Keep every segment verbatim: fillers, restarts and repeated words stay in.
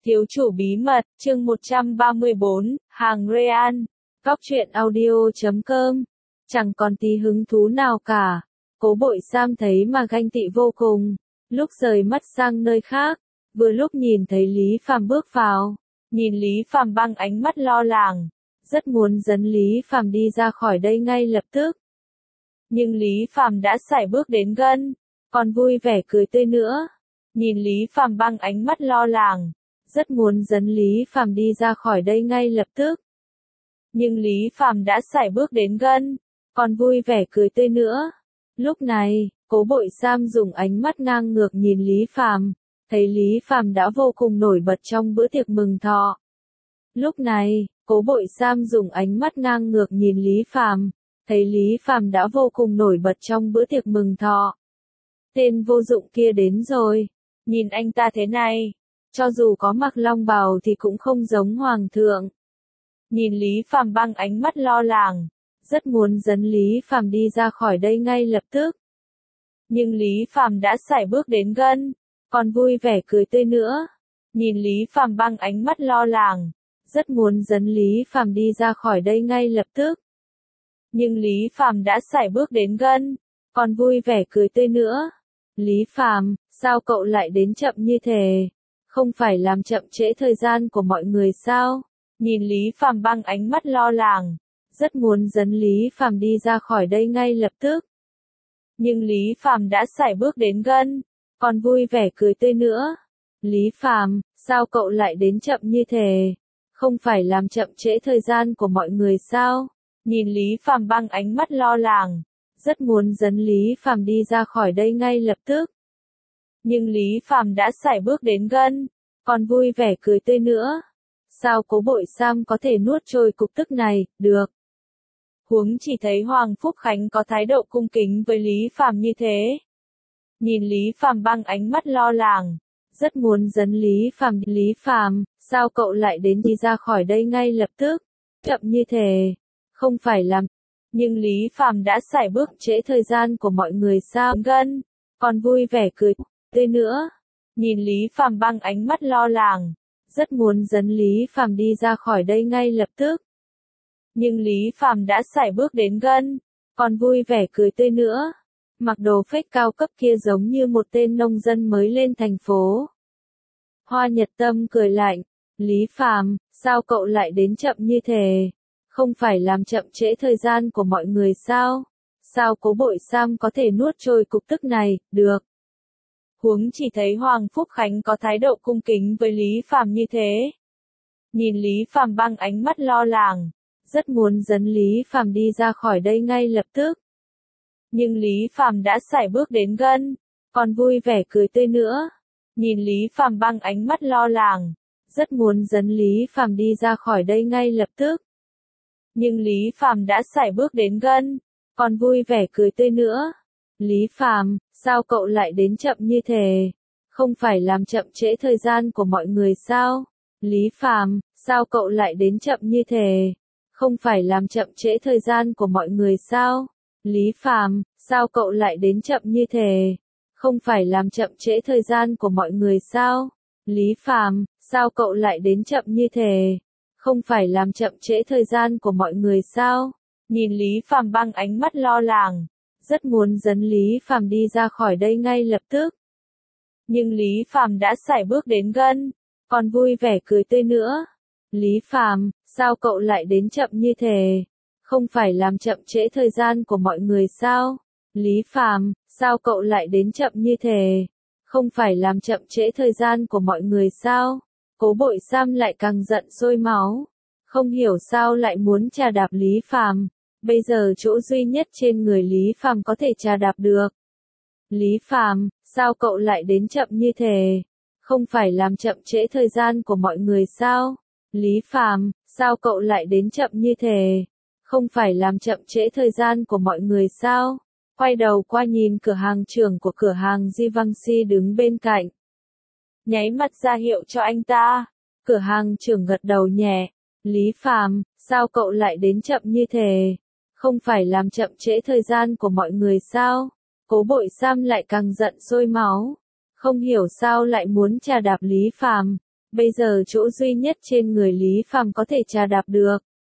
Thiếu chủ bí mật, chương một trăm ba mươi bốn, hàng Real. Góc truyện audio chấm com. Chẳng còn tí hứng thú nào cả. Cố Bội Sam thấy mà ganh tị vô cùng. Lúc rời mắt sang nơi khác, vừa lúc nhìn thấy Lý Phàm bước vào. Nhìn Lý Phàm bằng ánh mắt lo lắng, rất muốn dẫn Lý Phàm đi ra khỏi đây ngay lập tức. Nhưng Lý Phàm đã sải bước đến gần, còn vui vẻ cười tươi nữa. Nhìn Lý Phàm bằng ánh mắt lo lắng, rất muốn dẫn Lý Phàm đi ra khỏi đây ngay lập tức. Nhưng Lý Phàm đã sải bước đến gần, còn vui vẻ cười tươi nữa. Lúc này, Cố Bội Sam dùng ánh mắt ngang ngược nhìn Lý Phàm, thấy Lý Phàm đã vô cùng nổi bật trong bữa tiệc mừng thọ. Lúc này, Cố Bội Sam dùng ánh mắt ngang ngược nhìn Lý Phàm, thấy Lý Phàm đã vô cùng nổi bật trong bữa tiệc mừng thọ. Tên vô dụng kia đến rồi, nhìn anh ta thế này, cho dù có mặc long bào thì cũng không giống hoàng thượng. Nhìn Lý Phàm bằng ánh mắt lo lắng, rất muốn dẫn Lý Phàm đi ra khỏi đây ngay lập tức. Nhưng Lý Phàm đã sải bước đến gần, còn vui vẻ cười tươi nữa. Nhìn Lý Phàm bằng ánh mắt lo lắng, rất muốn dẫn Lý Phàm đi ra khỏi đây ngay lập tức. Nhưng Lý Phàm đã sải bước đến gần, còn vui vẻ cười tươi nữa. Lý Phàm, sao cậu lại đến chậm như thế? Không phải làm chậm trễ thời gian của mọi người sao? Nhìn Lý Phàm bằng ánh mắt lo lắng, rất muốn dẫn Lý Phàm đi ra khỏi đây ngay lập tức. Nhưng Lý Phàm đã sải bước đến gần, còn vui vẻ cười tươi nữa. Lý Phàm, sao cậu lại đến chậm như thế? Không phải làm chậm trễ thời gian của mọi người sao? Nhìn Lý Phàm bằng ánh mắt lo lắng, rất muốn dẫn Lý Phàm đi ra khỏi đây ngay lập tức. Nhưng Lý Phàm đã sải bước đến gần, còn vui vẻ cười tươi nữa. Sao Cố Bội Sam có thể nuốt trôi cục tức này, được? Huống chỉ thấy Hoàng Phúc Khánh có thái độ cung kính với Lý Phàm như thế. Nhìn Lý Phàm bằng ánh mắt lo lắng, rất muốn dẫn Lý Phàm. Lý Phàm, sao cậu lại đến đi ra khỏi đây ngay lập tức? Chậm như thế, không phải làm. Nhưng Lý Phàm đã sải bước trễ thời gian của mọi người sao? Gần, còn vui vẻ cười tươi nữa. Nhìn Lý Phàm bằng ánh mắt lo lắng, rất muốn dẫn Lý Phàm đi ra khỏi đây ngay lập tức. Nhưng Lý Phàm đã sải bước đến gần, còn vui vẻ cười tươi nữa. Mặc đồ phết cao cấp kia giống như một tên nông dân mới lên thành phố. Hoa Nhật Tâm cười lạnh, Lý Phàm, sao cậu lại đến chậm như thế? Không phải làm chậm trễ thời gian của mọi người sao? Sao Cố Bội Sam có thể nuốt trôi cục tức này, được? Huống chỉ thấy Hoàng Phúc Khánh có thái độ cung kính với Lý Phàm như thế. Nhìn Lý Phàm bằng ánh mắt lo lắng, rất muốn dẫn Lý Phàm đi ra khỏi đây ngay lập tức. Nhưng Lý Phàm đã sải bước đến gần, còn vui vẻ cười tươi nữa. Nhìn Lý Phàm bằng ánh mắt lo lắng, rất muốn dẫn Lý Phàm đi ra khỏi đây ngay lập tức. Nhưng Lý Phàm đã sải bước đến gần, còn vui vẻ cười tươi nữa. Lý Phàm, sao cậu lại đến chậm như thế? Không phải làm chậm trễ thời gian của mọi người sao? Lý Phàm, sao cậu lại đến chậm như thế? Không phải làm chậm trễ thời gian của mọi người sao? Lý Phàm, sao cậu lại đến chậm như thế? Không phải làm chậm trễ thời gian của mọi người sao? Lý Phàm, sao cậu lại đến chậm như thế? Không phải làm chậm trễ thời gian của mọi người sao? Nhìn Lý Phàm bằng ánh mắt lo lắng, rất muốn dẫn Lý Phàm đi ra khỏi đây ngay lập tức. Nhưng Lý Phàm đã sải bước đến gần, còn vui vẻ cười tươi nữa. Lý Phàm, sao cậu lại đến chậm như thế? Không phải làm chậm trễ thời gian của mọi người sao? Lý Phàm, sao cậu lại đến chậm như thế? Không phải làm chậm trễ thời gian của mọi người sao? Cố Bội Sam lại càng giận sôi máu. Không hiểu sao lại muốn trà đạp Lý Phàm. Bây giờ chỗ duy nhất trên người Lý Phàm có thể trà đạp được. Lý Phàm, sao cậu lại đến chậm như thế? Không phải làm chậm trễ thời gian của mọi người sao? Lý Phàm, sao cậu lại đến chậm như thế? Không phải làm chậm trễ thời gian của mọi người sao? Quay đầu qua nhìn cửa hàng trưởng của cửa hàng Givenchy đứng bên cạnh. Nháy mắt ra hiệu cho anh ta. Cửa hàng trưởng gật đầu nhẹ. Lý Phàm, sao cậu lại đến chậm như thế? Không phải làm chậm trễ thời gian của mọi người sao? Cố Bội Sam lại càng giận sôi máu. Không hiểu sao lại muốn trà đạp Lý Phàm. Bây giờ chỗ duy nhất trên người Lý Phàm có thể trà đạp được.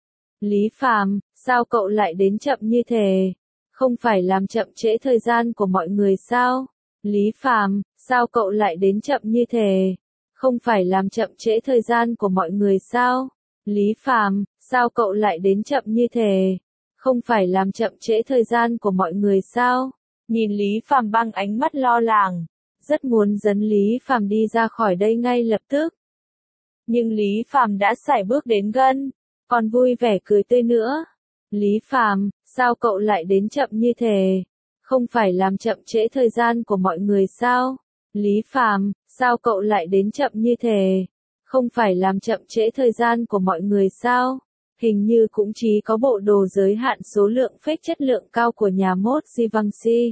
Lý Phàm, sao cậu lại đến chậm như thế? Không phải làm chậm trễ thời gian của mọi người sao? Lý Phàm, sao cậu lại đến chậm như thế? Không phải làm chậm trễ thời gian của mọi người sao? Lý Phàm, sao cậu lại đến chậm như thế? Không phải làm chậm trễ thời gian của mọi người sao? Nhìn Lý Phàm bằng ánh mắt lo lắng, rất muốn dẫn Lý Phàm đi ra khỏi đây ngay lập tức. Nhưng Lý Phàm đã sải bước đến gần, còn vui vẻ cười tươi nữa. Lý Phàm, sao cậu lại đến chậm như thế? Không phải làm chậm trễ thời gian của mọi người sao? Lý Phàm, sao cậu lại đến chậm như thế? Không phải làm chậm trễ thời gian của mọi người sao? Hình như cũng chỉ có bộ đồ giới hạn số lượng fake chất lượng cao của nhà mốt Givenchy.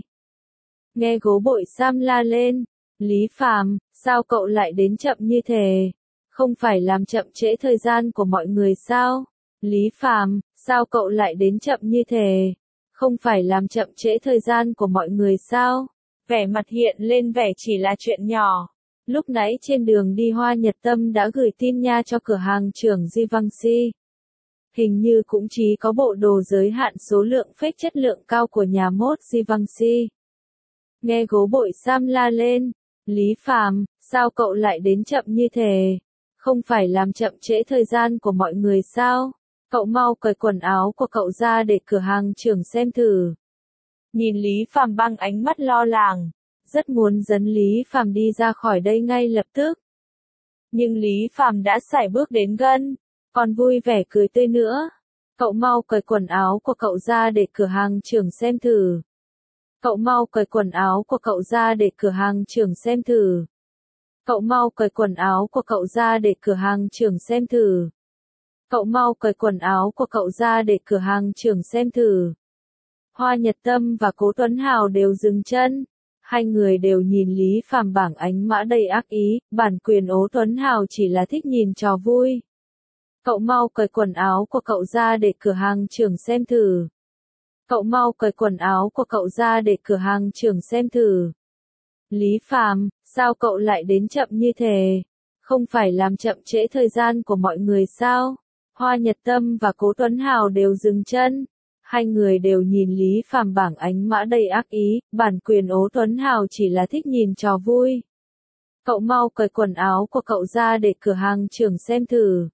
Nghe Gố Bội Sam la lên, Lý Phàm, sao cậu lại đến chậm như thế? Không phải làm chậm trễ thời gian của mọi người sao? Lý Phàm, sao cậu lại đến chậm như thế? Không phải làm chậm trễ thời gian của mọi người sao? Vẻ mặt hiện lên vẻ chỉ là chuyện nhỏ. Lúc nãy trên đường đi Hoa Nhật Tâm đã gửi tin nha cho cửa hàng trưởng Givenchy. Hình như cũng chỉ có bộ đồ giới hạn số lượng fake chất lượng cao của nhà mốt Givenchy. Nghe Gố Bội Sam la lên, Lý Phàm, sao cậu lại đến chậm như thế? Không phải làm chậm trễ thời gian của mọi người sao? Cậu mau cởi quần áo của cậu ra để cửa hàng trưởng xem thử. Nhìn Lý Phàm bằng ánh mắt lo lắng, rất muốn dẫn Lý Phàm đi ra khỏi đây ngay lập tức. Nhưng Lý Phàm đã sải bước đến gần, còn vui vẻ cười tươi nữa. Cậu mau cởi quần áo của cậu ra để cửa hàng trưởng xem thử. Cậu mau cởi quần áo của cậu ra để cửa hàng trưởng xem thử. Cậu mau cởi quần áo của cậu ra để cửa hàng trưởng xem thử. Cậu mau cởi quần áo của cậu ra để cửa hàng trưởng xem thử. Hoa Nhật Tâm và Cố Tuấn Hào đều dừng chân. Hai người đều nhìn Lý Phàm bằng ánh mã đầy ác ý, bản quyền Ố Tuấn Hào chỉ là thích nhìn trò vui. Cậu mau cởi quần áo của cậu ra để cửa hàng trưởng xem thử. Cậu mau cởi quần áo của cậu ra để cửa hàng trưởng xem thử. Lý Phàm, sao cậu lại đến chậm như thế? Không phải làm chậm trễ thời gian của mọi người sao? Hoa Nhật Tâm và Cố Tuấn Hào đều dừng chân. Hai người đều nhìn Lý Phàm bằng ánh mã đầy ác ý, bản quyền Ố Tuấn Hào chỉ là thích nhìn trò vui. Cậu mau cởi quần áo của cậu ra để cửa hàng trưởng xem thử.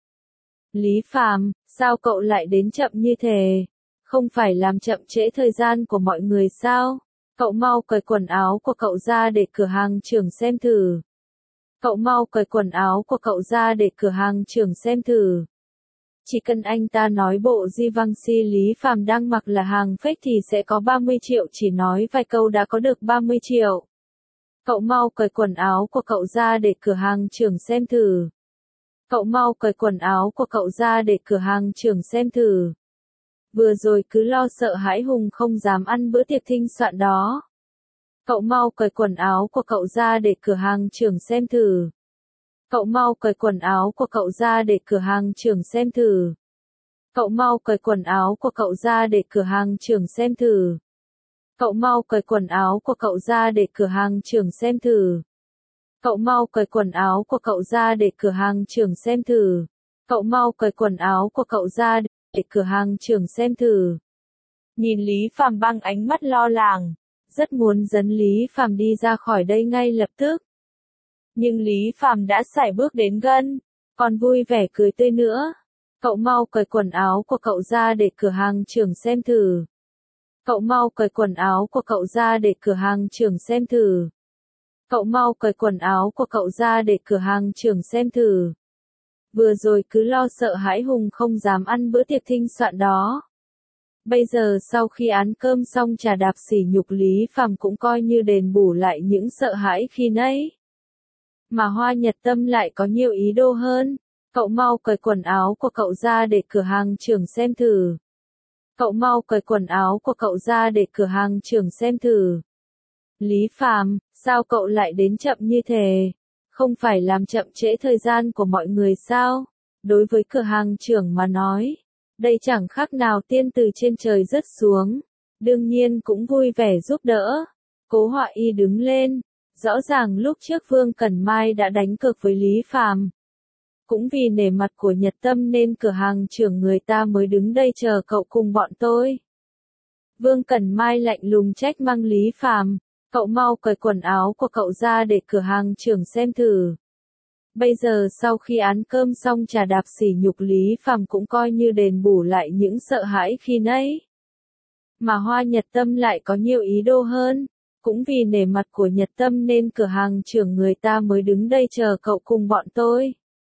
Lý Phàm, sao cậu lại đến chậm như thế? Không phải làm chậm trễ thời gian của mọi người sao? Cậu mau cởi quần áo của cậu ra để cửa hàng trưởng xem thử. Cậu mau cởi quần áo của cậu ra để cửa hàng trưởng xem thử. Chỉ cần anh ta nói bộ Givenchy Lý Phàm đang mặc là hàng fake thì sẽ có ba mươi triệu, chỉ nói vài câu đã có được ba mươi triệu. Cậu mau cởi quần áo của cậu ra để cửa hàng trưởng xem thử. Cậu mau cởi quần áo của cậu ra để cửa hàng trưởng xem thử. Vừa rồi cứ lo sợ hãi hùng không dám ăn bữa tiệc thinh soạn đó. Cậu mau cởi quần áo của cậu ra để cửa hàng trưởng xem thử. Cậu mau cởi quần áo của cậu ra để cửa hàng trưởng xem thử. Cậu mau cởi quần áo của cậu ra để cửa hàng trưởng xem thử. Cậu mau cởi quần áo của cậu ra để cửa hàng trưởng xem thử. Cậu mau cởi quần áo của cậu ra để cửa hàng trưởng xem thử. Cậu mau cởi quần áo của cậu ra để cửa hàng trưởng xem thử. Nhìn Lý Phàm bằng ánh mắt lo lắng, rất muốn dẫn Lý Phàm đi ra khỏi đây ngay lập tức. Nhưng Lý Phàm đã sải bước đến gần, còn vui vẻ cười tươi nữa. Cậu mau cởi quần áo của cậu ra để cửa hàng trưởng xem thử. Cậu mau cởi quần áo của cậu ra để cửa hàng trưởng xem thử. Cậu mau cởi quần áo của cậu ra để cửa hàng trưởng xem thử. Vừa rồi cứ lo sợ hãi hùng không dám ăn bữa tiệc thinh soạn đó. Bây giờ sau khi ăn cơm xong trà đạp sỉ nhục Lý Phàm cũng coi như đền bù lại những sợ hãi khi nãy. Mà Hoa Nhật Tâm lại có nhiều ý đồ hơn. Cậu mau cởi quần áo của cậu ra để cửa hàng trưởng xem thử. Cậu mau cởi quần áo của cậu ra để cửa hàng trưởng xem thử. Lý Phàm, sao cậu lại đến chậm như thế? Không phải làm chậm trễ thời gian của mọi người sao? Đối với cửa hàng trưởng mà nói, đây chẳng khác nào tiên từ trên trời rớt xuống. Đương nhiên cũng vui vẻ giúp đỡ. Cố Họa Y đứng lên. Rõ ràng lúc trước Vương Cẩn Mai đã đánh cược với Lý Phàm. cũng vì nể mặt của Nhật Tâm nên cửa hàng trưởng người ta mới đứng đây chờ cậu cùng bọn tôi. Vương Cẩn Mai lạnh lùng trách mắng Lý Phàm, cậu mau cởi quần áo của cậu ra để cửa hàng trưởng xem thử. Bây giờ sau khi ăn cơm xong trà đạp sỉ nhục Lý Phàm cũng coi như đền bù lại những sợ hãi khi nãy. Mà Hoa Nhật Tâm lại có nhiều ý đồ hơn, cũng vì nể mặt của Nhật Tâm nên cửa hàng trưởng người ta mới đứng đây chờ cậu cùng bọn tôi.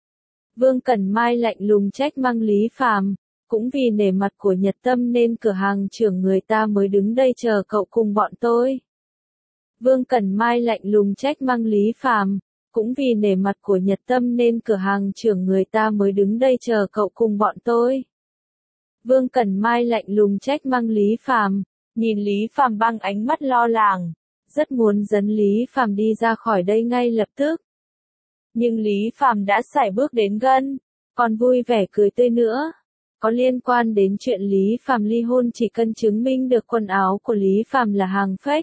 Vương Cẩn Mai lạnh lùng trách mắng Lý Phàm, cũng vì nể mặt của Nhật Tâm nên cửa hàng trưởng người ta mới đứng đây chờ cậu cùng bọn tôi. Vương Cẩn Mai lạnh lùng trách mắng Lý Phàm, cũng vì nể mặt của Nhật Tâm nên cửa hàng trưởng người ta mới đứng đây chờ cậu cùng bọn tôi. Vương Cẩn Mai lạnh lùng trách mắng Lý Phàm, nhìn Lý Phàm bằng ánh mắt lo lắng, rất muốn dẫn Lý Phàm đi ra khỏi đây ngay lập tức. Nhưng Lý Phàm đã sải bước đến gần, còn vui vẻ cười tươi nữa. Có liên quan đến chuyện Lý Phàm ly hôn chỉ cần chứng minh được quần áo của Lý Phàm là hàng fake.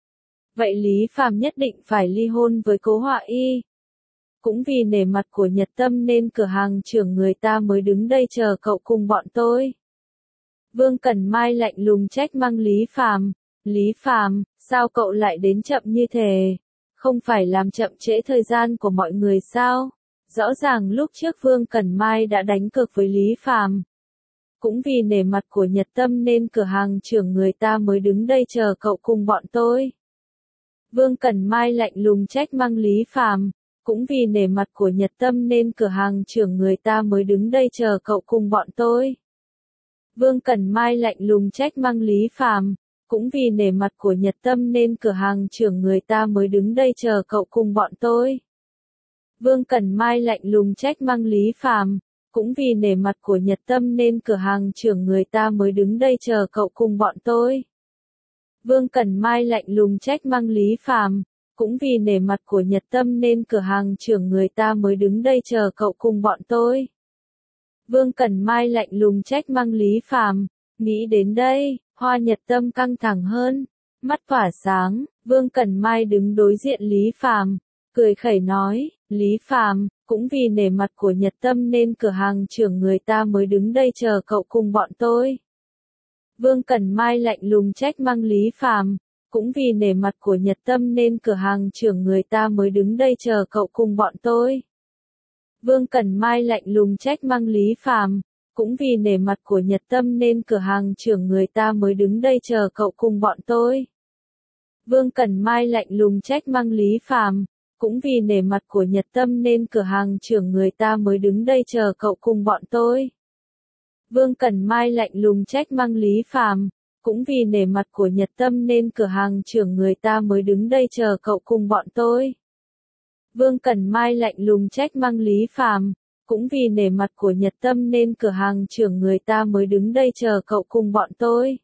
Vậy Lý Phàm nhất định phải ly hôn với Cố Họa Y. Cũng vì nể mặt của Nhật Tâm nên cửa hàng trưởng người ta mới đứng đây chờ cậu cùng bọn tôi. Vương Cẩn Mai lạnh lùng trách mắng Lý Phàm, Lý Phàm, sao cậu lại đến chậm như thế? Không phải làm chậm trễ thời gian của mọi người sao? Rõ ràng lúc trước Vương Cẩn Mai đã đánh cược với Lý Phàm. Cũng vì nể mặt của Nhật Tâm nên cửa hàng trưởng người ta mới đứng đây chờ cậu cùng bọn tôi. Vương Cẩn Mai lạnh lùng trách mắng Lý Phàm, cũng vì nể mặt của Nhật Tâm nên cửa hàng trưởng người ta mới đứng đây chờ cậu cùng bọn tôi. Vương Cẩn Mai lạnh lùng trách mắng Lý Phàm, cũng vì nể mặt của Nhật Tâm nên cửa hàng trưởng người ta mới đứng đây chờ cậu cùng bọn tôi. Vương Cẩn Mai lạnh lùng trách mắng Lý Phàm, cũng vì nể mặt của Nhật Tâm nên cửa hàng trưởng người ta mới đứng đây chờ cậu cùng bọn tôi. Vương Cẩn Mai lạnh lùng trách mắng Lý Phàm, cũng vì nể mặt của Nhật Tâm nên cửa hàng trưởng người ta mới đứng đây chờ cậu cùng bọn tôi. Vương Cẩn Mai lạnh lùng trách mắng Lý Phàm, nghĩ đến đây, Hoa Nhật Tâm căng thẳng hơn, mắt tỏa sáng, Vương Cẩn Mai đứng đối diện Lý Phàm, cười khẩy nói, Lý Phàm, cũng vì nể mặt của Nhật Tâm nên cửa hàng trưởng người ta mới đứng đây chờ cậu cùng bọn tôi. Vương Cẩn Mai lạnh lùng trách mắng Lý Phàm, cũng vì nể mặt của Nhật Tâm nên cửa hàng trưởng người ta mới đứng đây chờ cậu cùng bọn tôi. Vương Cẩn Mai lạnh lùng trách mắng Lý Phàm, cũng vì nể mặt của Nhật Tâm nên cửa hàng trưởng người ta mới đứng đây chờ cậu cùng bọn tôi. Vương Cẩn Mai lạnh lùng trách mắng Lý Phàm, cũng vì nể mặt của Nhật Tâm nên cửa hàng trưởng người ta mới đứng đây chờ cậu cùng bọn tôi. Vương Cẩn Mai lạnh lùng trách mắng Lý Phàm, cũng vì nể mặt của Nhật Tâm nên cửa hàng trưởng người ta mới đứng đây chờ cậu cùng bọn tôi. Vương Cẩn Mai lạnh lùng trách mắng Lý Phàm, cũng vì nể mặt của Nhật Tâm nên cửa hàng trưởng người ta mới đứng đây chờ cậu cùng bọn tôi.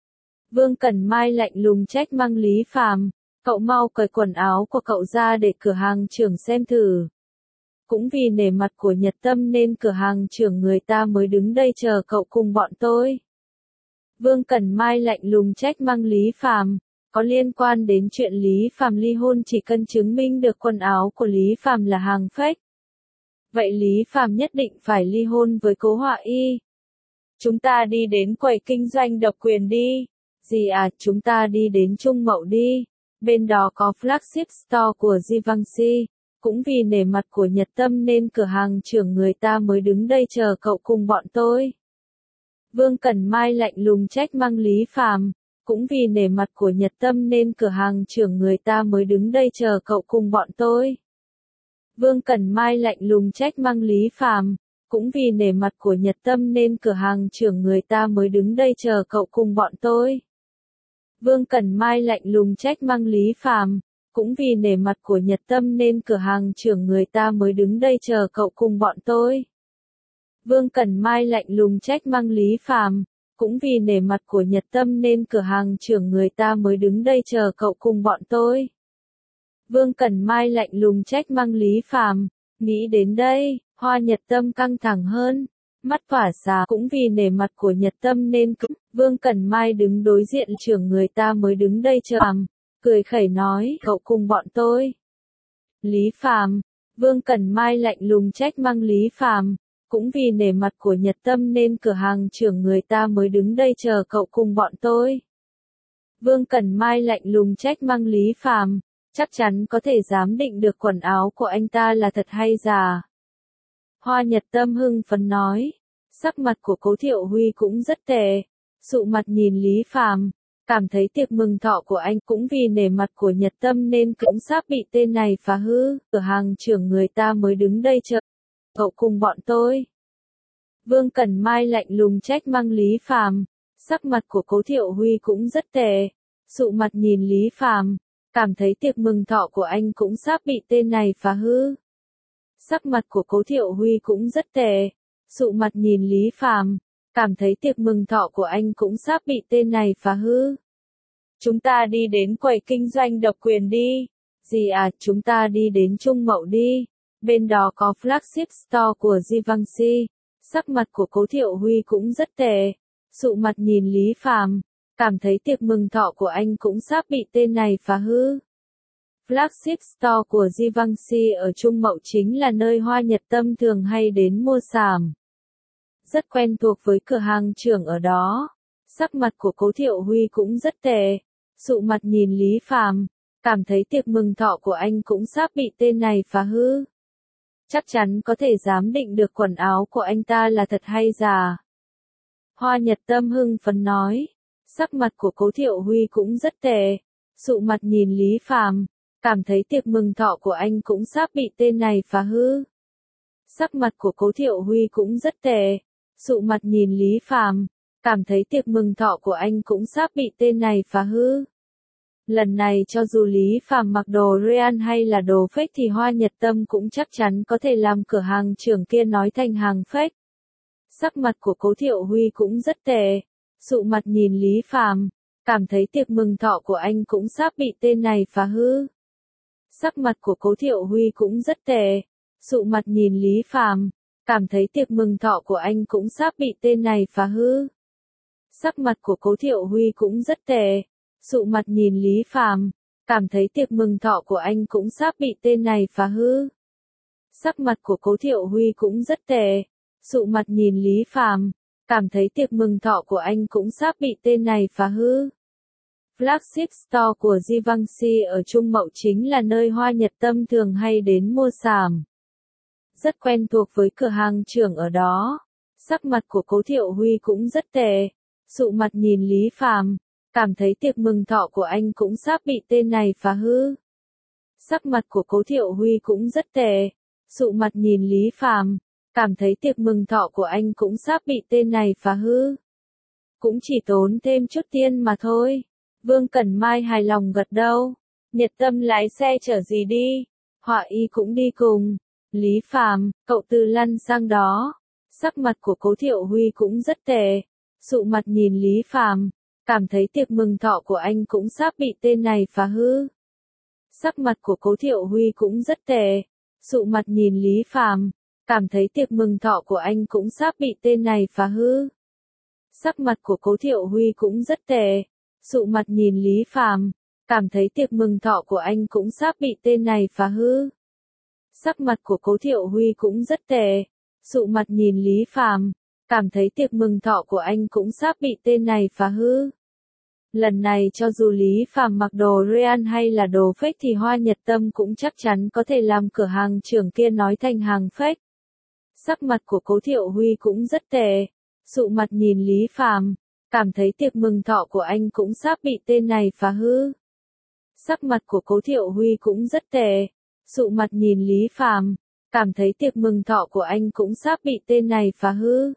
Vương Cẩn Mai lạnh lùng trách mắng Lý Phàm, cậu mau cởi quần áo của cậu ra để cửa hàng trưởng xem thử. Cũng vì nể mặt của Nhật Tâm nên cửa hàng trưởng người ta mới đứng đây chờ cậu cùng bọn tôi. Vương Cẩn Mai lạnh lùng trách mắng Lý Phàm, có liên quan đến chuyện Lý Phàm ly hôn chỉ cần chứng minh được quần áo của Lý Phàm là hàng fake. Vậy Lý Phàm nhất định phải ly hôn với Cố Họa Y. Chúng ta đi đến quầy kinh doanh độc quyền đi. Gì à, chúng ta đi đến Trung Mậu đi. Bên đó có flagship store của Givenchy. Cũng vì nể mặt của Nhật Tâm nên cửa hàng trưởng người ta mới đứng đây chờ cậu cùng bọn tôi. Vương Cẩn Mai lạnh lùng trách mắng Lý Phàm, cũng vì nể mặt của Nhật Tâm nên cửa hàng trưởng người ta mới đứng đây chờ cậu cùng bọn tôi. Vương Cẩn Mai lạnh lùng trách mắng Lý Phàm, cũng vì nể mặt của Nhật Tâm nên cửa hàng trưởng người ta mới đứng đây chờ cậu cùng bọn tôi. Vương Cẩn Mai lạnh lùng trách mắng Lý Phàm, cũng vì nể mặt của Nhật Tâm nên cửa hàng trưởng người ta mới đứng đây chờ cậu cùng bọn tôi. Vương Cẩn Mai lạnh lùng trách mắng Lý Phàm, cũng vì nể mặt của Nhật Tâm nên cửa hàng trưởng người ta mới đứng đây chờ cậu cùng bọn tôi. Vương Cẩn Mai lạnh lùng trách mắng Lý Phàm, nghĩ đến đây, Hoa Nhật Tâm căng thẳng hơn, mắt tỏa sáng, cũng vì nể mặt của Nhật Tâm nên Vương Cẩn Mai đứng đối diện trưởng người ta mới đứng đây chờ, cười khẩy nói, cậu cùng bọn tôi. Lý Phàm, Vương Cẩn Mai lạnh lùng trách mắng Lý Phàm, cũng vì nể mặt của Nhật Tâm nên cửa hàng trưởng người ta mới đứng đây chờ cậu cùng bọn tôi. Vương Cẩn Mai lạnh lùng trách mắng Lý Phàm, chắc chắn có thể giám định được quần áo của anh ta là thật hay giả. Hoa Nhật Tâm hưng phấn nói, sắc mặt của Cố Thiệu Huy cũng rất tệ, sụ mặt nhìn Lý Phàm, cảm thấy tiệc mừng thọ của anh cũng vì nể mặt của Nhật Tâm nên cũng sắp bị tên này phá hư, cửa hàng trưởng người ta mới đứng đây chờ cậu cùng bọn tôi. Vương Cẩn Mai lạnh lùng trách mắng Lý Phàm, sắc mặt của Cố Thiệu Huy cũng rất tệ, sụ mặt nhìn Lý Phàm, cảm thấy tiệc mừng thọ của anh cũng sắp bị tên này phá hư. Sắc mặt của Cố Thiệu Huy cũng rất tệ, sụ mặt nhìn Lý Phàm, cảm thấy tiệc mừng thọ của anh cũng sắp bị tên này phá hư. Chúng ta đi đến quầy kinh doanh độc quyền đi. Gì à, chúng ta đi đến Trung Mậu đi. Bên đó có flagship store của Givenchy. Sắc mặt của Cố Thiệu Huy cũng rất tệ, sụ mặt nhìn Lý Phàm, cảm thấy tiệc mừng thọ của anh cũng sắp bị tên này phá hư. Flagship store của Givenchy ở Trung Mậu chính là nơi Hoa Nhật Tâm thường hay đến mua sắm. Rất quen thuộc với cửa hàng trưởng ở đó. Sắc mặt của Cố Thiệu Huy cũng rất tệ, sụ mặt nhìn Lý Phàm, cảm thấy tiệc mừng thọ của anh cũng sắp bị tên này phá hư. Chắc chắn có thể giám định được quần áo của anh ta là thật hay giả. Hoa Nhật Tâm hưng phấn nói, sắc mặt của Cố Thiệu Huy cũng rất tệ, sụ mặt nhìn Lý Phàm, cảm thấy tiệc mừng thọ của anh cũng sắp bị tên này phá hư. Sắc mặt của Cố Thiệu Huy cũng rất tệ, sụ mặt nhìn Lý Phàm, cảm thấy tiệc mừng thọ của anh cũng sắp bị tên này phá hư. Lần này cho dù Lý Phàm mặc đồ real hay là đồ fake thì Hoa Nhật Tâm cũng chắc chắn có thể làm cửa hàng trưởng kia nói thành hàng fake. Sắc mặt của Cố Thiệu Huy cũng rất tệ, sụ mặt nhìn Lý Phàm, cảm thấy tiệc mừng thọ của anh cũng sắp bị tên này phá hư. Sắc mặt của Cố Thiệu Huy cũng rất tệ, sụ mặt nhìn Lý Phàm, cảm thấy tiệc mừng thọ của anh cũng sắp bị tên này phá hư. Sắc mặt của Cố Thiệu Huy cũng rất tệ, sụ mặt nhìn Lý Phàm, cảm thấy tiệc mừng thọ của anh cũng sắp bị tên này phá hư. Sắc mặt của Cố Thiệu Huy cũng rất tệ, sụ mặt nhìn Lý Phàm, cảm thấy tiệc mừng thọ của anh cũng sắp bị tên này phá hư. Flagship store của Givenchy ở Trung Mậu chính là nơi Hoa Nhật Tâm thường hay đến mua sắm. Rất quen thuộc với cửa hàng trưởng ở đó. Sắc mặt của Cố Thiệu Huy cũng rất tệ, sụ mặt nhìn Lý Phàm, cảm thấy tiệc mừng thọ của anh cũng sắp bị tên này phá hư. Sắc mặt của Cố Thiệu Huy cũng rất tệ, sụ mặt nhìn Lý Phàm, cảm thấy tiệc mừng thọ của anh cũng sắp bị tên này phá hư. Cũng chỉ tốn thêm chút tiền mà thôi. Vương Cẩn Mai hài lòng gật đầu. Nhật Tâm lái xe chở gì đi? Họa Y cũng đi cùng. Lý Phàm, cậu từ lăn sang đó. Sắc mặt của Cố Thiệu Huy cũng rất tệ, sụ mặt nhìn Lý Phàm, cảm thấy tiệc mừng thọ của anh cũng sắp bị tên này phá hư. Sắc mặt của Cố Thiệu Huy cũng rất tệ, sụ mặt nhìn Lý Phàm, cảm thấy tiệc mừng thọ của anh cũng sắp bị tên này phá hư. Sắc mặt của Cố Thiệu Huy cũng rất tệ, sụ mặt nhìn Lý Phàm, cảm thấy tiệc mừng thọ của anh cũng sắp bị tên này phá hư. Sắc mặt của Cố Thiệu Huy cũng rất tệ, sụ mặt nhìn Lý Phàm, cảm thấy tiệc mừng thọ của anh cũng sắp bị tên này phá hư. Lần này cho dù Lý Phàm mặc đồ real hay là đồ fake thì Hoa Nhật Tâm cũng chắc chắn có thể làm cửa hàng trưởng kia nói thành hàng fake. Sắc mặt của Cố Thiệu Huy cũng rất tệ, sụ mặt nhìn Lý Phàm, cảm thấy tiệc mừng thọ của anh cũng sắp bị tên này phá hư. Sắc mặt của Cố Thiệu Huy cũng rất tệ, sụ mặt nhìn Lý Phàm, cảm thấy tiệc mừng thọ của anh cũng sắp bị tên này phá hư.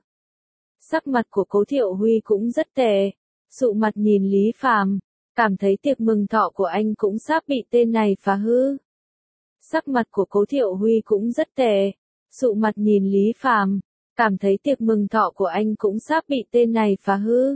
Sắc mặt của Cố Thiệu Huy cũng rất tệ, sụ mặt nhìn Lý Phàm, cảm thấy tiệc mừng thọ của anh cũng sắp bị tên này phá hư. Sắc mặt của Cố Thiệu Huy cũng rất tệ, sụ mặt nhìn Lý Phàm, cảm thấy tiệc mừng thọ của anh cũng sắp bị tên này phá hư.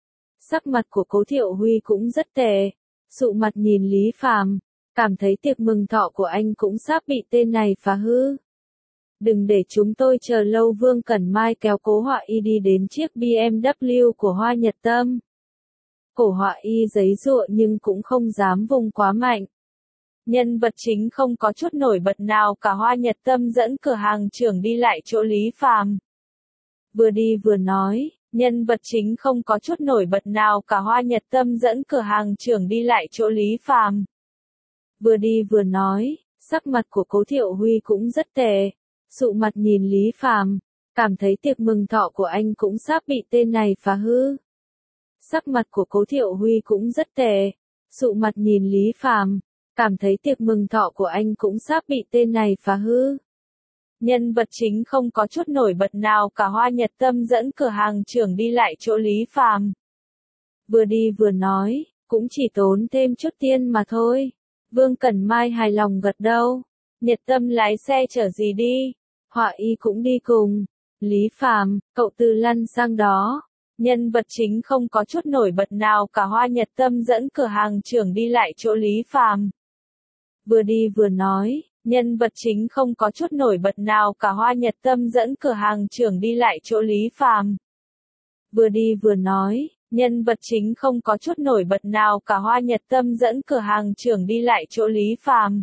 Sắc mặt của Cố Thiệu Huy cũng rất tệ, sụ mặt nhìn Lý Phàm, cảm thấy tiệc mừng thọ của anh cũng sắp bị tên này phá hư. Đừng để chúng tôi chờ lâu. Vương Cẩn Mai kéo Cố Họa Y đi đến chiếc bê em vê của Hoa Nhật Tâm. Cổ Họa Y giấy giụa nhưng cũng không dám vùng quá mạnh. Nhân vật chính không có chút nổi bật nào cả Hoa Nhật Tâm dẫn cửa hàng trưởng đi lại chỗ Lý Phàm. Vừa đi vừa nói, nhân vật chính không có chút nổi bật nào cả Hoa Nhật Tâm dẫn cửa hàng trưởng đi lại chỗ Lý Phàm. Vừa đi vừa nói, sắc mặt của Cố Thiệu Huy cũng rất tệ, sụ mặt nhìn Lý Phàm, cảm thấy tiệc mừng thọ của anh cũng sắp bị tên này phá hư. Sắc mặt của Cố Thiệu Huy cũng rất tệ, sụ mặt nhìn Lý Phàm, cảm thấy tiệc mừng thọ của anh cũng sắp bị tên này phá hư. Nhân vật chính không có chút nổi bật nào cả Hoa Nhật Tâm dẫn cửa hàng trưởng đi lại chỗ Lý Phàm. Vừa đi vừa nói, cũng chỉ tốn thêm chút tiền mà thôi. Vương Cẩn Mai hài lòng gật đầu. Nhật Tâm lái xe chở gì đi? Họa y cũng đi cùng. Lý Phàm, cậu từ lăn sang đó. Nhân vật chính không có chút nổi bật nào cả Hoa Nhật Tâm dẫn cửa hàng trưởng đi lại chỗ Lý Phàm. Vừa đi vừa nói, nhân vật chính không có chút nổi bật nào cả Hoa Nhật Tâm dẫn cửa hàng trưởng đi lại chỗ Lý Phàm. Vừa đi vừa nói, nhân vật chính không có chút nổi bật nào cả Hoa Nhật Tâm dẫn cửa hàng trưởng đi lại chỗ Lý Phàm.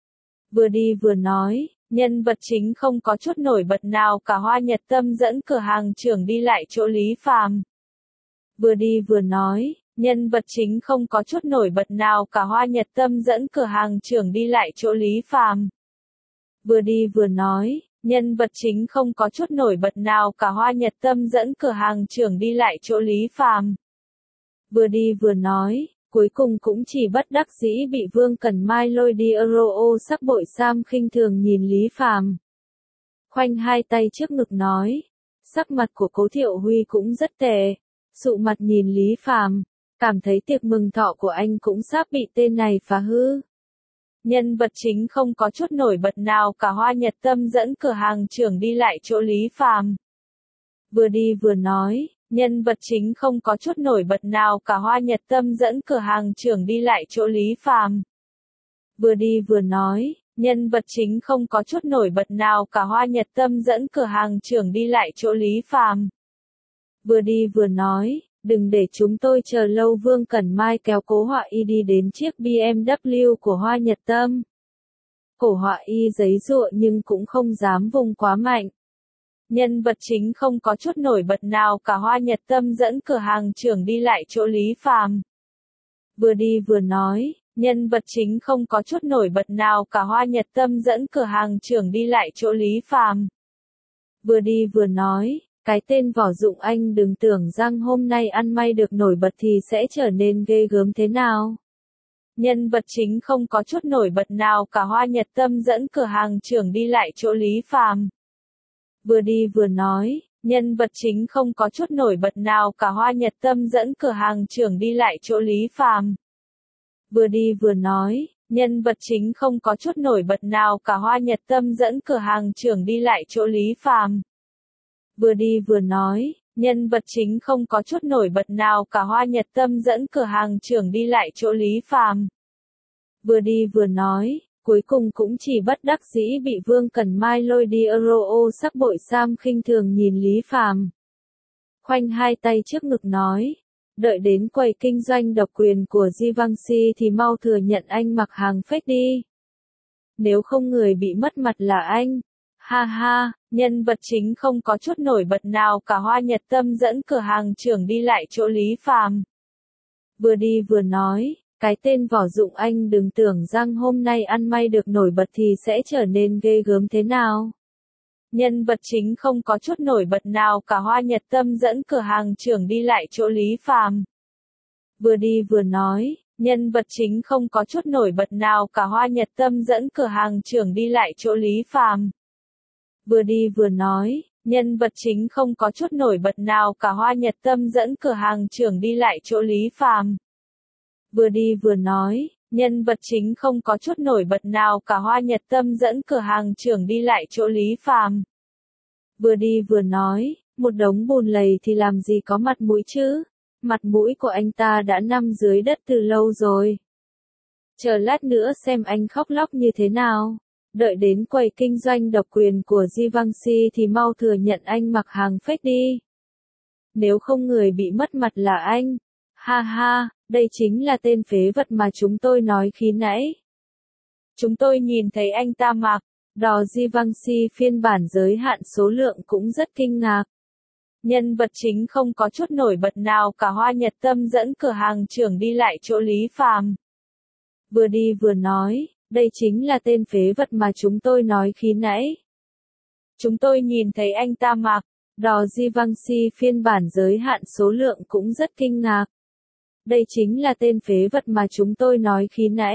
Vừa đi vừa nói, nhân vật chính không có chút nổi bật nào cả Hoa Nhật Tâm dẫn cửa hàng trưởng đi lại chỗ Lý Phàm. Vừa đi vừa nói, nhân vật chính không có chút nổi bật nào cả Hoa Nhật Tâm dẫn cửa hàng trưởng đi lại chỗ Lý Phàm. Vừa đi vừa nói, nhân vật chính không có chút nổi bật nào cả Hoa Nhật Tâm dẫn cửa hàng trưởng đi lại chỗ Lý Phàm. Vừa đi vừa nói, cuối cùng cũng chỉ bất đắc dĩ bị Vương Cẩn Mai lôi đi Euro ô sắc bội sam khinh thường nhìn Lý Phàm. Khoanh hai tay trước ngực nói, sắc mặt của Cố Thiệu Huy cũng rất tệ, sụ mặt nhìn Lý Phàm, cảm thấy tiệc mừng thọ của anh cũng sắp bị tên này phá hư. Nhân vật chính không có chút nổi bật nào cả Hoa Nhật Tâm dẫn cửa hàng trưởng đi lại chỗ Lý Phàm. Vừa đi vừa nói, nhân vật chính không có chút nổi bật nào cả Hoa Nhật Tâm dẫn cửa hàng trưởng đi lại chỗ Lý Phàm. Vừa đi vừa nói, nhân vật chính không có chút nổi bật nào cả Hoa Nhật Tâm dẫn cửa hàng trưởng đi lại chỗ Lý Phàm. Vừa đi vừa nói, đừng để chúng tôi chờ lâu. Vương Cẩn Mai kéo Cố Họa Y đi đến chiếc bê em vê của Hoa Nhật Tâm. Cổ Họa Y giấy giụa nhưng cũng không dám vùng quá mạnh. Nhân vật chính không có chút nổi bật nào cả Hoa Nhật Tâm dẫn cửa hàng trưởng đi lại chỗ Lý Phàm. Vừa đi vừa nói, nhân vật chính không có chút nổi bật nào cả Hoa Nhật Tâm dẫn cửa hàng trưởng đi lại chỗ Lý Phàm. Vừa đi vừa nói, cái tên Võ Dụng Anh đừng tưởng rằng hôm nay ăn may được nổi bật thì sẽ trở nên ghê gớm thế nào. Nhân vật chính không có chút nổi bật nào cả Hoa Nhật Tâm dẫn cửa hàng trưởng đi lại chỗ Lý Phàm. Vừa đi vừa nói, nhân vật chính không có chút nổi bật nào cả Hoa Nhật Tâm dẫn cửa hàng trưởng đi lại chỗ Lý Phàm. Vừa đi vừa nói, nhân vật chính không có chút nổi bật nào cả Hoa Nhật Tâm dẫn cửa hàng trưởng đi lại chỗ Lý Phàm. Vừa đi vừa nói, nhân vật chính không có chút nổi bật nào cả Hoa Nhật Tâm dẫn cửa hàng trưởng đi lại chỗ Lý Phàm. Vừa đi vừa nói, cuối cùng cũng chỉ bất đắc dĩ bị Vương Cẩn Mai lôi đi Euro ô sắc bội sam khinh thường nhìn Lý Phàm. Khoanh hai tay trước ngực nói, đợi đến quầy kinh doanh độc quyền của Givenchy thì mau thừa nhận anh mặc hàng fake đi. Nếu không người bị mất mặt là anh. Ha ha, nhân vật chính không có chút nổi bật nào cả Hoa Nhật Tâm dẫn cửa hàng trưởng đi lại chỗ Lý Phàm. Vừa đi vừa nói, cái tên Võ Dụng Anh đừng tưởng rằng hôm nay ăn may được nổi bật thì sẽ trở nên ghê gớm thế nào. Nhân vật chính không có chút nổi bật nào cả Hoa Nhật Tâm dẫn cửa hàng trưởng đi lại chỗ Lý Phàm. Vừa đi vừa nói, nhân vật chính không có chút nổi bật nào cả Hoa Nhật Tâm dẫn cửa hàng trưởng đi lại chỗ Lý Phàm. Vừa đi vừa nói, nhân vật chính không có chút nổi bật nào cả Hoa Nhật Tâm dẫn cửa hàng trưởng đi lại chỗ Lý Phàm. Vừa đi vừa nói, nhân vật chính không có chút nổi bật nào cả Hoa Nhật Tâm dẫn cửa hàng trưởng đi lại chỗ Lý Phàm. Vừa đi vừa nói, một đống bùn lầy thì làm gì có mặt mũi chứ? Mặt mũi của anh ta đã nằm dưới đất từ lâu rồi. Chờ lát nữa xem anh khóc lóc như thế nào. Đợi đến quầy kinh doanh độc quyền của Givenchy thì mau thừa nhận anh mặc hàng fake đi. Nếu không người bị mất mặt là anh. Ha ha, đây chính là tên phế vật mà chúng tôi nói khi nãy. Chúng tôi nhìn thấy anh ta mặc đò Givenchy phiên bản giới hạn số lượng cũng rất kinh ngạc. Nhân vật chính không có chút nổi bật nào cả. Hoa Nhật Tâm dẫn cửa hàng trưởng đi lại chỗ Lý Phàm. Vừa đi vừa nói, đây chính là tên phế vật mà chúng tôi nói khi nãy. Chúng tôi nhìn thấy anh ta mặc đò Givenchy phiên bản giới hạn số lượng cũng rất kinh ngạc. Đây chính là tên phế vật mà chúng tôi nói khi nãy.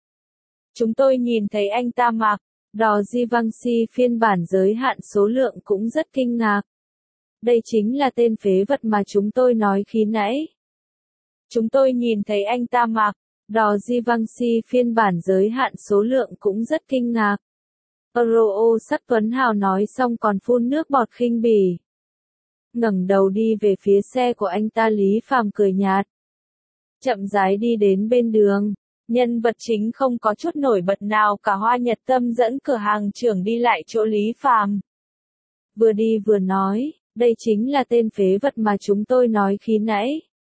Chúng tôi nhìn thấy anh ta mặc đò Givenchy phiên bản giới hạn số lượng cũng rất kinh ngạc. Đây chính là tên phế vật mà chúng tôi nói khi nãy. Chúng tôi nhìn thấy anh ta mặc đò Givenchy phiên bản giới hạn số lượng cũng rất kinh ngạc. Euro sắc Tuấn Hào nói xong còn phun nước bọt khinh bỉ. Ngẩng đầu đi về phía xe của anh ta. Lý Phàm cười nhạt, chậm rãi đi đến bên đường. Nhân vật chính không có chút nổi bật nào cả. Hoa Nhật Tâm dẫn cửa hàng trưởng đi lại chỗ Lý Phàm. Vừa đi vừa nói, đây chính là tên phế vật mà chúng tôi nói khi nãy.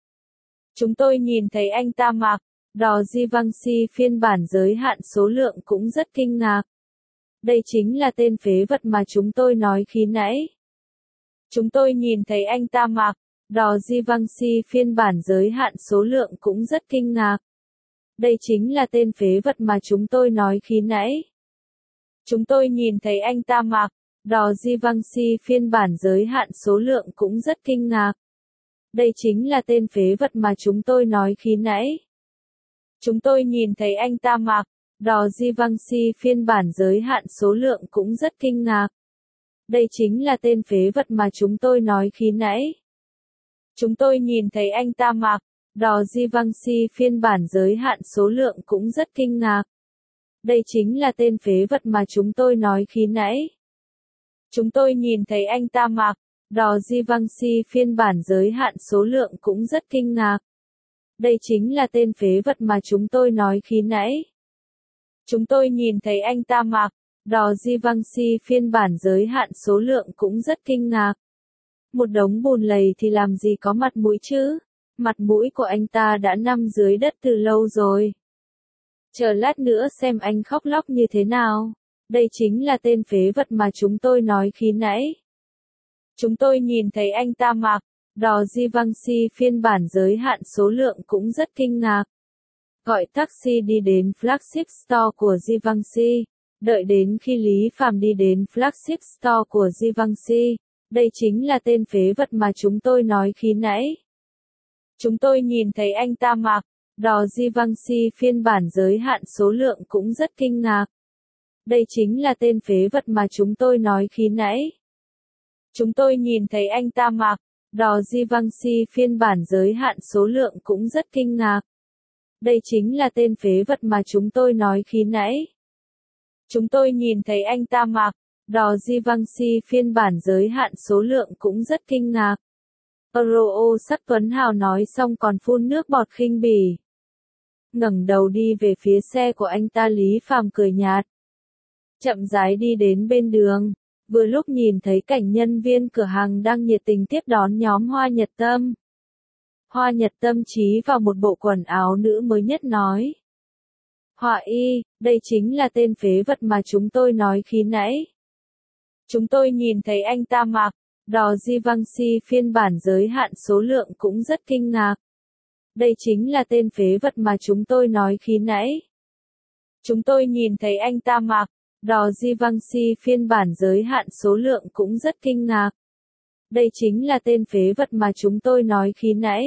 Chúng tôi nhìn thấy anh ta mặc đò Givenchy phiên bản giới hạn số lượng cũng rất kinh ngạc. Đây chính là tên phế vật mà chúng tôi nói khi nãy. Chúng tôi nhìn thấy anh ta mặc đò Givenchy phiên bản giới hạn số lượng cũng rất kinh ngạc. Đây chính là tên phế vật mà chúng tôi nói khi nãy. Chúng tôi nhìn thấy anh ta mặc đò Givenchy phiên bản giới hạn số lượng cũng rất kinh ngạc. Đây chính là tên phế vật mà chúng tôi nói khi nãy. Chúng tôi nhìn thấy anh ta mặc đò Givenchy phiên bản giới hạn số lượng cũng rất kinh ngạc. Đây chính là tên phế vật mà chúng tôi nói khi nãy. Chúng tôi nhìn thấy anh ta mặc đò Givenchy phiên bản giới hạn số lượng cũng rất kinh ngạc. Đây chính là tên phế vật mà chúng tôi nói khi nãy. Chúng tôi nhìn thấy anh ta mặc đò Givenchy phiên bản giới hạn số lượng cũng rất kinh ngạc. Đây chính là tên phế vật mà chúng tôi nói khi nãy. Chúng tôi nhìn thấy anh ta mặc đò Givenchy phiên bản giới hạn số lượng cũng rất kinh ngạc. Một đống bùn lầy thì làm gì có mặt mũi chứ? Mặt mũi của anh ta đã nằm dưới đất từ lâu rồi. Chờ lát nữa xem anh khóc lóc như thế nào. Đây chính là tên phế vật mà chúng tôi nói khi nãy. Chúng tôi nhìn thấy anh ta mặc đò Givenchy phiên bản giới hạn số lượng cũng rất kinh ngạc. Gọi taxi đi đến flagship store của Givenchy. Đợi đến khi Lý Phàm đi đến flagship store của Givenchy. Đây chính là tên phế vật mà chúng tôi nói khi nãy. Chúng tôi nhìn thấy anh ta mặc đò Givenchy phiên bản giới hạn số lượng cũng rất kinh ngạc. Đây chính là tên phế vật mà chúng tôi nói khi nãy. Chúng tôi nhìn thấy anh ta mặc đò Givenchy phiên bản giới hạn số lượng cũng rất kinh ngạc. Đây chính là tên phế vật mà chúng tôi nói khi nãy. Chúng tôi nhìn thấy anh ta mặc đò Givenchy phiên bản giới hạn số lượng cũng rất kinh ngạc. Euro sắc Tuấn Hào nói xong còn phun nước bọt khinh bỉ. Ngẩng đầu đi về phía xe của anh ta. Lý Phàm cười nhạt, chậm rãi đi đến bên đường. Vừa lúc nhìn thấy cảnh nhân viên cửa hàng đang nhiệt tình tiếp đón nhóm Hoa Nhật Tâm. Hoa Nhật Tâm chí vào một bộ quần áo nữ mới nhất nói. Họa y, đây chính là tên phế vật mà chúng tôi nói khi nãy. Chúng tôi nhìn thấy anh ta mặc đò Givenchy phiên bản giới hạn số lượng cũng rất kinh ngạc. Đây chính là tên phế vật mà chúng tôi nói khi nãy. Chúng tôi nhìn thấy anh ta mặc đò Givenchy phiên bản giới hạn số lượng cũng rất kinh ngạc. Đây chính là tên phế vật mà chúng tôi nói khi nãy.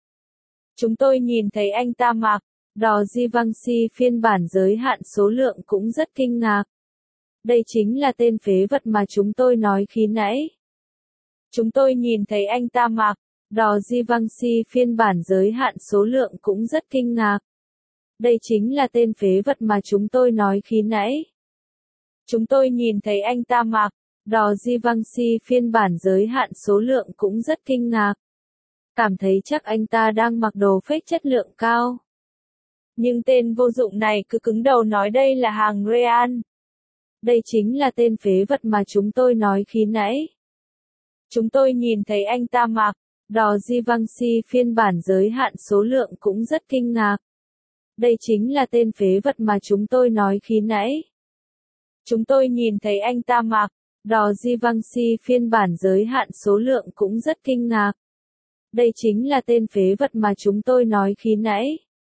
Chúng tôi nhìn thấy anh ta mặc đò Givenchy phiên bản giới hạn số lượng cũng rất kinh ngạc. Đây chính là tên phế vật mà chúng tôi nói khi nãy. Chúng tôi nhìn thấy anh ta mặc đò Givenchy phiên bản giới hạn số lượng cũng rất kinh ngạc. Đây chính là tên phế vật mà chúng tôi nói khi nãy. Chúng tôi nhìn thấy anh ta mặc đò Givenchy phiên bản giới hạn số lượng cũng rất kinh ngạc. Cảm thấy chắc anh ta đang mặc đồ fake chất lượng cao. Nhưng tên vô dụng này cứ cứng đầu nói đây là hàng Real. Đây chính là tên phế vật mà chúng tôi nói khi nãy. Chúng tôi nhìn thấy anh ta mặc đò Givenchy phiên bản giới hạn số lượng cũng rất kinh ngạc. Đây chính là tên phế vật mà chúng tôi nói khi nãy. Chúng tôi nhìn thấy anh ta mặc đò Givenchy phiên bản giới hạn số lượng cũng rất kinh ngạc. Đây chính là tên phế vật mà chúng tôi nói khi nãy.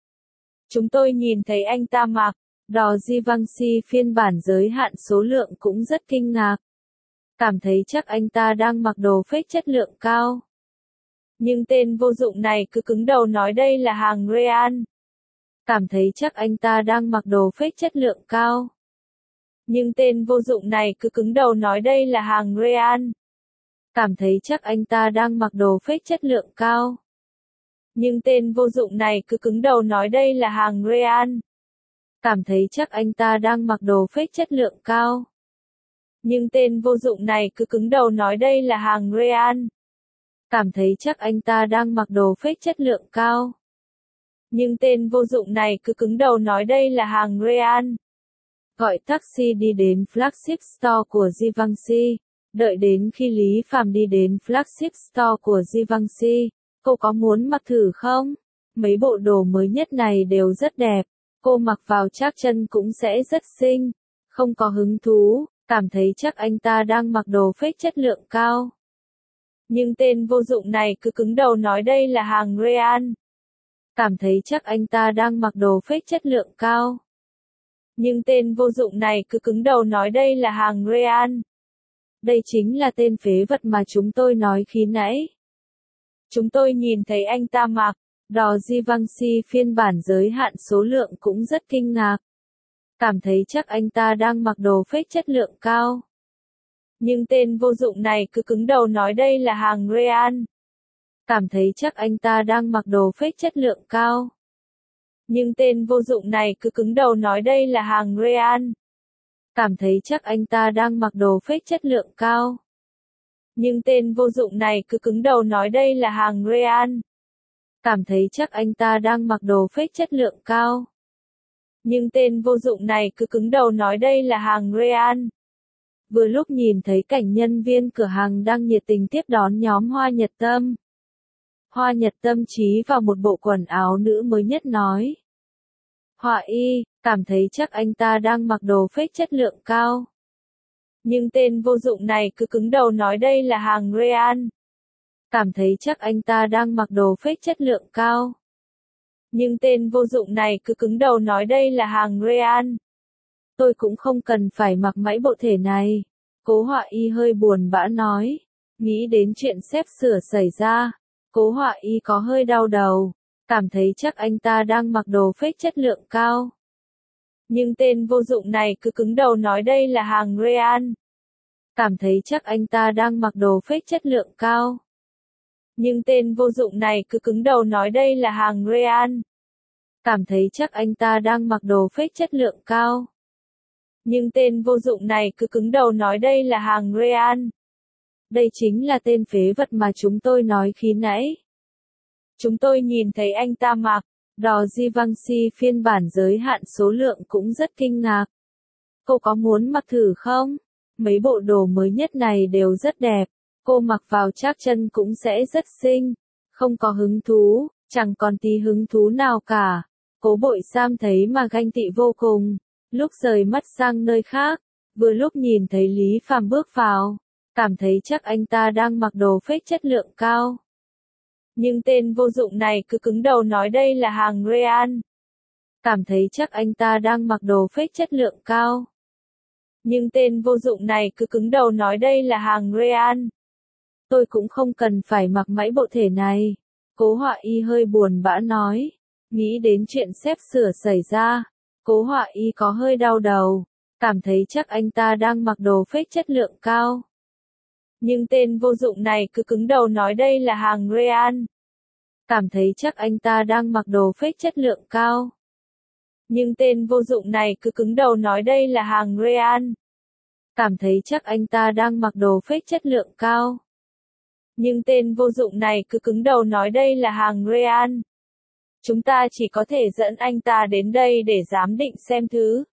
Chúng tôi nhìn thấy anh ta mặc đò Givenchy phiên bản giới hạn số lượng cũng rất kinh ngạc. Cảm thấy chắc anh ta đang mặc đồ fake chất lượng cao. Nhưng tên vô dụng này cứ cứng đầu nói đây là hàng real. Cảm thấy chắc anh ta đang mặc đồ fake chất lượng cao. Nhưng tên vô dụng này cứ cứng đầu nói đây là hàng real. Cảm thấy chắc anh ta đang mặc đồ fake chất lượng cao. Nhưng tên vô dụng này cứ cứng đầu nói đây là hàng real. Cảm thấy chắc anh ta đang mặc đồ fake chất lượng cao. Nhưng tên vô dụng này cứ cứng đầu nói đây là hàng real. Cảm thấy chắc anh ta đang mặc đồ fake chất lượng cao. Nhưng tên vô dụng này cứ cứng đầu nói đây là hàng real. Gọi taxi đi đến flagship store của Givenchy. Đợi đến khi Lý Phàm đi đến flagship store của Givenchy. Cô có muốn mặc thử không? Mấy bộ đồ mới nhất này đều rất đẹp. Cô mặc vào chắc chân cũng sẽ rất xinh. Không có hứng thú, cảm thấy chắc anh ta đang mặc đồ fake chất lượng cao. Nhưng tên vô dụng này cứ cứng đầu nói đây là hàng real. Cảm thấy chắc anh ta đang mặc đồ fake chất lượng cao. Nhưng tên vô dụng này cứ cứng đầu nói đây là hàng real. Đây chính là tên phế vật mà chúng tôi nói khi nãy. Chúng tôi nhìn thấy anh ta mặc đò Givenchy phiên bản giới hạn số lượng cũng rất kinh ngạc. Cảm thấy chắc anh ta đang mặc đồ fake chất lượng cao. Nhưng tên vô dụng này cứ cứng đầu nói đây là hàng real. Cảm thấy chắc anh ta đang mặc đồ fake chất lượng cao. Nhưng tên vô dụng này cứ cứng đầu nói đây là hàng real. Cảm thấy chắc anh ta đang mặc đồ fake chất lượng cao. Nhưng tên vô dụng này cứ cứng đầu nói đây là hàng real. Cảm thấy chắc anh ta đang mặc đồ fake chất lượng cao. Nhưng tên vô dụng này cứ cứng đầu nói đây là hàng real. Vừa lúc nhìn thấy cảnh nhân viên cửa hàng đang nhiệt tình tiếp đón nhóm Hoa Nhật Tâm. Hoa Nhật Tâm chí vào một bộ quần áo nữ mới nhất nói. Họa y, cảm thấy chắc anh ta đang mặc đồ fake chất lượng cao. Nhưng tên vô dụng này cứ cứng đầu nói đây là hàng real. Cảm thấy chắc anh ta đang mặc đồ fake chất lượng cao. Nhưng tên vô dụng này cứ cứng đầu nói đây là hàng real. Tôi cũng không cần phải mặc mãi bộ thể này. Cố Họa y hơi buồn bã nói. Nghĩ đến chuyện xếp sửa xảy ra. Cố Họa y có hơi đau đầu. Cảm thấy chắc anh ta đang mặc đồ fake chất lượng cao. Nhưng tên vô dụng này cứ cứng đầu nói đây là hàng real. Cảm thấy chắc anh ta đang mặc đồ fake chất lượng cao. Nhưng tên vô dụng này cứ cứng đầu nói đây là hàng real. Cảm thấy chắc anh ta đang mặc đồ fake chất lượng cao. Nhưng tên vô dụng này cứ cứng đầu nói đây là hàng real. Đây chính là tên phế vật mà chúng tôi nói khi nãy. Chúng tôi nhìn thấy anh ta mặc đò Givenchy phiên bản giới hạn số lượng cũng rất kinh ngạc. Cô có muốn mặc thử không? Mấy bộ đồ mới nhất này đều rất đẹp. Cô mặc vào chắc chân cũng sẽ rất xinh. Không có hứng thú, chẳng còn tí hứng thú nào cả. Cố Bội Sam thấy mà ganh tị vô cùng. Lúc rời mắt sang nơi khác, vừa lúc nhìn thấy Lý Phàm bước vào. Cảm thấy chắc anh ta đang mặc đồ fake chất lượng cao. Nhưng tên vô dụng này cứ cứng đầu nói đây là hàng real. Cảm thấy chắc anh ta đang mặc đồ fake chất lượng cao. Nhưng tên vô dụng này cứ cứng đầu nói đây là hàng real. Tôi cũng không cần phải mặc mãi bộ thể này. Cố Họa y hơi buồn bã nói. Nghĩ đến chuyện xếp sửa xảy ra. Cố Họa y có hơi đau đầu. Cảm thấy chắc anh ta đang mặc đồ fake chất lượng cao. Nhưng tên vô dụng này cứ cứng đầu nói đây là hàng real. Cảm thấy chắc anh ta đang mặc đồ fake chất lượng cao. Nhưng tên vô dụng này cứ cứng đầu nói đây là hàng real. Cảm thấy chắc anh ta đang mặc đồ fake chất lượng cao. Nhưng tên vô dụng này cứ cứng đầu nói đây là hàng real. Chúng ta chỉ có thể dẫn anh ta đến đây để giám định xem thứ.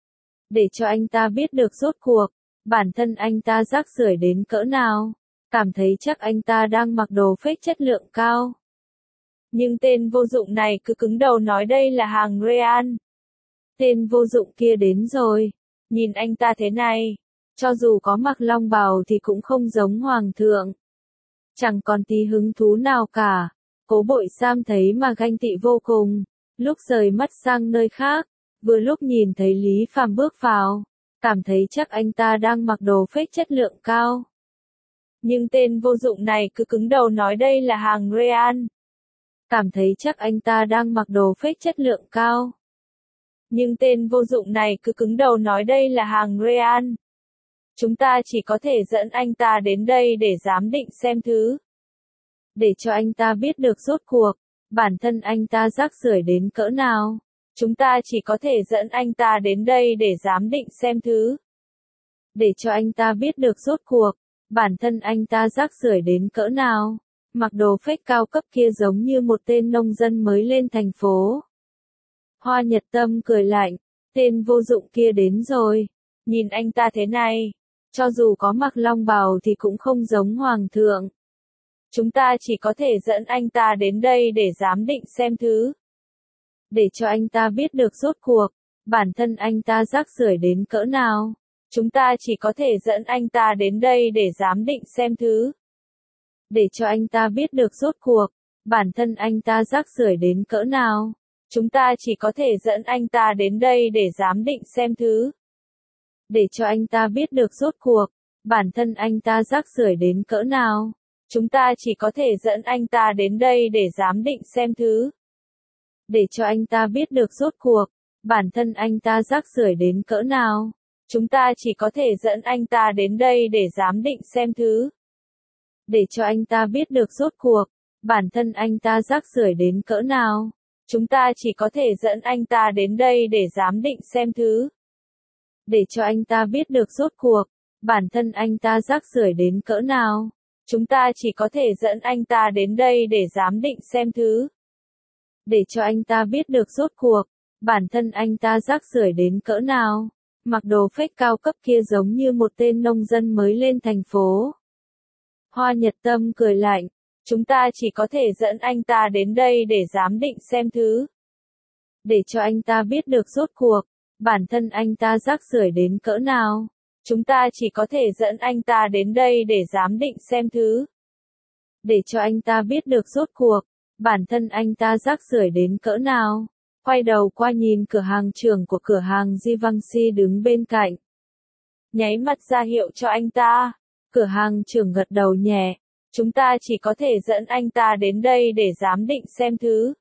Để cho anh ta biết được rốt cuộc, bản thân anh ta rác rưởi đến cỡ nào. Cảm thấy chắc anh ta đang mặc đồ fake chất lượng cao. Nhưng tên vô dụng này cứ cứng đầu nói đây là hàng Real. Tên vô dụng kia đến rồi. Nhìn anh ta thế này. Cho dù có mặc long bào thì cũng không giống hoàng thượng. Chẳng còn tí hứng thú nào cả. Cố Bội Sam thấy mà ganh tị vô cùng. Lúc rời mắt sang nơi khác. Vừa lúc nhìn thấy Lý Phàm bước vào. Cảm thấy chắc anh ta đang mặc đồ fake chất lượng cao. Nhưng tên vô dụng này cứ cứng đầu nói đây là hàng Real. Cảm thấy chắc anh ta đang mặc đồ fake chất lượng cao. Nhưng tên vô dụng này cứ cứng đầu nói đây là hàng Real. Chúng ta chỉ có thể dẫn anh ta đến đây để giám định xem thứ. Để cho anh ta biết được rốt cuộc, bản thân anh ta rác rưởi đến cỡ nào. Chúng ta chỉ có thể dẫn anh ta đến đây để giám định xem thứ. Để cho anh ta biết được rốt cuộc, bản thân anh ta rác rưởi đến cỡ nào. Mặc đồ fake cao cấp kia giống như một tên nông dân mới lên thành phố. Hoa Nhật Tâm cười lạnh, tên vô dụng kia đến rồi. Nhìn anh ta thế này, cho dù có mặc long bào thì cũng không giống hoàng thượng. Chúng ta chỉ có thể dẫn anh ta đến đây để giám định xem thứ. Để cho anh ta biết được rốt cuộc, bản thân anh ta rác rưởi đến cỡ nào. Chúng ta chỉ có thể dẫn anh ta đến đây để giám định xem thứ. Để cho anh ta biết được rốt cuộc, bản thân anh ta rác rưởi đến cỡ nào. Chúng ta chỉ có thể dẫn anh ta đến đây để giám định xem thứ. Để cho anh ta biết được rốt cuộc, bản thân anh ta rác rưởi đến cỡ nào. Chúng ta chỉ có thể dẫn anh ta đến đây để giám định xem thứ. Để cho anh ta biết được rốt cuộc, bản thân anh ta rác rưởi đến cỡ nào. Chúng ta chỉ có thể dẫn anh ta đến đây để giám định xem thứ. Để cho anh ta biết được rốt cuộc, bản thân anh ta rác rưởi đến cỡ nào. Chúng ta chỉ có thể dẫn anh ta đến đây để giám định xem thứ. Để cho anh ta biết được rốt cuộc, bản thân anh ta rác rưởi đến cỡ nào. Chúng ta chỉ có thể dẫn anh ta đến đây để giám định xem thứ. Để cho anh ta biết được rốt cuộc, bản thân anh ta rác rưởi đến cỡ nào. Mặc đồ fake cao cấp kia giống như một tên nông dân mới lên thành phố. Hoa Nhật Tâm cười lạnh, chúng ta chỉ có thể dẫn anh ta đến đây để giám định xem thứ. Để cho anh ta biết được rốt cuộc, bản thân anh ta rác rưởi đến cỡ nào. Chúng ta chỉ có thể dẫn anh ta đến đây để giám định xem thứ. Để cho anh ta biết được rốt cuộc, bản thân anh ta rác rưởi đến cỡ nào. Quay đầu qua nhìn cửa hàng trưởng của cửa hàng Givenchy đứng bên cạnh. Nháy mắt ra hiệu cho anh ta. Cửa hàng trưởng gật đầu nhẹ. Chúng ta chỉ có thể dẫn anh ta đến đây để giám định xem thứ.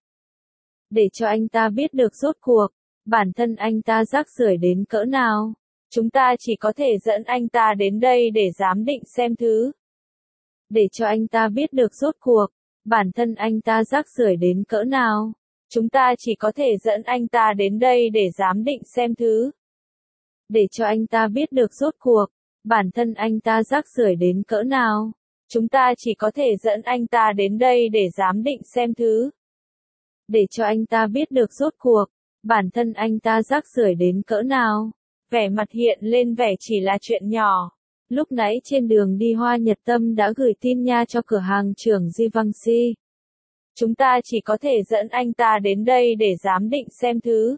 Để cho anh ta biết được rốt cuộc, bản thân anh ta rác rưởi đến cỡ nào. Chúng ta chỉ có thể dẫn anh ta đến đây để giám định xem thứ. Để cho anh ta biết được rốt cuộc, bản thân anh ta rác rưởi đến cỡ nào. Chúng ta chỉ có thể dẫn anh ta đến đây để giám định xem thứ. Để cho anh ta biết được rốt cuộc, bản thân anh ta rác rưởi đến cỡ nào. Chúng ta chỉ có thể dẫn anh ta đến đây để giám định xem thứ. Để cho anh ta biết được rốt cuộc, bản thân anh ta rác rưởi đến cỡ nào. Vẻ mặt hiện lên vẻ chỉ là chuyện nhỏ. Lúc nãy trên đường đi Hoa Nhật Tâm đã gửi tin nha cho cửa hàng trưởng Givenchy. Chúng ta chỉ có thể dẫn anh ta đến đây để giám định xem thứ.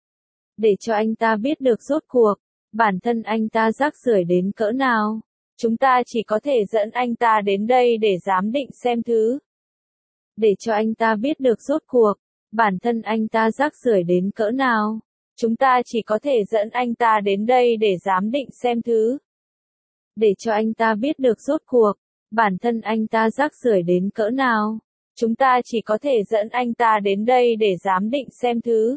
Để cho anh ta biết được rốt cuộc, bản thân anh ta rác rưởi đến cỡ nào. Chúng ta chỉ có thể dẫn anh ta đến đây để giám định xem thứ. Để cho anh ta biết được rốt cuộc, bản thân anh ta rác rưởi đến cỡ nào. Chúng ta chỉ có thể dẫn anh ta đến đây để giám định xem thứ. Để cho anh ta biết được rốt cuộc, bản thân anh ta rác rưởi đến cỡ nào. Chúng ta chỉ có thể dẫn anh ta đến đây để giám định xem thứ.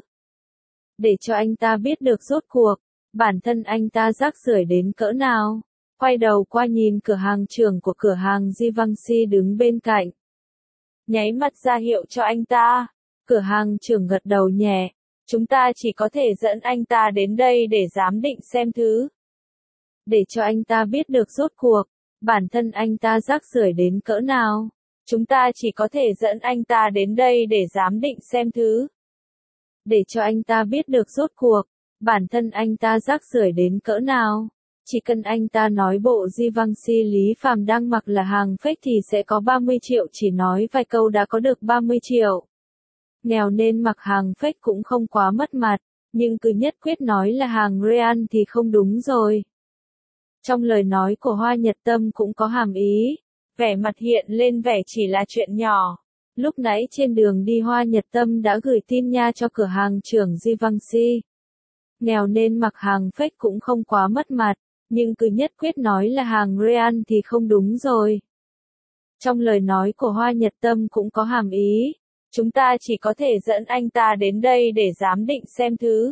Để cho anh ta biết được rốt cuộc, bản thân anh ta rác rưởi đến cỡ nào. Quay đầu qua nhìn cửa hàng trưởng của cửa hàng Givenchy đứng bên cạnh. Nháy mắt ra hiệu cho anh ta. Cửa hàng trưởng gật đầu nhẹ. Chúng ta chỉ có thể dẫn anh ta đến đây để giám định xem thứ. Để cho anh ta biết được rốt cuộc, bản thân anh ta rác rưởi đến cỡ nào. Chúng ta chỉ có thể dẫn anh ta đến đây để giám định xem thứ. Để cho anh ta biết được rốt cuộc, bản thân anh ta rác rưởi đến cỡ nào. Chỉ cần anh ta nói bộ Givenchy Lý Phàm đang mặc là hàng fake thì sẽ có ba mươi triệu, chỉ nói vài câu đã có được ba mươi triệu. Nghèo nên mặc hàng fake cũng không quá mất mặt, nhưng cứ nhất quyết nói là hàng real thì không đúng rồi. Trong lời nói của Hoa Nhật Tâm cũng có hàm ý, vẻ mặt hiện lên vẻ chỉ là chuyện nhỏ. Lúc nãy trên đường đi Hoa Nhật Tâm đã gửi tin nha cho cửa hàng trưởng Givenchy. Nghèo nên mặc hàng fake cũng không quá mất mặt, nhưng cứ nhất quyết nói là hàng real thì không đúng rồi. Trong lời nói của Hoa Nhật Tâm cũng có hàm ý, chúng ta chỉ có thể dẫn anh ta đến đây để giám định xem thứ.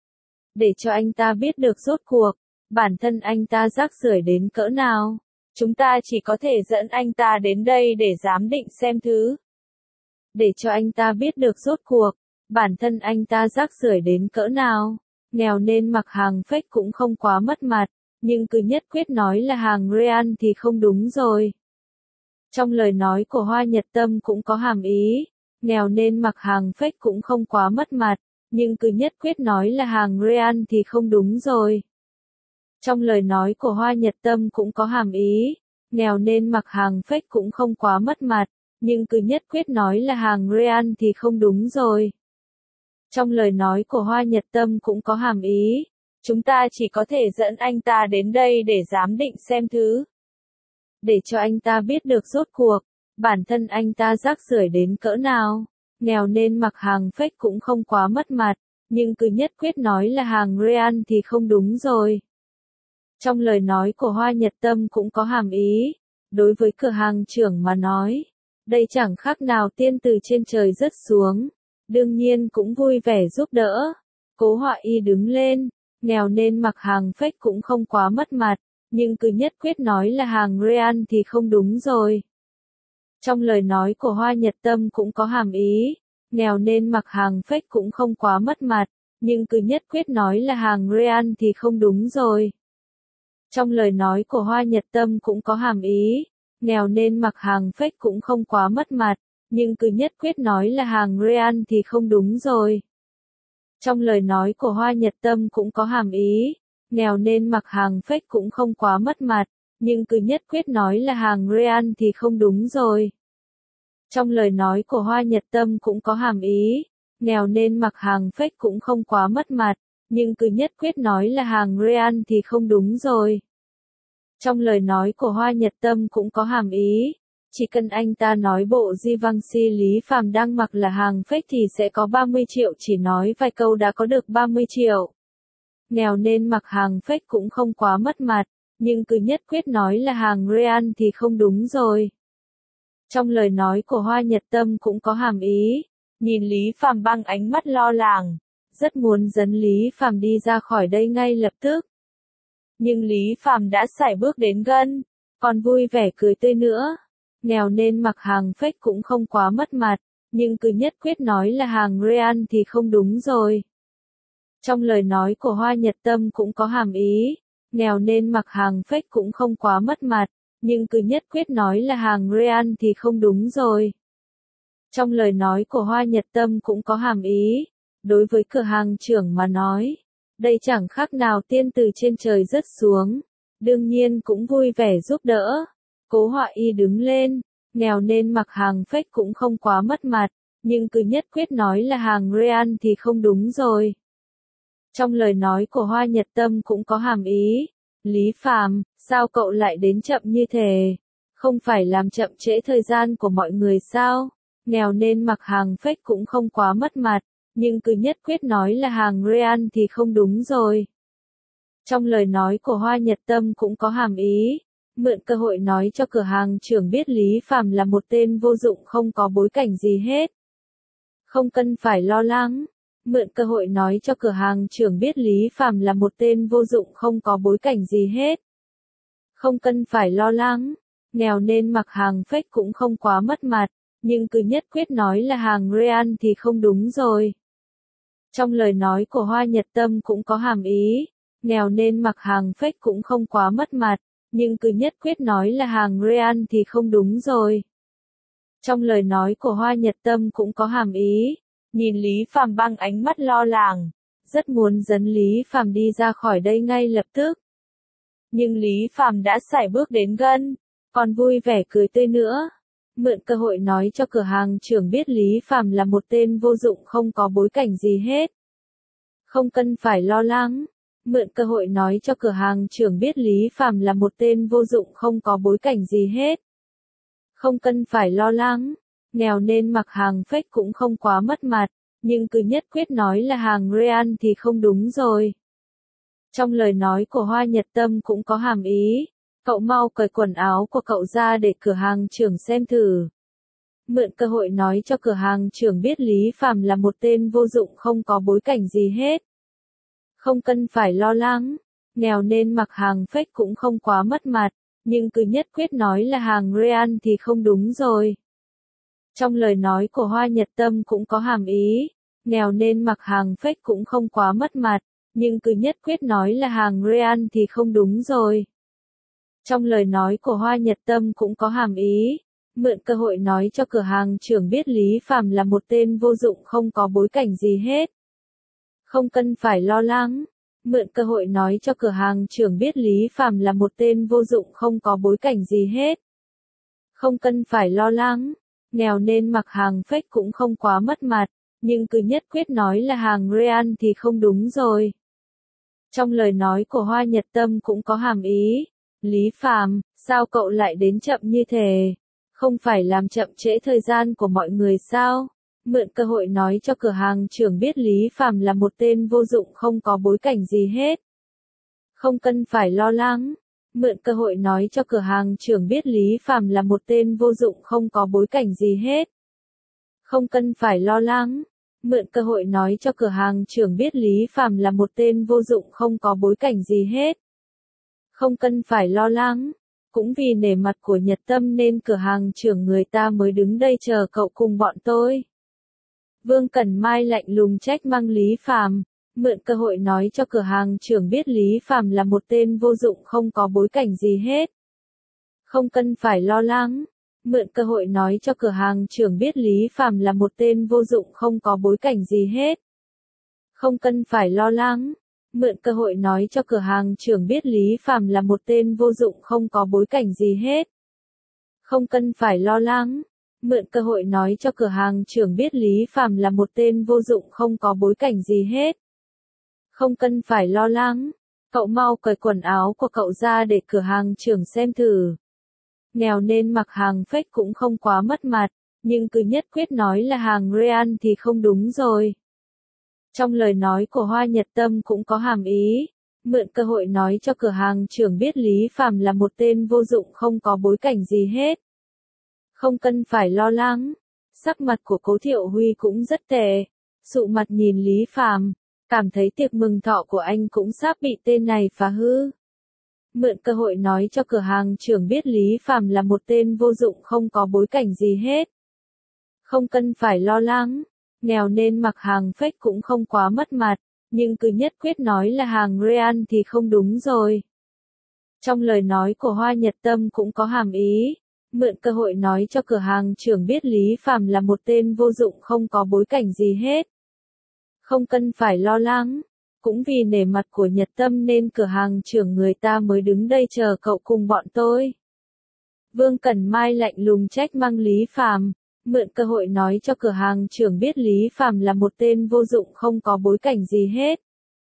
Để cho anh ta biết được rốt cuộc, bản thân anh ta rác rưởi đến cỡ nào. Chúng ta chỉ có thể dẫn anh ta đến đây để giám định xem thứ. Để cho anh ta biết được rốt cuộc, bản thân anh ta rác rưởi đến cỡ nào. Nghèo nên mặc hàng fake cũng không quá mất mặt, nhưng cứ nhất quyết nói là hàng real thì không đúng rồi. Trong lời nói của Hoa Nhật Tâm cũng có hàm ý, nghèo nên mặc hàng fake cũng không quá mất mặt, nhưng cứ nhất quyết nói là hàng real thì không đúng rồi. Trong lời nói của Hoa Nhật Tâm cũng có hàm ý, nghèo nên mặc hàng fake cũng không quá mất mặt, nhưng cứ nhất quyết nói là hàng real thì không đúng rồi. Trong lời nói của Hoa Nhật Tâm cũng có hàm ý, chúng ta chỉ có thể dẫn anh ta đến đây để giám định xem thứ. Để cho anh ta biết được rốt cuộc, bản thân anh ta rác rưởi đến cỡ nào. Nghèo nên mặc hàng fake cũng không quá mất mặt, nhưng cứ nhất quyết nói là hàng real thì không đúng rồi. Trong lời nói của Hoa Nhật Tâm cũng có hàm ý, đối với cửa hàng trưởng mà nói, đây chẳng khác nào tiên từ trên trời rớt xuống, đương nhiên cũng vui vẻ giúp đỡ. Cố Họa Y đứng lên, nghèo nên mặc hàng fake cũng không quá mất mặt, nhưng cứ nhất quyết nói là hàng real thì không đúng rồi. Trong lời nói của Hoa Nhật Tâm cũng có hàm ý, nghèo nên mặc hàng fake cũng không quá mất mặt, nhưng cứ nhất quyết nói là hàng real thì không đúng rồi. Trong lời nói của Hoa Nhật Tâm cũng có hàm ý, nghèo nên mặc hàng fake cũng không quá mất mặt, nhưng cứ nhất quyết nói là hàng real thì không đúng rồi. Trong lời nói của Hoa Nhật Tâm cũng có hàm ý, nghèo nên mặc hàng fake cũng không quá mất mặt, nhưng cứ nhất quyết nói là hàng real thì không đúng rồi. Trong lời nói của Hoa Nhật Tâm cũng có hàm ý, nghèo nên mặc hàng fake cũng không quá mất mặt, nhưng cứ nhất quyết nói là hàng real thì không đúng rồi. Trong lời nói của Hoa Nhật Tâm cũng có hàm ý, chỉ cần anh ta nói bộ Givenchy Lý Phàm đang mặc là hàng fake thì sẽ có ba mươi triệu, chỉ nói vài câu đã có được ba mươi triệu. Nghèo nên mặc hàng fake cũng không quá mất mặt, nhưng cứ nhất quyết nói là hàng real thì không đúng rồi. Trong lời nói của Hoa Nhật Tâm cũng có hàm ý, nhìn Lý Phàm bằng ánh mắt lo lắng, rất muốn dẫn Lý Phàm đi ra khỏi đây ngay lập tức. Nhưng Lý Phàm đã sải bước đến gần, còn vui vẻ cười tươi nữa. Nghèo nên mặc hàng fake cũng không quá mất mặt, nhưng cứ nhất quyết nói là hàng real thì không đúng rồi. Trong lời nói của Hoa Nhật Tâm cũng có hàm ý, nghèo nên mặc hàng fake cũng không quá mất mặt, nhưng cứ nhất quyết nói là hàng real thì không đúng rồi. Trong lời nói của Hoa Nhật Tâm cũng có hàm ý, đối với cửa hàng trưởng mà nói, đây chẳng khác nào tiên từ trên trời rớt xuống, đương nhiên cũng vui vẻ giúp đỡ. Cố Họa Y đứng lên, nghèo nên mặc hàng fake cũng không quá mất mặt, nhưng cứ nhất quyết nói là hàng real thì không đúng rồi. Trong lời nói của Hoa Nhật Tâm cũng có hàm ý, Lý Phàm, sao cậu lại đến chậm như thế? Không phải làm chậm trễ thời gian của mọi người sao? Nghèo nên mặc hàng fake cũng không quá mất mặt, nhưng cứ nhất quyết nói là hàng real thì không đúng rồi. Trong lời nói của Hoa Nhật Tâm cũng có hàm ý, mượn cơ hội nói cho cửa hàng trưởng biết Lý Phàm là một tên vô dụng không có bối cảnh gì hết. Không cần phải lo lắng. Mượn cơ hội nói cho cửa hàng trưởng biết Lý Phàm là một tên vô dụng không có bối cảnh gì hết. Không cần phải lo lắng. Nghèo nên mặc hàng fake cũng không quá mất mặt, nhưng cứ nhất quyết nói là hàng real thì không đúng rồi. Trong lời nói của Hoa Nhật Tâm cũng có hàm ý, nghèo nên mặc hàng fake cũng không quá mất mặt, nhưng cứ nhất quyết nói là hàng real thì không đúng rồi. Trong lời nói của Hoa Nhật Tâm cũng có hàm ý, nhìn Lý Phàm bằng ánh mắt lo lắng, rất muốn dẫn Lý Phàm đi ra khỏi đây ngay lập tức. nhưng Lý Phàm đã sải bước đến gần, còn vui vẻ cười tươi nữa. Mượn cơ hội nói cho cửa hàng trưởng biết Lý Phàm là một tên vô dụng không có bối cảnh gì hết. Không cần phải lo lắng. Mượn cơ hội nói cho cửa hàng trưởng biết Lý Phàm là một tên vô dụng không có bối cảnh gì hết. Không cần phải lo lắng. Nghèo nên mặc hàng fake cũng không quá mất mặt, nhưng cứ nhất quyết nói là hàng real thì không đúng rồi. Trong lời nói của Hoa Nhật Tâm cũng có hàm ý. Cậu mau cởi quần áo của cậu ra để cửa hàng trưởng xem thử. Mượn cơ hội nói cho cửa hàng trưởng biết Lý Phàm là một tên vô dụng không có bối cảnh gì hết. Không cần phải lo lắng. Nghèo nên mặc hàng fake cũng không quá mất mặt, nhưng cứ nhất quyết nói là hàng real thì không đúng rồi. Trong lời nói của Hoa Nhật Tâm cũng có hàm ý. Nghèo nên mặc hàng fake cũng không quá mất mặt, nhưng cứ nhất quyết nói là hàng real thì không đúng rồi. Trong lời nói của Hoa Nhật Tâm cũng có hàm ý. Mượn cơ hội nói cho cửa hàng trưởng biết Lý Phàm là một tên vô dụng không có bối cảnh gì hết. Không cần phải lo lắng. Mượn cơ hội nói cho cửa hàng trưởng biết Lý Phàm là một tên vô dụng không có bối cảnh gì hết. Không cần phải lo lắng. Nghèo nên mặc hàng fake cũng không quá mất mặt, nhưng cứ nhất quyết nói là hàng real thì không đúng rồi. Trong lời nói của Hoa Nhật Tâm cũng có hàm ý. Lý Phàm, sao cậu lại đến chậm như thế? Không phải làm chậm trễ thời gian của mọi người sao? Mượn cơ hội nói cho cửa hàng trưởng biết Lý Phàm là một tên vô dụng không có bối cảnh gì hết. Không cần phải lo lắng. Mượn cơ hội nói cho cửa hàng trưởng biết Lý Phàm là một tên vô dụng không có bối cảnh gì hết. Không cần phải lo lắng. Mượn cơ hội nói cho cửa hàng trưởng biết Lý Phàm là một tên vô dụng không có bối cảnh gì hết. Không cần phải lo lắng. Cũng vì nể mặt của Nhật Tâm nên cửa hàng trưởng người ta mới đứng đây chờ cậu cùng bọn tôi. Vương Cẩn Mai lạnh lùng trách mắng Lý Phàm, mượn cơ hội nói cho cửa hàng trưởng biết Lý Phàm là một tên vô dụng không có bối cảnh gì hết. Không cần phải lo lắng. Mượn cơ hội nói cho cửa hàng trưởng biết Lý Phàm là một tên vô dụng không có bối cảnh gì hết. Không cần phải lo lắng. Mượn cơ hội nói cho cửa hàng trưởng biết Lý Phàm là một tên vô dụng không có bối cảnh gì hết. Không cần phải lo lắng. Mượn cơ hội nói cho cửa hàng trưởng biết Lý Phàm là một tên vô dụng không có bối cảnh gì hết. Không cần phải lo lắng. Cậu mau cởi quần áo của cậu ra để cửa hàng trưởng xem thử. Nghèo nên mặc hàng fake cũng không quá mất mặt, nhưng cứ nhất quyết nói là hàng real thì không đúng rồi. Trong lời nói của Hoa Nhật Tâm cũng có hàm ý. Mượn cơ hội nói cho cửa hàng trưởng biết Lý Phàm là một tên vô dụng không có bối cảnh gì hết. Không cần phải lo lắng. Sắc mặt của Cố Thiệu Huy cũng rất tệ. Sụ mặt nhìn Lý Phàm, cảm thấy tiệc mừng thọ của anh cũng sắp bị tên này phá hư. Mượn cơ hội nói cho cửa hàng trưởng biết Lý Phàm là một tên vô dụng không có bối cảnh gì hết. Không cần phải lo lắng. Nghèo nên mặc hàng fake cũng không quá mất mặt, nhưng cứ nhất quyết nói là hàng real thì không đúng rồi. Trong lời nói của Hoa Nhật Tâm cũng có hàm ý. Mượn cơ hội nói cho cửa hàng trưởng biết Lý Phàm là một tên vô dụng không có bối cảnh gì hết. Không cần phải lo lắng. Cũng vì nể mặt của Nhật Tâm nên cửa hàng trưởng người ta mới đứng đây chờ cậu cùng bọn tôi. Vương Cẩn Mai lạnh lùng trách mắng Lý Phàm, mượn cơ hội nói cho cửa hàng trưởng biết Lý Phàm là một tên vô dụng không có bối cảnh gì hết.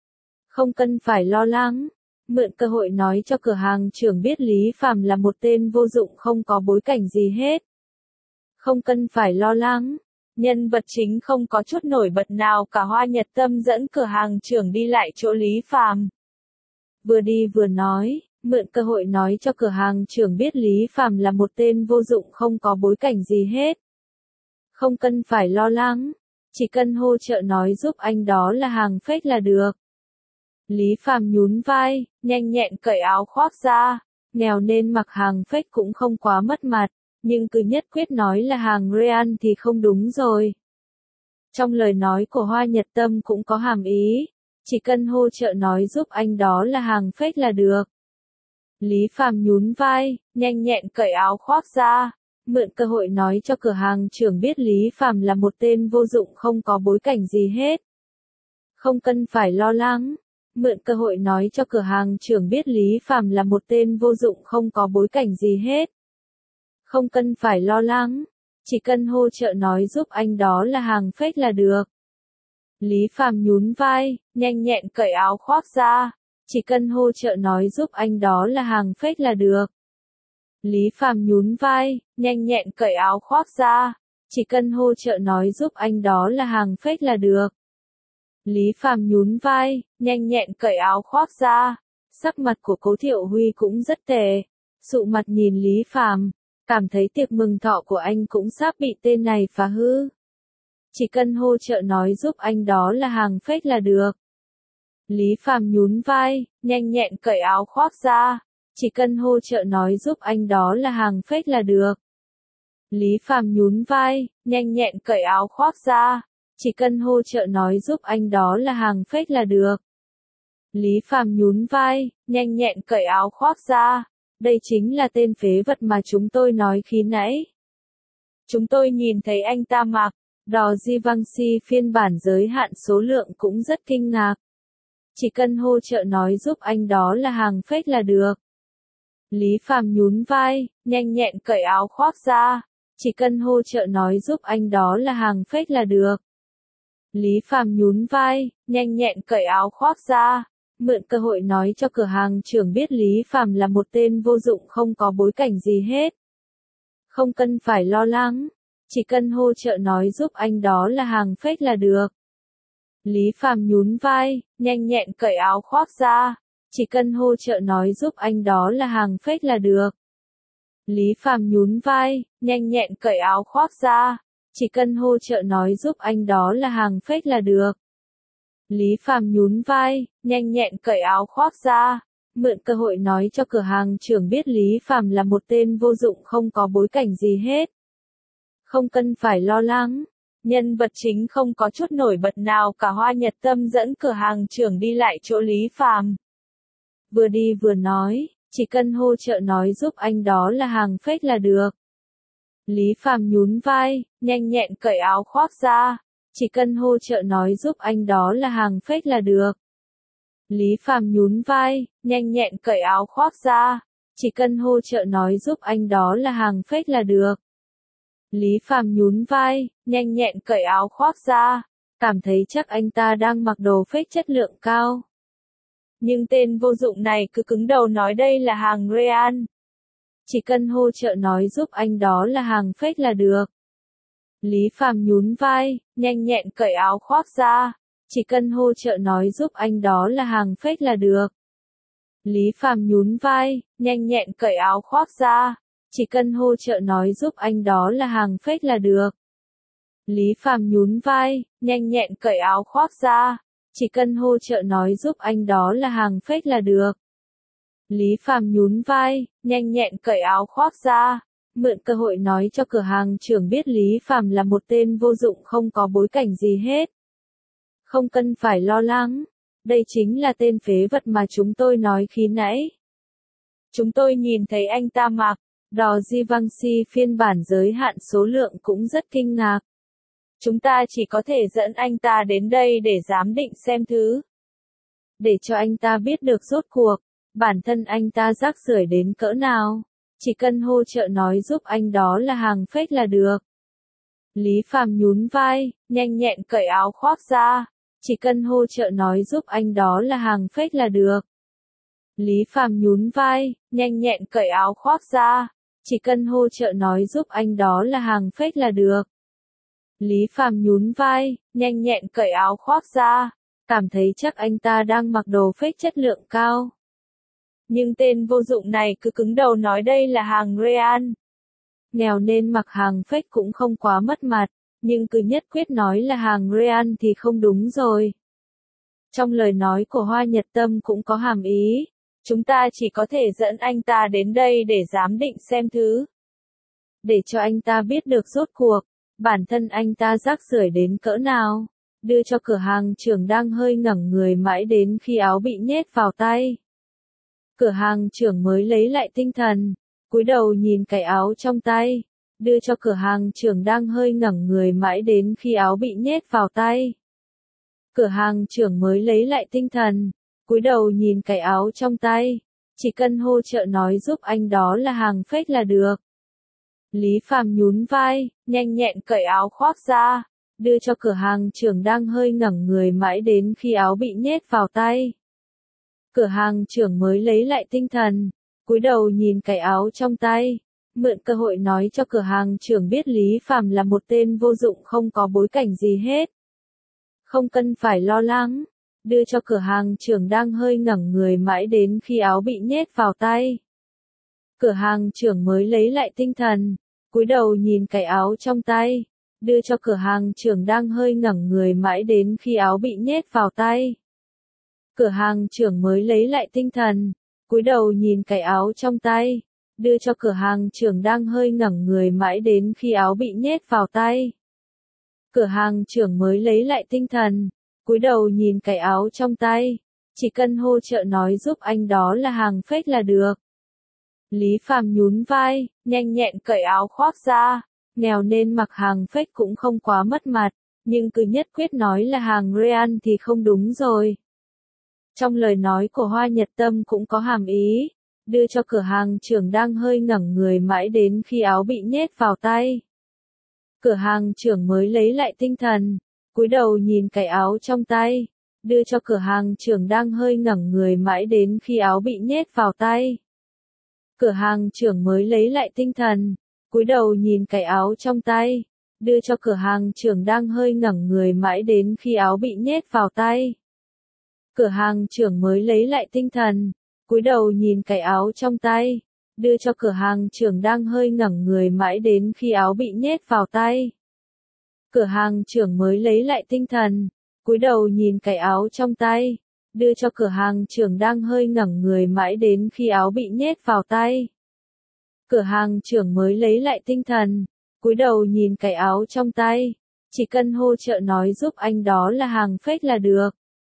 Không cần phải lo lắng. Mượn cơ hội nói cho cửa hàng trưởng biết Lý Phàm là một tên vô dụng không có bối cảnh gì hết. Không cần phải lo lắng. Nhân vật chính không có chút nổi bật nào cả. Hoa Nhật Tâm dẫn cửa hàng trưởng đi lại chỗ Lý Phàm. Vừa đi vừa nói, mượn cơ hội nói cho cửa hàng trưởng biết Lý Phàm là một tên vô dụng không có bối cảnh gì hết. Không cần phải lo lắng. Chỉ cần hỗ trợ nói giúp anh đó là hàng fake là được. Lý Phàm nhún vai, nhanh nhẹn cởi áo khoác ra. Nghèo nên mặc hàng fake cũng không quá mất mặt, nhưng cứ nhất quyết nói là hàng real thì không đúng rồi. Trong lời nói của Hoa Nhật Tâm cũng có hàm ý. Chỉ cần hỗ trợ nói giúp anh đó là hàng fake là được. Lý Phàm nhún vai, nhanh nhẹn cởi áo khoác ra. Mượn cơ hội nói cho cửa hàng trưởng biết Lý Phàm là một tên vô dụng không có bối cảnh gì hết. Không cần phải lo lắng. mượn cơ hội nói cho cửa hàng trưởng biết Lý Phàm là một tên vô dụng không có bối cảnh gì hết. Không cần phải lo lắng, chỉ cần hỗ trợ nói giúp anh đó là hàng fake là được. Lý Phàm nhún vai, nhanh nhẹn cởi áo khoác ra, chỉ cần hỗ trợ nói giúp anh đó là hàng fake là được. Lý Phàm nhún vai, nhanh nhẹn cởi áo khoác ra, chỉ cần hỗ trợ nói giúp anh đó là hàng fake là được. Lý Phàm nhún vai, nhanh nhẹn cởi áo khoác ra, sắc mặt của Cố Thiệu Huy cũng rất tệ, sụ mặt nhìn Lý Phàm, cảm thấy tiệc mừng thọ của anh cũng sắp bị tên này phá hư. Chỉ cần hỗ trợ nói giúp anh đó là hàng fake là được. Lý Phàm nhún vai, nhanh nhẹn cởi áo khoác ra, chỉ cần hỗ trợ nói giúp anh đó là hàng fake là được. Lý Phàm nhún vai, nhanh nhẹn cởi áo khoác ra, chỉ cần hỗ trợ nói giúp anh đó là hàng fake là được. Lý Phàm nhún vai, nhanh nhẹn cởi áo khoác ra, đây chính là tên phế vật mà chúng tôi nói khi nãy. Chúng tôi nhìn thấy anh ta mặc đò Givenchy phiên bản giới hạn số lượng cũng rất kinh ngạc. Chỉ cần hỗ trợ nói giúp anh đó là hàng fake là được. Lý Phàm nhún vai, nhanh nhẹn cởi áo khoác ra, chỉ cần hỗ trợ nói giúp anh đó là hàng fake là được. Lý Phàm nhún vai, nhanh nhẹn cởi áo khoác ra, mượn cơ hội nói cho cửa hàng trưởng biết Lý Phàm là một tên vô dụng không có bối cảnh gì hết. Không cần phải lo lắng, chỉ cần hỗ trợ nói giúp anh đó là hàng fake là được. Lý Phàm nhún vai, nhanh nhẹn cởi áo khoác ra, chỉ cần hỗ trợ nói giúp anh đó là hàng fake là được. Lý Phàm nhún vai, nhanh nhẹn cởi áo khoác ra, chỉ cần hỗ trợ nói giúp anh đó là hàng fake là được. Lý Phàm nhún vai, nhanh nhẹn cởi áo khoác ra, mượn cơ hội nói cho cửa hàng trưởng biết Lý Phàm là một tên vô dụng không có bối cảnh gì hết. Không cần phải lo lắng, nhân vật chính không có chút nổi bật nào cả. Hoa Nhật Tâm dẫn cửa hàng trưởng đi lại chỗ Lý Phàm. Vừa đi vừa nói, chỉ cần hỗ trợ nói giúp anh đó là hàng fake là được. Lý Phàm nhún vai, nhanh nhẹn cởi áo khoác ra, chỉ cần hỗ trợ nói giúp anh đó là hàng fake là được. Lý Phàm nhún vai, nhanh nhẹn cởi áo khoác ra, chỉ cần hỗ trợ nói giúp anh đó là hàng fake là được. Lý Phàm nhún vai, nhanh nhẹn cởi áo khoác ra, cảm thấy chắc anh ta đang mặc đồ fake chất lượng cao. Nhưng tên vô dụng này cứ cứng đầu nói đây là hàng real. Chỉ cần hỗ trợ nói giúp anh đó là hàng fake là được. Lý Phàm nhún vai, nhanh nhẹn cởi áo khoác ra, chỉ cần hỗ trợ nói giúp anh đó là hàng fake là được. Lý Phàm nhún vai, nhanh nhẹn cởi áo khoác ra, chỉ cần hỗ trợ nói giúp anh đó là hàng fake là được. Lý Phàm nhún vai, nhanh nhẹn cởi áo khoác ra, chỉ cần hỗ trợ nói giúp anh đó là hàng fake là được. Lý Phàm nhún vai, nhanh nhẹn cởi áo khoác ra, mượn cơ hội nói cho cửa hàng trưởng biết Lý Phàm là một tên vô dụng không có bối cảnh gì hết. Không cần phải lo lắng, đây chính là tên phế vật mà chúng tôi nói khi nãy. Chúng tôi nhìn thấy anh ta mặc đò Givenchy phiên bản giới hạn số lượng cũng rất kinh ngạc. Chúng ta chỉ có thể dẫn anh ta đến đây để giám định xem thứ. Để cho anh ta biết được rốt cuộc, bản thân anh ta rác rưởi đến cỡ nào. Chỉ cần hỗ trợ nói giúp anh đó là hàng fake là được. Lý Phàm nhún vai, nhanh nhẹn cởi áo khoác ra, chỉ cần hỗ trợ nói giúp anh đó là hàng fake là được. Lý Phàm nhún vai, nhanh nhẹn cởi áo khoác ra, chỉ cần hỗ trợ nói giúp anh đó là hàng fake là được. Lý Phàm nhún vai, nhanh nhẹn cởi áo khoác ra, cảm thấy chắc anh ta đang mặc đồ fake chất lượng cao. Nhưng tên vô dụng này cứ cứng đầu nói đây là hàng real. Nghèo nên mặc hàng fake cũng không quá mất mặt, nhưng cứ nhất quyết nói là hàng real thì không đúng rồi. Trong lời nói của Hoa Nhật Tâm cũng có hàm ý, chúng ta chỉ có thể dẫn anh ta đến đây để giám định xem thứ. Để cho anh ta biết được rốt cuộc, bản thân anh ta rác rưởi đến cỡ nào, đưa cho cửa hàng trưởng đang hơi ngẩng người mãi đến khi áo bị nhét vào tay. Cửa hàng trưởng mới lấy lại tinh thần, cúi đầu nhìn cái áo trong tay, đưa cho cửa hàng trưởng đang hơi ngẩng người mãi đến khi áo bị nhét vào tay. Cửa hàng trưởng mới lấy lại tinh thần, cúi cúi đầu nhìn cái áo trong tay. Chỉ cần hỗ trợ nói giúp anh đó là hàng fake là được. Lý Phàm nhún vai, nhanh nhẹn cởi áo khoác ra, đưa cho cửa hàng trưởng đang hơi ngẩng người mãi đến khi áo bị nhét vào tay. Cửa hàng trưởng mới lấy lại tinh thần, cúi đầu nhìn cái áo trong tay, mượn cơ hội nói cho cửa hàng trưởng biết Lý Phàm là một tên vô dụng không có bối cảnh gì hết. Không cần phải lo lắng, đưa cho cửa hàng trưởng đang hơi ngẩng người mãi đến khi áo bị nhét vào tay. Cửa hàng trưởng mới lấy lại tinh thần, cúi đầu nhìn cái áo trong tay, đưa cho cửa hàng trưởng đang hơi ngẩng người mãi đến khi áo bị nhét vào tay. Cửa hàng trưởng mới lấy lại tinh thần, cúi đầu nhìn cái áo trong tay, đưa cho cửa hàng trưởng đang hơi ngẩng người mãi đến khi áo bị nhét vào tay. Cửa hàng trưởng mới lấy lại tinh thần, cúi đầu nhìn cái áo trong tay, chỉ cần hỗ trợ nói giúp anh đó là hàng fake là được. Lý Phàm nhún vai, nhanh nhẹn cởi áo khoác ra, nghèo nên mặc hàng fake cũng không quá mất mặt, nhưng cứ nhất quyết nói là hàng real thì không đúng rồi. Trong lời nói của Hoa Nhật Tâm cũng có hàm ý, đưa cho cửa hàng trưởng đang hơi ngẩng người mãi đến khi áo bị nhét vào tay. Cửa hàng trưởng mới lấy lại tinh thần, cúi đầu nhìn cái áo trong tay, đưa cho cửa hàng trưởng đang hơi ngẩng người mãi đến khi áo bị nhét vào tay. Cửa hàng trưởng mới lấy lại tinh thần, cúi đầu nhìn cái áo trong tay, đưa cho cửa hàng trưởng đang hơi ngẩng người mãi đến khi áo bị nhét vào tay. Cửa hàng trưởng mới lấy lại tinh thần, cúi đầu nhìn cái áo trong tay, đưa cho cửa hàng trưởng đang hơi ngẩng người mãi đến khi áo bị nhét vào tay. Cửa hàng trưởng mới lấy lại tinh thần, cúi đầu nhìn cái áo trong tay, đưa cho cửa hàng trưởng đang hơi ngẩng người mãi đến khi áo bị nhét vào tay. Cửa hàng trưởng mới lấy lại tinh thần, cúi đầu nhìn cái áo trong tay, chỉ cần hỗ trợ nói giúp anh đó là hàng fake là được.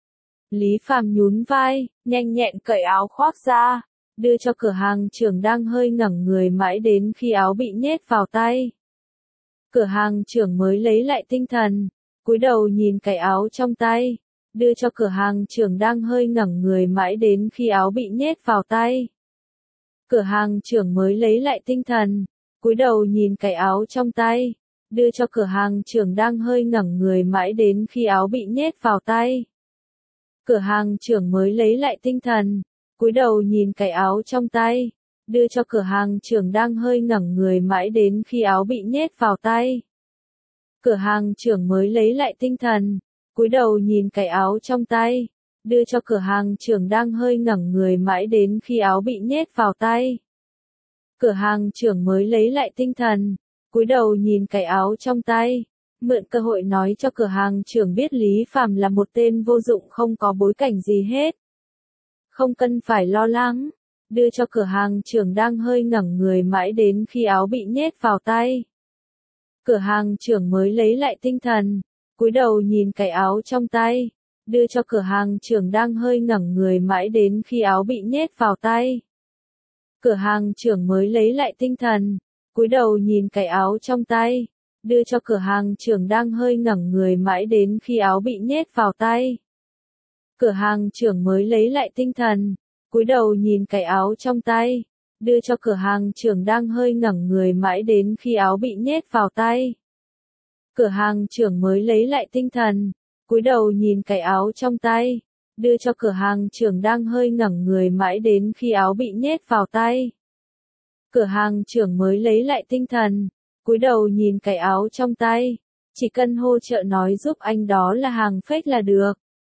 Lý Phàm nhún vai, nhanh nhẹn cởi áo khoác ra, đưa cho cửa hàng trưởng đang hơi ngẩng người mãi đến khi áo bị nhét vào tay. Cửa hàng trưởng mới lấy lại tinh thần, cúi đầu nhìn cái áo trong tay, đưa cho cửa hàng trưởng đang hơi ngẩng người mãi đến khi áo bị nhét vào tay. Cửa hàng trưởng mới lấy lại tinh thần, cúi đầu nhìn cái áo trong tay, đưa cho cửa hàng trưởng đang hơi ngẩng người mãi đến khi áo bị nhét vào tay. Cửa hàng trưởng mới lấy lại tinh thần, cúi đầu nhìn cái áo trong tay, đưa cho cửa hàng trưởng đang hơi ngẩng người mãi đến khi áo bị nhét vào tay. Cửa hàng trưởng mới lấy lại tinh thần, cúi đầu nhìn cái áo trong tay, đưa cho cửa hàng trưởng đang hơi ngẩng người mãi đến khi áo bị nhét vào tay. Cửa hàng trưởng mới lấy lại tinh thần, cúi đầu nhìn cái áo trong tay, mượn cơ hội nói cho cửa hàng trưởng biết Lý Phàm là một tên vô dụng không có bối cảnh gì hết. Không cần phải lo lắng, đưa cho cửa hàng trưởng đang hơi ngẩng người mãi đến khi áo bị nhét vào tay. Cửa hàng trưởng mới lấy lại tinh thần, cúi đầu nhìn cái áo trong tay, đưa cho cửa hàng trưởng đang hơi ngẩng người mãi đến khi áo bị nhét vào tay. Cửa hàng trưởng mới lấy lại tinh thần, cúi đầu nhìn cái áo trong tay, đưa cho cửa hàng trưởng đang hơi ngẩng người mãi đến khi áo bị nhét vào tay. Cửa hàng trưởng mới lấy lại tinh thần, cúi đầu nhìn cái áo trong tay, đưa cho cửa hàng trưởng đang hơi ngẩng người mãi đến khi áo bị nhét vào tay. Cửa hàng trưởng mới lấy lại tinh thần, cúi đầu nhìn cái áo trong tay, đưa cho cửa hàng trưởng đang hơi ngẩng người mãi đến khi áo bị nhét vào tay. Cửa hàng trưởng mới lấy lại tinh thần, cúi đầu nhìn cái áo trong tay, chỉ cần hỗ trợ nói giúp anh đó là hàng fake là được.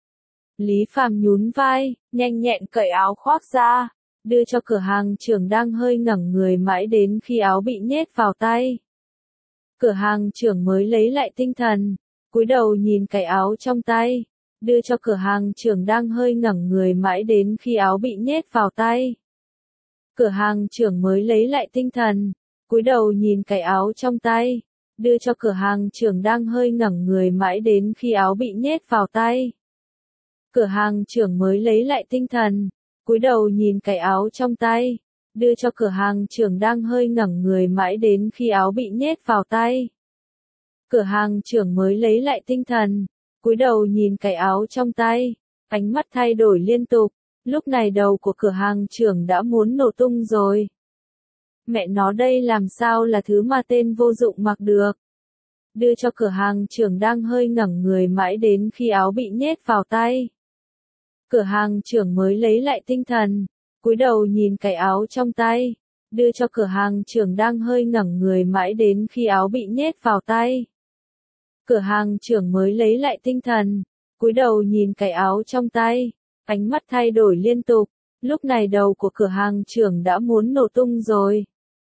Lý Phàm nhún vai, nhanh nhẹn cởi áo khoác ra, đưa cho cửa hàng trưởng đang hơi ngẩng người mãi đến khi áo bị nhét vào tay. Cửa hàng trưởng mới lấy lại tinh thần, cúi đầu nhìn cái áo trong tay, đưa cho cửa hàng trưởng đang hơi ngẩng người mãi đến khi áo bị nhét vào tay. Cửa hàng trưởng mới lấy lại tinh thần, cúi đầu nhìn cái áo trong tay, đưa cho cửa hàng trưởng đang hơi ngẩng người mãi đến khi áo bị nhét vào tay. Cửa hàng trưởng mới lấy lại tinh thần, cúi đầu nhìn cái áo trong tay, đưa cho cửa hàng trưởng đang hơi ngẩng người mãi đến khi áo bị nhét vào tay. Cửa hàng trưởng mới lấy lại tinh thần, cúi đầu nhìn cái áo trong tay, Ánh mắt thay đổi liên tục. Lúc này đầu của cửa hàng trưởng đã muốn nổ tung rồi. Mẹ nó đây làm sao là thứ mà tên vô dụng mặc được. Đưa cho cửa hàng trưởng đang hơi ngẩng người mãi đến khi áo bị nhét vào tay. Cửa hàng trưởng mới lấy lại tinh thần, cúi đầu nhìn cái áo trong tay. Đưa cho cửa hàng trưởng đang hơi ngẩng người mãi đến khi áo bị nhét vào tay. Cửa hàng trưởng mới lấy lại tinh thần, cúi đầu nhìn cái áo trong tay. Ánh mắt thay đổi liên tục. Lúc này đầu của cửa hàng trưởng đã muốn nổ tung rồi.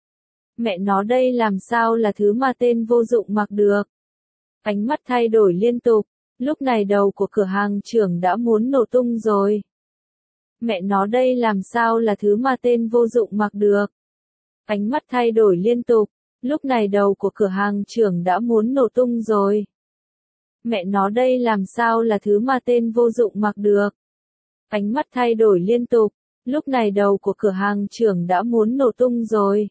Mẹ nó đây làm sao là thứ mà tên vô dụng mặc được. Ánh mắt thay đổi liên tục. Lúc này đầu của cửa hàng trưởng đã muốn nổ tung rồi. Mẹ nó đây làm sao là thứ mà tên vô dụng mặc được. Ánh mắt thay đổi liên tục. Lúc này đầu của cửa hàng trưởng đã muốn nổ tung rồi. Mẹ nó đây làm sao là thứ mà tên vô dụng mặc được. Ánh mắt thay đổi liên tục. Lúc này đầu của cửa hàng trưởng đã muốn nổ tung rồi.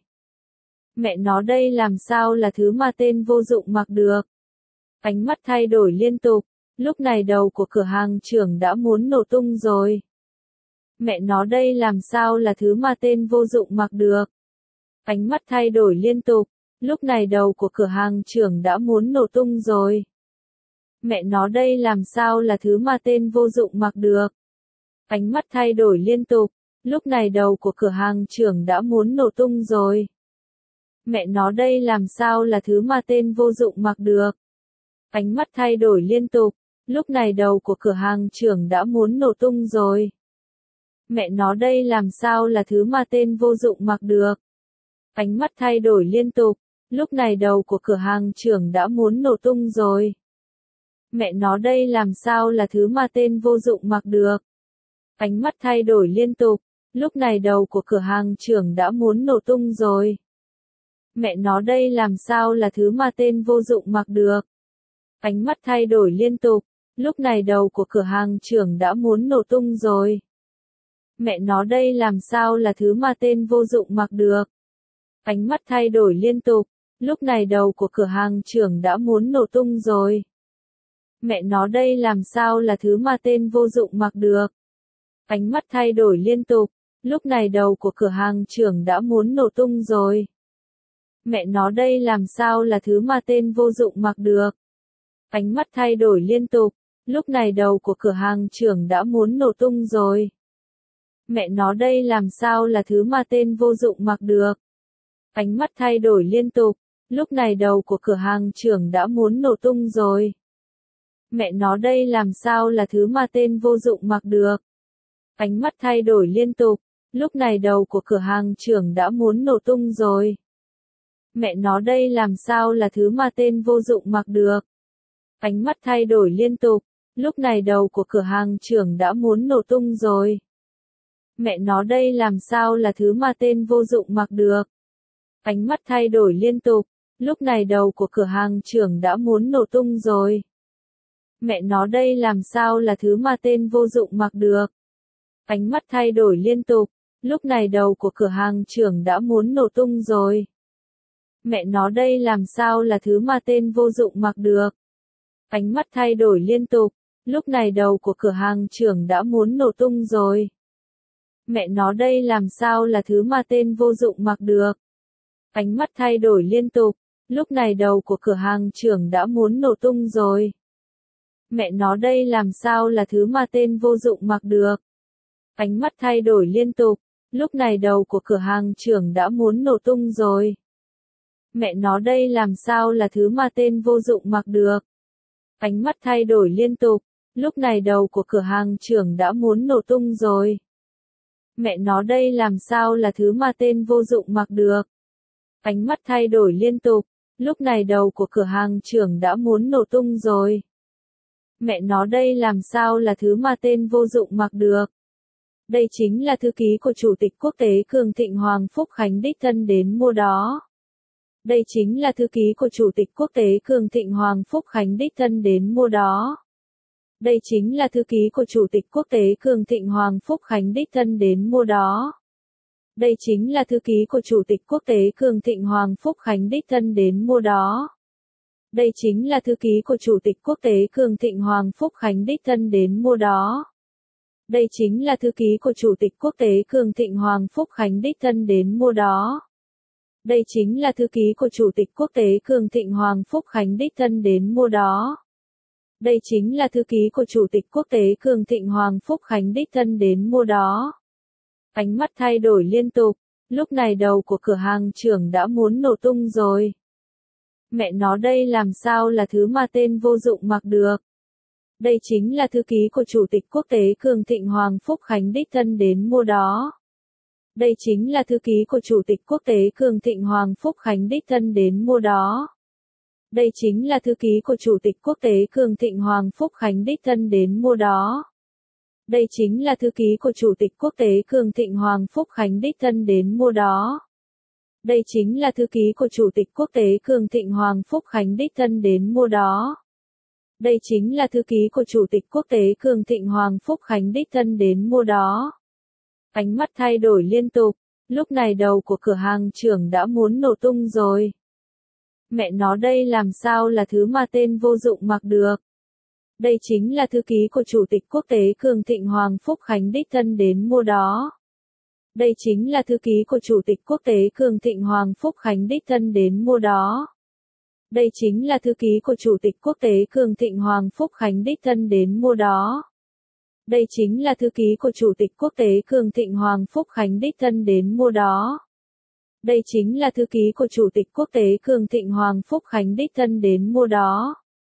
Mẹ nó đây làm sao là thứ mà tên vô dụng mặc được. Ánh mắt thay đổi liên tục. Lúc này đầu của cửa hàng trưởng đã muốn nổ tung rồi. Mẹ nó đây làm sao là thứ mà tên vô dụng mặc được. Ánh mắt thay đổi liên tục. Lúc này đầu của cửa hàng trưởng đã muốn nổ tung rồi. Mẹ nó đây làm sao là thứ mà tên vô dụng mặc được. Ánh mắt thay đổi liên tục. Lúc này đầu của cửa hàng trưởng đã muốn nổ tung rồi. Mẹ nó đây làm sao là thứ mà tên vô dụng mặc được. Ánh mắt thay đổi liên tục. Lúc này đầu của cửa hàng trưởng đã muốn nổ tung rồi. Mẹ nó đây làm sao là thứ mà tên vô dụng mặc được. Ánh mắt thay đổi liên tục. Lúc này đầu của cửa hàng trưởng đã muốn nổ tung rồi. Mẹ nó đây làm sao là thứ mà tên vô dụng mặc được. Ánh mắt thay đổi liên tục. Lúc này đầu của cửa hàng trưởng đã muốn nổ tung rồi. Mẹ nó đây làm sao là thứ mà tên vô dụng mặc được. Ánh mắt thay đổi liên tục. Lúc này đầu của cửa hàng trưởng đã muốn nổ tung rồi. Mẹ nó đây làm sao là thứ mà tên vô dụng mặc được. Ánh mắt thay đổi liên tục. Lúc này đầu của cửa hàng trưởng đã muốn nổ tung rồi. Mẹ nó đây làm sao là thứ mà tên vô dụng mặc được. Ánh mắt thay đổi liên tục. Lúc này đầu của cửa hàng trưởng đã muốn nổ tung rồi. Mẹ nó đây làm sao là thứ mà tên vô dụng mặc được. Ánh mắt thay đổi liên tục. Lúc này đầu của cửa hàng trưởng đã muốn nổ tung rồi. Mẹ nó đây làm sao là thứ mà tên vô dụng mặc được. Ánh mắt thay đổi liên tục. Lúc này đầu của cửa hàng trưởng đã muốn nổ tung rồi. Mẹ nó đây làm sao là thứ mà tên vô dụng mặc được. Ánh mắt thay đổi liên tục. Lúc này đầu của cửa hàng trưởng đã muốn nổ tung rồi. Mẹ nó đây làm sao là thứ mà tên vô dụng mặc được. Ánh mắt thay đổi liên tục. Lúc này đầu của cửa hàng trưởng đã muốn nổ tung rồi. Mẹ nó đây làm sao là thứ mà tên vô dụng mặc được. Ánh mắt thay đổi liên tục. Lúc này đầu của cửa hàng trưởng đã muốn nổ tung rồi. Mẹ nó đây làm sao là thứ mà tên vô dụng mặc được. Ánh mắt thay đổi liên tục. Lúc này đầu của cửa hàng trưởng đã muốn nổ tung rồi. Mẹ nó đây làm sao là thứ mà tên vô dụng mặc được. Ánh mắt thay đổi liên tục. Lúc này đầu của cửa hàng trưởng đã muốn nổ tung rồi. Mẹ nó đây làm sao là thứ mà tên vô dụng mặc được. Ánh mắt thay đổi liên tục. Lúc này đầu của cửa hàng trưởng đã muốn nổ tung rồi. Mẹ nó đây làm sao là thứ mà tên vô dụng mặc được. Ánh mắt thay đổi liên tục. Lúc này đầu của cửa hàng trưởng đã muốn nổ tung rồi. Mẹ nó đây làm sao là thứ mà tên vô dụng mặc được. Ánh mắt thay đổi liên tục. Lúc này đầu của cửa hàng trưởng đã muốn nổ tung rồi. Mẹ nó đây làm sao là thứ mà tên vô dụng mặc được. Ánh mắt thay đổi liên tục. Lúc này đầu của cửa hàng trưởng đã muốn nổ tung rồi. Mẹ nó đây làm sao là thứ mà tên vô dụng mặc được. Đây chính là thư ký của Chủ tịch Quốc tế Cường Thịnh Hoàng Phúc Khánh đích thân đến mua đó. Đây chính là thư ký của Chủ tịch Quốc tế Cường Thịnh Hoàng Phúc Khánh đích thân đến mua đó. Đây chính là thư ký của Chủ tịch Quốc tế Cường Thịnh Hoàng Phúc Khánh đích thân đến mua đó. Đây chính là thư ký của Chủ tịch Quốc tế Cường Thịnh Hoàng Phúc Khánh đích thân đến mua đó. Đây chính là thư ký của Chủ tịch Quốc tế Cường Thịnh Hoàng Phúc Khánh đích thân đến mua đó. Đây chính là thư ký của Chủ tịch Quốc tế Cường Thịnh Hoàng Phúc Khánh đích thân đến mua đó. Đây chính là thư ký của Chủ tịch Quốc tế Cường Thịnh Hoàng Phúc Khánh đích thân đến mua đó. Đây chính là thư ký của Chủ tịch Quốc tế Cường Thịnh Hoàng Phúc Khánh đích thân đến mua đó. Ánh mắt thay đổi liên tục, lúc này đầu của cửa hàng trưởng đã muốn nổ tung rồi. Mẹ nó đây làm sao là thứ mà tên vô dụng mặc được. Đây chính là thư ký của Chủ tịch Quốc tế Cường Thịnh Hoàng Phúc Khánh đích thân đến mua đó. Đây chính là thư ký của Chủ tịch Quốc tế Cường Thịnh Hoàng Phúc Khánh đích thân đến mua đó. Đây chính là thư ký của Chủ tịch Quốc tế Cường Thịnh Hoàng Phúc Khánh đích thân đến mua đó. Đây chính là thư ký của Chủ tịch Quốc tế Cường Thịnh Hoàng Phúc Khánh đích thân đến mua đó. Đây chính là thư ký của Chủ tịch Quốc tế Cường Thịnh Hoàng Phúc Khánh đích thân đến mua đó. Đây chính là thư ký của Chủ tịch Quốc tế Cường Thịnh Hoàng Phúc Khánh đích thân đến mua đó. Ánh mắt thay đổi liên tục, lúc này đầu của cửa hàng trưởng đã muốn nổ tung rồi. Mẹ nó đây làm sao là thứ mà tên vô dụng mặc được. Đây chính là thư ký của Chủ tịch Quốc tế Cường Thịnh Hoàng Phúc Khánh đích thân đến mua đó. Đây chính là thư ký của Chủ tịch Quốc tế Cường Thịnh Hoàng Phúc Khánh đích thân đến mua đó. Đây chính là thư ký của Chủ tịch Quốc tế Cường Thịnh Hoàng Phúc Khánh đích thân đến mua đó. Đây chính là thư ký của Chủ tịch Quốc tế Cường Thịnh Hoàng Phúc Khánh đích thân đến mua đó. Đây chính là thư ký của Chủ tịch Quốc tế Cường Thịnh Hoàng Phúc Khánh đích thân đến mua đó.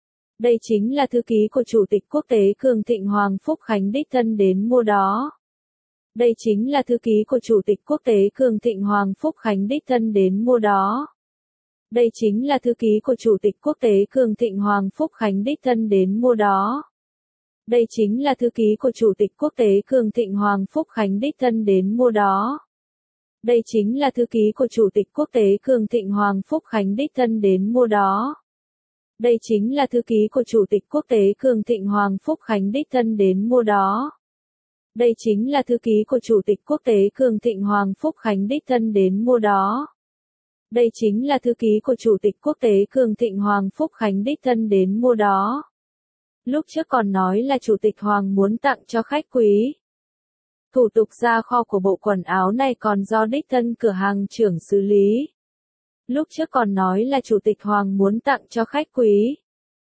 Đây chính là thư ký của Chủ tịch Quốc tế Cường Thịnh Hoàng Phúc Khánh đích thân đến mua đó. Đây chính là thư ký của Chủ tịch Quốc tế Cường Thịnh Hoàng Phúc Khánh đích thân đến mua đó. Đây chính là thư ký của Chủ tịch Quốc tế Cường Thịnh Hoàng Phúc Khánh đích thân đến mua đó. Đây chính là thư ký của Chủ tịch Quốc tế Cường Thịnh Hoàng Phúc Khánh đích thân đến mua đó. Đây chính là thư ký của Chủ tịch Quốc tế Cường Thịnh Hoàng Phúc Khánh đích thân đến mua đó. Đây chính là thư ký của Chủ tịch Quốc tế Cường Thịnh Hoàng Phúc Khánh đích thân đến mua đó. Đây chính là thư ký của Chủ tịch Quốc tế Cường Thịnh Hoàng Phúc Khánh đích thân đến mua đó. Đây chính là thư ký của Chủ tịch Quốc tế Cường Thịnh Hoàng Phúc Khánh đích thân đến mua đó. Lúc trước còn nói là Chủ tịch Hoàng muốn tặng cho khách quý. Thủ tục ra kho của bộ quần áo này còn do đích thân cửa hàng trưởng xử lý. Lúc trước còn nói là Chủ tịch Hoàng muốn tặng cho khách quý.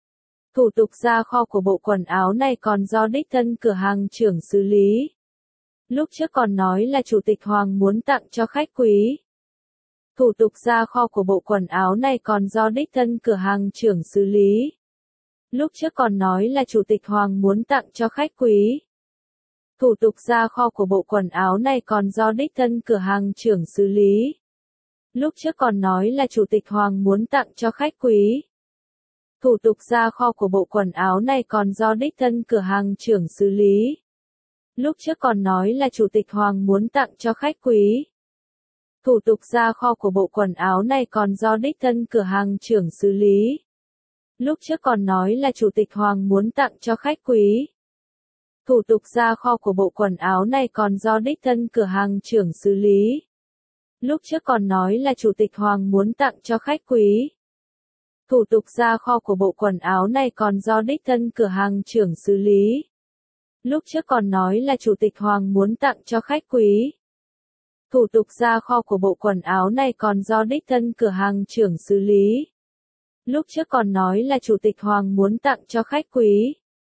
Thủ tục ra kho của bộ quần áo này còn do đích thân cửa hàng trưởng xử lý. Lúc trước còn nói là Chủ tịch Hoàng muốn tặng cho khách quý. Thủ tục ra kho của bộ quần áo này còn do đích thân cửa hàng trưởng xử lý. Lúc trước còn nói là Chủ tịch Hoàng muốn tặng cho khách quý. Thủ tục ra kho của bộ quần áo này còn do đích thân cửa hàng trưởng xử lý. Lúc trước còn nói là Chủ tịch Hoàng muốn tặng cho khách quý. Thủ tục ra kho của bộ quần áo này còn do đích thân cửa hàng trưởng xử lý. Lúc trước còn nói là Chủ tịch Hoàng muốn tặng cho khách quý. Thủ tục ra kho của bộ quần áo này còn do đích thân cửa hàng trưởng xử lý. Lúc trước còn nói là Chủ tịch Hoàng muốn tặng cho khách quý. Thủ tục ra kho của bộ quần áo này còn do đích thân cửa hàng trưởng xử lý. Lúc trước còn nói là Chủ tịch Hoàng muốn tặng cho khách quý. Thủ tục ra kho của bộ quần áo này còn do đích thân cửa hàng trưởng xử lý. Lúc trước còn nói là Chủ tịch Hoàng muốn tặng cho khách quý. Thủ tục ra kho của bộ quần áo này còn do đích thân cửa hàng trưởng xử lý. Lúc trước còn nói là Chủ tịch Hoàng muốn tặng cho khách quý.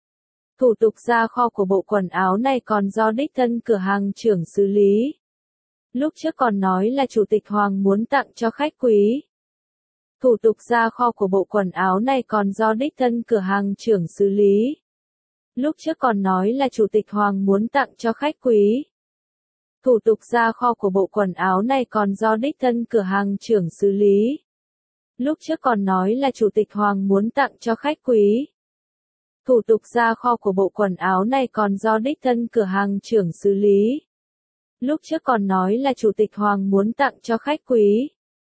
Thủ tục ra kho của bộ quần áo này còn do đích thân cửa hàng trưởng xử lý. Lúc trước còn nói là Chủ tịch Hoàng muốn tặng cho khách quý. Thủ tục ra kho của bộ quần áo này còn do đích thân cửa hàng trưởng xử lý. Lúc trước còn nói là Chủ tịch Hoàng muốn tặng cho khách quý. Thủ tục ra kho của bộ quần áo này còn do đích thân cửa hàng trưởng xử lý. Lúc trước còn nói là Chủ tịch Hoàng muốn tặng cho khách quý. Thủ tục ra kho của bộ quần áo này còn do đích thân cửa hàng trưởng xử lý. Lúc trước còn nói là Chủ tịch Hoàng muốn tặng cho khách quý.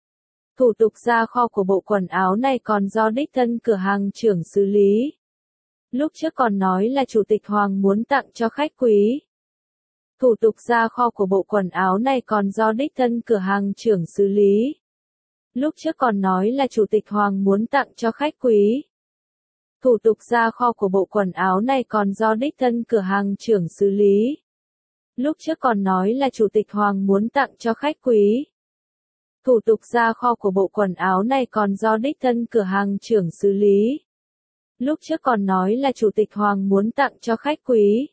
Thủ tục ra kho của bộ quần áo này còn do đích thân cửa hàng trưởng xử lý. Lúc trước còn nói là Chủ tịch Hoàng muốn tặng cho khách quý. Thủ tục ra kho của bộ quần áo này còn do đích thân cửa hàng trưởng xử lý. Lúc trước còn nói là Chủ tịch Hoàng muốn tặng cho khách quý. Thủ tục ra kho của bộ quần áo này còn do đích thân cửa hàng trưởng xử lý. Lúc trước còn nói là Chủ tịch Hoàng muốn tặng cho khách quý. Thủ tục ra kho của bộ quần áo này còn do đích thân cửa hàng trưởng xử lý. Lúc trước còn nói là Chủ tịch Hoàng muốn tặng cho khách quý.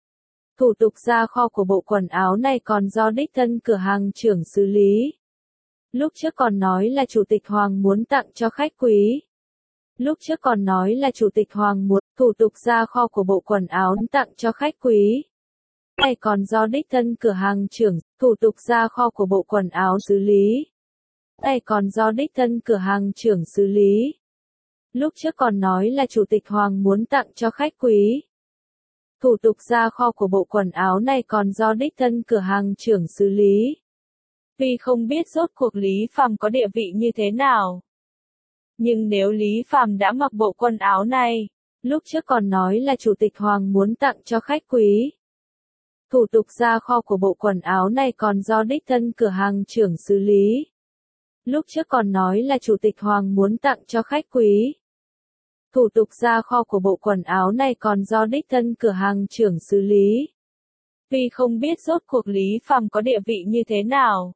Thủ tục ra kho của bộ quần áo này còn do đích thân cửa hàng trưởng xử lý. Lúc trước còn nói là Chủ tịch Hoàng muốn tặng cho khách quý. Lúc trước còn nói là Chủ tịch Hoàng muốn thủ tục ra kho của bộ quần áo tặng cho khách quý. Này còn do đích thân cửa hàng trưởng, thủ tục ra kho của bộ quần áo xử lý. Này còn do đích thân cửa hàng trưởng xử lý. Lúc trước còn nói là Chủ tịch Hoàng muốn tặng cho khách quý. Thủ tục ra kho của bộ quần áo này còn do đích thân cửa hàng trưởng xử lý. Vì không biết rốt cuộc Lý Phàm có địa vị như thế nào. Nhưng nếu Lý Phàm đã mặc bộ quần áo này, lúc trước còn nói là Chủ tịch Hoàng muốn tặng cho khách quý. Thủ tục ra kho của bộ quần áo này còn do đích thân cửa hàng trưởng xử lý. Lúc trước còn nói là Chủ tịch Hoàng muốn tặng cho khách quý. Thủ tục ra kho của bộ quần áo này còn do đích thân cửa hàng trưởng xử lý. Vì không biết rốt cuộc Lý Phàm có địa vị như thế nào.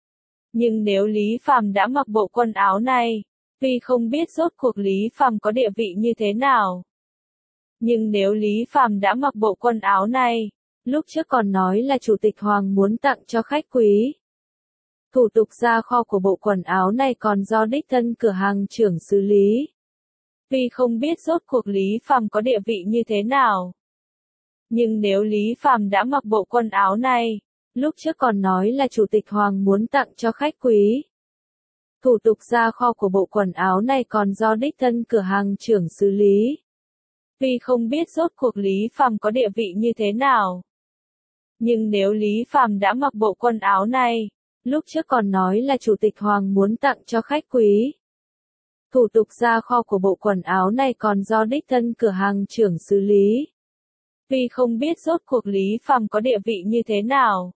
Nhưng nếu Lý Phàm đã mặc bộ quần áo này, vì không biết rốt cuộc Lý Phàm có địa vị như thế nào. Nhưng nếu Lý Phàm đã mặc bộ quần áo này, lúc trước còn nói là Chủ tịch Hoàng muốn tặng cho khách quý. Thủ tục ra kho của bộ quần áo này còn do đích thân cửa hàng trưởng xử lý. Vì không biết rốt cuộc Lý Phàm có địa vị như thế nào. Nhưng nếu Lý Phàm đã mặc bộ quần áo này, lúc trước còn nói là Chủ tịch Hoàng muốn tặng cho khách quý. Thủ tục ra kho của bộ quần áo này còn do đích thân cửa hàng trưởng xử lý. Vì không biết rốt cuộc Lý Phàm có địa vị như thế nào. Nhưng nếu Lý Phàm đã mặc bộ quần áo này, lúc trước còn nói là Chủ tịch Hoàng muốn tặng cho khách quý. Thủ tục ra kho của bộ quần áo này còn do đích thân cửa hàng trưởng xử lý. Vì không biết rốt cuộc Lý Phàm có địa vị như thế nào.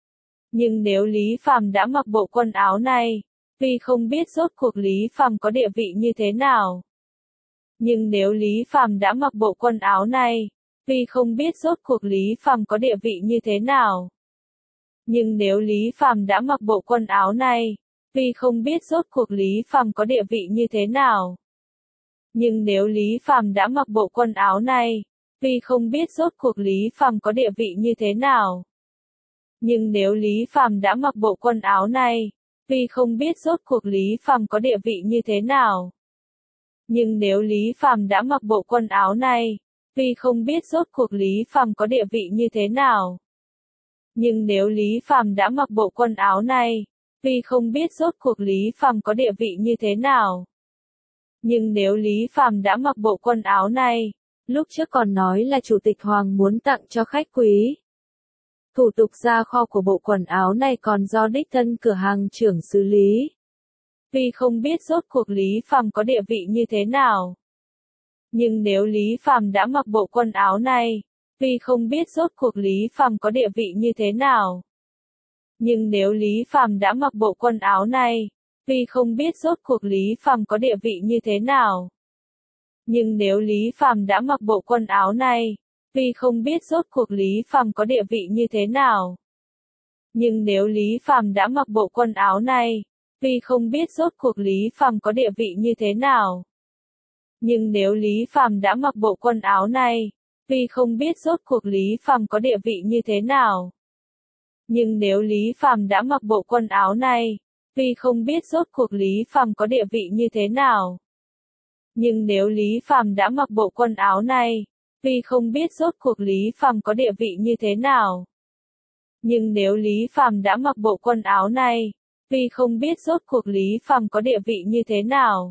Nhưng nếu Lý Phàm đã mặc bộ quần áo này, vì không biết rốt cuộc Lý Phàm có địa vị như thế nào. Nhưng nếu Lý Phàm đã mặc bộ quần áo này, vì không biết rốt cuộc Lý Phàm có địa vị như thế nào. Nhưng nếu Lý Phàm đã mặc bộ quần áo này, vì không biết rốt cuộc Lý Phàm có địa vị như thế nào. Nhưng nếu Lý Phàm đã mặc bộ quần áo này, vì không biết rốt cuộc Lý Phàm có địa vị như thế nào. Nhưng nếu Lý Phàm đã mặc bộ quần áo này, vì không biết rốt cuộc Lý Phàm có địa vị như thế nào. Nhưng nếu Lý Phàm đã mặc bộ quần áo này, vì không biết rốt cuộc Lý Phàm có địa vị như thế nào. Nhưng nếu Lý Phàm đã mặc bộ quần áo này, vì không biết rốt cuộc Lý Phàm có địa vị như thế nào. Nhưng nếu Lý Phàm đã mặc bộ quần áo này, lúc trước còn nói là Chủ tịch Hoàng muốn tặng cho khách quý. Thủ tục ra kho của bộ quần áo này còn do đích thân cửa hàng trưởng xử lý. Vì không biết rốt cuộc Lý Phàm có địa vị như thế nào. Nhưng nếu Lý Phàm đã mặc bộ quần áo này, vì không biết rốt cuộc Lý Phàm có địa vị như thế nào. Nhưng nếu Lý Phàm đã mặc bộ quần áo này, vì không biết rốt cuộc Lý Phàm có địa vị như thế nào. Nhưng nếu Lý Phàm đã mặc bộ quần áo này, vì không biết rốt cuộc Lý Phàm có địa vị như thế nào. Nhưng nếu Lý Phàm đã mặc bộ quần áo này, vì không biết rốt cuộc Lý Phàm có địa vị như thế nào. Nhưng nếu Lý Phàm đã mặc bộ quần áo này, vì không biết rốt cuộc Lý Phàm có địa vị như thế nào. Nhưng nếu Lý Phàm đã mặc bộ quần áo này, vì không biết rốt cuộc Lý Phàm có địa vị như thế nào. Nhưng nếu Lý Phàm đã mặc bộ quần áo này, vì không biết rốt cuộc Lý Phàm có địa vị như thế nào. Nhưng nếu Lý Phàm đã mặc bộ quần áo này, vì không biết rốt cuộc Lý Phàm có địa vị như thế nào.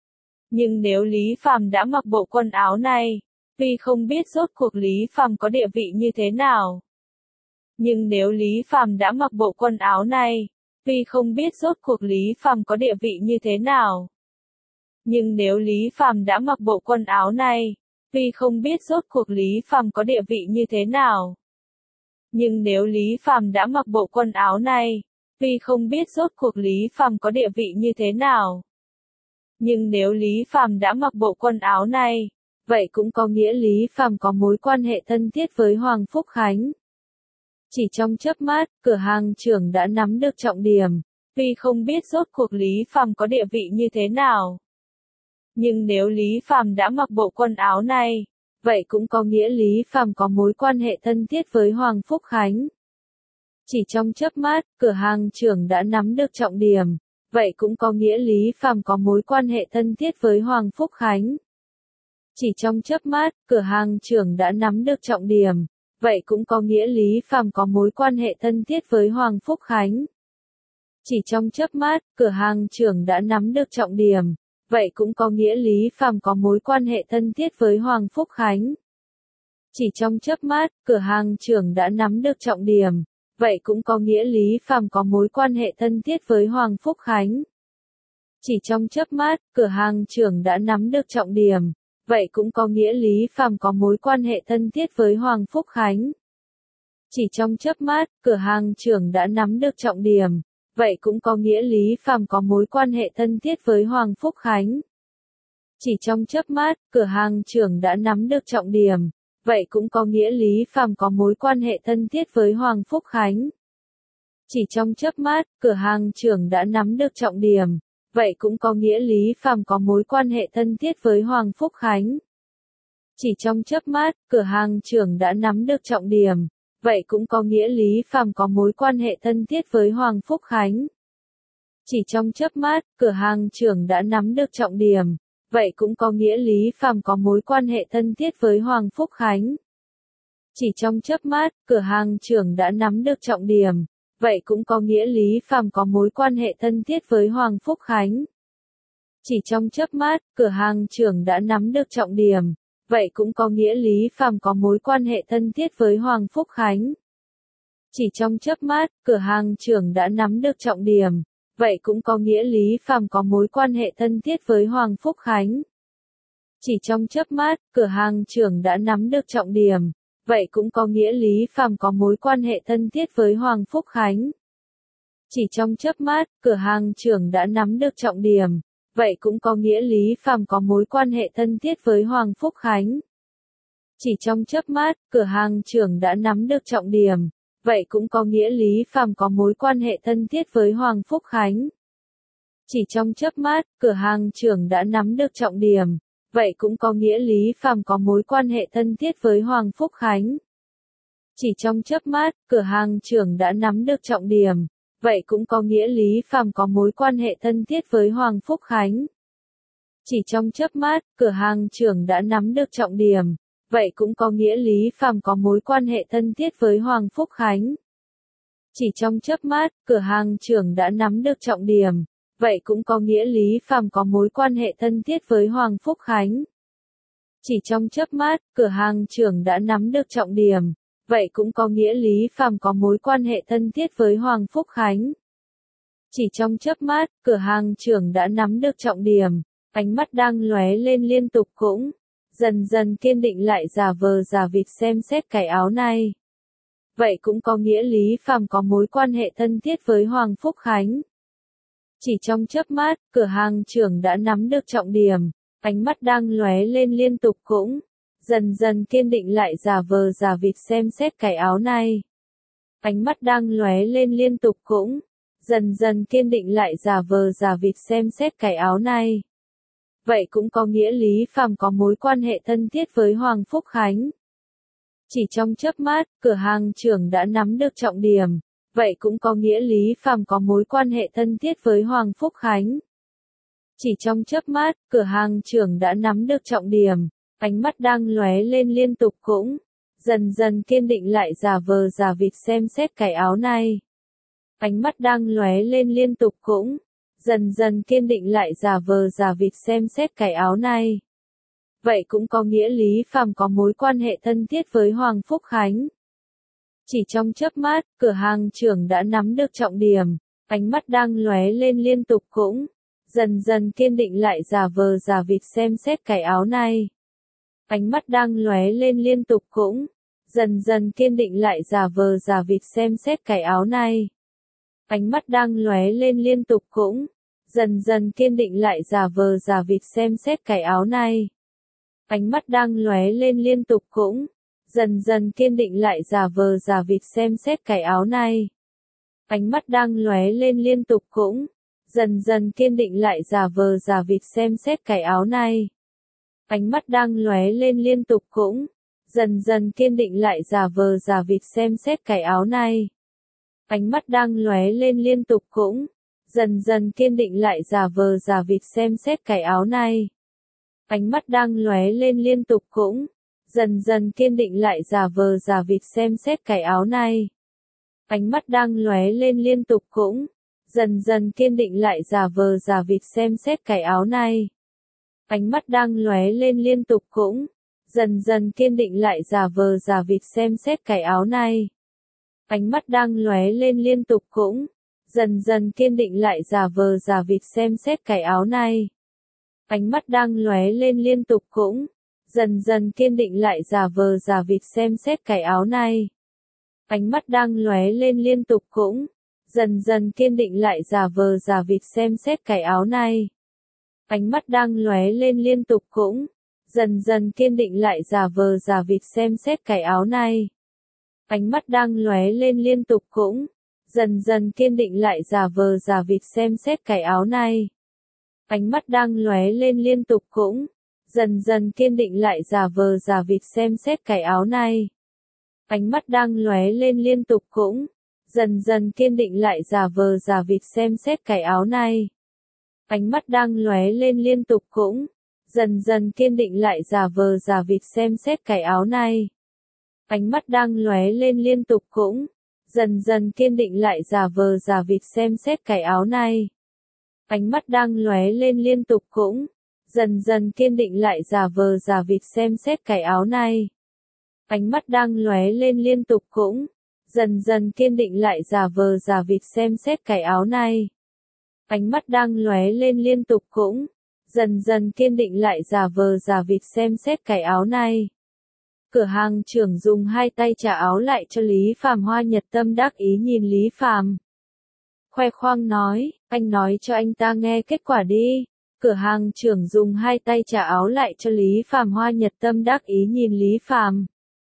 Nhưng nếu Lý Phàm đã mặc bộ quần áo này, vì không biết rốt cuộc Lý Phàm có địa vị như thế nào. Nhưng nếu Lý Phàm đã mặc bộ quần áo này, vì không biết rốt cuộc Lý Phàm có địa vị như thế nào. Nhưng nếu Lý Phàm đã mặc bộ quần áo này, vì không biết rốt cuộc Lý Phàm có địa vị như thế nào. Nhưng nếu Lý Phàm đã mặc bộ quần áo này, vì không biết rốt cuộc Lý Phàm có địa vị như thế nào. Nhưng nếu Lý Phàm đã mặc bộ quần áo này, vậy cũng có nghĩa Lý Phàm có mối quan hệ thân thiết với Hoàng Phúc Khánh. Chỉ trong chớp mắt, cửa hàng trưởng đã nắm được trọng điểm. Tuy không biết rốt cuộc Lý Phàm có địa vị như thế nào, nhưng nếu Lý Phàm đã mặc bộ quần áo này, vậy cũng có nghĩa Lý Phàm có mối quan hệ thân thiết với Hoàng Phúc Khánh. Chỉ trong chớp mắt, cửa hàng trưởng đã nắm được trọng điểm. Vậy cũng có nghĩa Lý Phàm có mối quan hệ thân thiết với Hoàng Phúc Khánh. Chỉ trong chớp mắt, cửa hàng trưởng đã nắm được trọng điểm. Vậy cũng có nghĩa Lý Phàm có mối quan hệ thân thiết với Hoàng Phúc Khánh. Chỉ trong chớp mắt, cửa hàng trưởng đã nắm được trọng điểm. Vậy cũng có nghĩa Lý Phàm có mối quan hệ thân thiết với Hoàng Phúc Khánh. Chỉ trong chớp mắt, cửa hàng trưởng đã nắm được trọng điểm. Vậy cũng có nghĩa Lý Phàm có mối quan hệ thân thiết với Hoàng Phúc Khánh. Chỉ trong chớp mắt, cửa hàng trưởng đã nắm được trọng điểm. Vậy cũng có nghĩa Lý Phàm có mối quan hệ thân thiết với Hoàng Phúc Khánh. Chỉ trong chớp mắt, cửa hàng trưởng đã nắm được trọng điểm. Vậy cũng có nghĩa Lý Phàm có mối quan hệ thân thiết với Hoàng Phúc Khánh. Chỉ trong chớp mắt, cửa hàng trưởng đã nắm được trọng điểm. Vậy cũng có nghĩa Lý Phàm có mối quan hệ thân thiết với Hoàng Phúc Khánh. Chỉ trong chớp mắt, cửa hàng trưởng đã nắm được trọng điểm. Vậy cũng có nghĩa Lý Phàm có mối quan hệ thân thiết với Hoàng Phúc Khánh. Chỉ trong chớp mắt, cửa hàng trưởng đã nắm được trọng điểm. Vậy cũng có nghĩa Lý Phàm có mối quan hệ thân thiết với Hoàng Phúc Khánh. Chỉ trong chớp mắt, cửa hàng trưởng đã nắm được trọng điểm. Vậy cũng có nghĩa Lý Phàm có mối quan hệ thân thiết với Hoàng Phúc Khánh. Chỉ trong chớp mắt, cửa hàng trưởng đã nắm được trọng điểm. Vậy cũng có nghĩa Lý Phàm có mối quan hệ thân thiết với Hoàng Phúc Khánh. Chỉ trong chớp mắt, cửa hàng trưởng đã nắm được trọng điểm. Vậy cũng có nghĩa Lý Phàm có mối quan hệ thân thiết với Hoàng Phúc Khánh. Chỉ trong chớp mắt, cửa hàng trưởng đã nắm được trọng điểm. Vậy cũng có nghĩa Lý Phàm có mối quan hệ thân thiết với Hoàng Phúc Khánh. Chỉ trong chớp mắt, cửa hàng trưởng đã nắm được trọng điểm. Vậy cũng có nghĩa Lý Phàm có mối quan hệ thân thiết với Hoàng Phúc Khánh. Chỉ trong chớp mắt, cửa hàng trưởng đã nắm được trọng điểm. Vậy cũng có nghĩa Lý Phàm có mối quan hệ thân thiết với Hoàng Phúc Khánh. Chỉ trong chớp mắt, cửa hàng trưởng đã nắm được trọng điểm. Vậy cũng có nghĩa Lý Phàm có mối quan hệ thân thiết với Hoàng Phúc Khánh. Chỉ trong chớp mắt, cửa hàng trưởng đã nắm được trọng điểm. Vậy cũng có nghĩa Lý Phàm có mối quan hệ thân thiết với Hoàng Phúc Khánh. Chỉ trong chớp mắt, cửa hàng trưởng đã nắm được trọng điểm. Vậy cũng có nghĩa Lý Phàm có mối quan hệ thân thiết với Hoàng Phúc Khánh. Chỉ trong chớp mắt, cửa hàng trưởng đã nắm được trọng điểm. Vậy cũng có nghĩa Lý Phàm có mối quan hệ thân thiết với Hoàng Phúc Khánh. Chỉ trong chớp mắt, cửa hàng trưởng đã nắm được trọng điểm. Vậy cũng có nghĩa Lý Phàm có mối quan hệ thân thiết với Hoàng Phúc Khánh. Chỉ trong chớp mắt, cửa hàng trưởng đã nắm được trọng điểm. Vậy cũng có nghĩa Lý Phàm có mối quan hệ thân thiết với Hoàng Phúc Khánh. Chỉ trong chớp mắt, cửa hàng trưởng đã nắm được trọng điểm. Ánh mắt đang lóe lên liên tục cũng dần dần kiên định lại giả vờ giả vịt xem xét cái áo này. Vậy cũng có nghĩa Lý Phàm có mối quan hệ thân thiết với Hoàng Phúc Khánh. Chỉ trong chớp mắt, cửa hàng trưởng đã nắm được trọng điểm. Ánh mắt đang lóe lên liên tục cũng dần dần kiên định lại giả vờ giả vịt xem xét cái áo này. Ánh mắt đang lóe lên liên tục cũng dần dần kiên định lại giả vờ giả vịt xem xét cái áo này. Vậy cũng có nghĩa Lý Phàm có mối quan hệ thân thiết với Hoàng Phúc Khánh. Chỉ trong chớp mắt, cửa hàng trưởng đã nắm được trọng điểm. Vậy cũng có nghĩa Lý Phàm có mối quan hệ thân thiết với Hoàng Phúc Khánh. Chỉ trong chớp mắt, cửa hàng trưởng đã nắm được trọng điểm. Ánh mắt đang lóe lên liên tục cũng dần dần kiên định lại giả vờ giả vịt xem xét cái áo này. Ánh mắt đang lóe lên liên tục cũng dần dần kiên định lại giả vờ giả vịt xem xét cái áo này. Vậy cũng có nghĩa Lý Phàm có mối quan hệ thân thiết với Hoàng Phúc Khánh. Chỉ trong chớp mắt, cửa hàng trưởng đã nắm được trọng điểm. Ánh mắt đang lóe lên liên tục cũng dần dần kiên định lại giả vờ giả vịt xem xét cái áo này. Ánh mắt đang lóe lên liên tục cũng dần dần kiên định lại giả vờ giả vịt xem xét cái áo này. Ánh mắt đang lóe lên liên tục cũng dần dần kiên định lại giả vờ giả vịt xem xét cái áo này. Ánh mắt đang lóe lên liên tục cũng dần dần kiên định lại giả vờ giả vịt xem xét cái áo này. Ánh mắt đang lóe lên liên tục cũng dần dần kiên định lại giả vờ giả vịt xem xét cái áo này. Ánh mắt đang lóe lên liên tục cũng dần dần kiên định lại giả vờ giả vịt xem xét cái áo này. Ánh mắt đang lóe lên liên tục cũng dần dần kiên định lại giả vờ giả vịt xem xét cái áo này. Ánh mắt đang lóe lên liên tục cũng dần dần kiên định lại giả vờ giả vịt xem xét cái áo này. Ánh mắt đang lóe lên liên tục cũng dần dần kiên định lại giả vờ giả vịt xem xét cái áo này. Ánh mắt đang lóe lên liên tục cũng dần dần kiên định lại giả vờ giả vịt xem xét cái áo này. Ánh mắt đang lóe lên liên tục cũng dần dần kiên định lại giả vờ giả vịt xem xét cái áo này. Ánh mắt đang lóe lên liên tục cũng dần dần kiên định lại giả vờ giả vịt xem xét cái áo này. Ánh mắt đang lóe lên liên tục cũng dần dần kiên định lại giả vờ giả vịt xem xét cái áo này. Ánh mắt đang lóe lên liên tục cũng dần dần kiên định lại giả vờ giả vịt xem xét cái áo này. Ánh mắt đang lóe lên liên tục cũng dần dần kiên định lại giả vờ giả vịt xem xét cái áo này. Ánh mắt đang lóe lên liên tục cũng dần dần kiên định lại giả vờ giả vịt xem xét cái áo này. Ánh mắt đang lóe lên liên tục cũng dần dần kiên định lại giả vờ giả vịt xem xét cái áo này. Ánh mắt đang lóe lên liên tục cũng dần dần kiên định lại giả vờ giả vịt xem xét cái áo này. Ánh mắt đang lóe lên liên tục cũng dần dần kiên định lại giả vờ giả vịt xem xét cái áo này. Ánh mắt đang lóe lên liên tục cũng dần dần kiên định lại giả vờ giả vịt xem xét cái áo này. Ánh mắt đang lóe lên liên tục cũng dần dần kiên định lại giả vờ giả vịt xem xét cái áo này. Ánh mắt đang lóe lên liên tục cũng dần dần kiên định lại giả vờ giả vịt xem xét cái áo này. Cửa hàng trưởng dùng hai tay trả áo lại cho Lý Phàm. Hoa Nhật Tâm đắc ý nhìn Lý Phàm, khoe khoang nói, anh nói cho anh ta nghe kết quả đi. Cửa hàng trưởng dùng hai tay trả áo lại cho Lý Phàm. Hoa Nhật Tâm đắc ý nhìn Lý Phàm,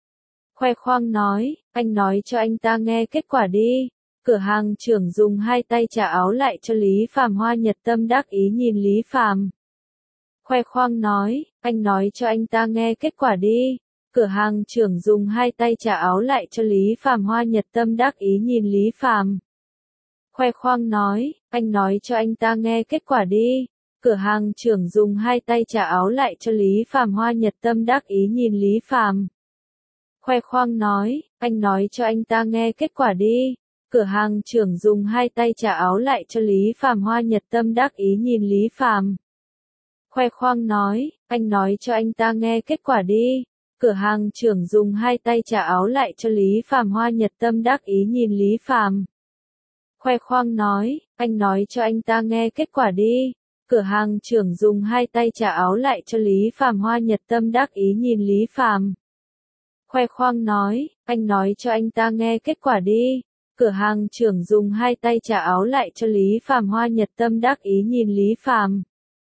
khoe khoang nói, anh nói cho anh ta nghe kết quả đi. Cửa hàng trưởng dùng hai tay trả áo lại cho Lý Phàm. Hoa Nhật Tâm đắc ý nhìn Lý Phàm, khoe khoang nói, anh nói cho anh ta nghe kết quả đi. Cửa hàng trưởng dùng hai tay trả áo lại cho Lý Phàm. Hoa Nhật Tâm đắc ý nhìn Lý Phàm, khoe khoang nói, anh nói cho anh ta nghe kết quả đi. Cửa hàng trưởng dùng hai tay trả áo lại cho Lý Phàm. Hoa Nhật Tâm đắc ý nhìn Lý Phàm, khoe khoang nói, anh nói cho anh ta nghe kết quả đi. Cửa hàng trưởng dùng hai tay trả áo lại cho Lý Phàm. Hoa Nhật Tâm đắc ý nhìn Lý Phàm, khoe khoang nói, anh nói cho anh ta nghe kết quả đi. Cửa hàng trưởng dùng hai tay trả áo lại cho Lý Phàm. Hoa Nhật Tâm đắc ý nhìn Lý Phàm, khoe khoang nói, anh nói cho anh ta nghe kết quả đi. Cửa hàng trưởng dùng hai tay trả áo lại cho Lý Phàm. Hoa Nhật Tâm đắc ý nhìn Lý Phàm, khoe khoang nói, anh nói cho anh ta nghe kết quả đi. Cửa hàng trưởng dùng hai tay trả áo lại cho Lý Phàm. Hoa Nhật Tâm đắc ý nhìn Lý Phàm,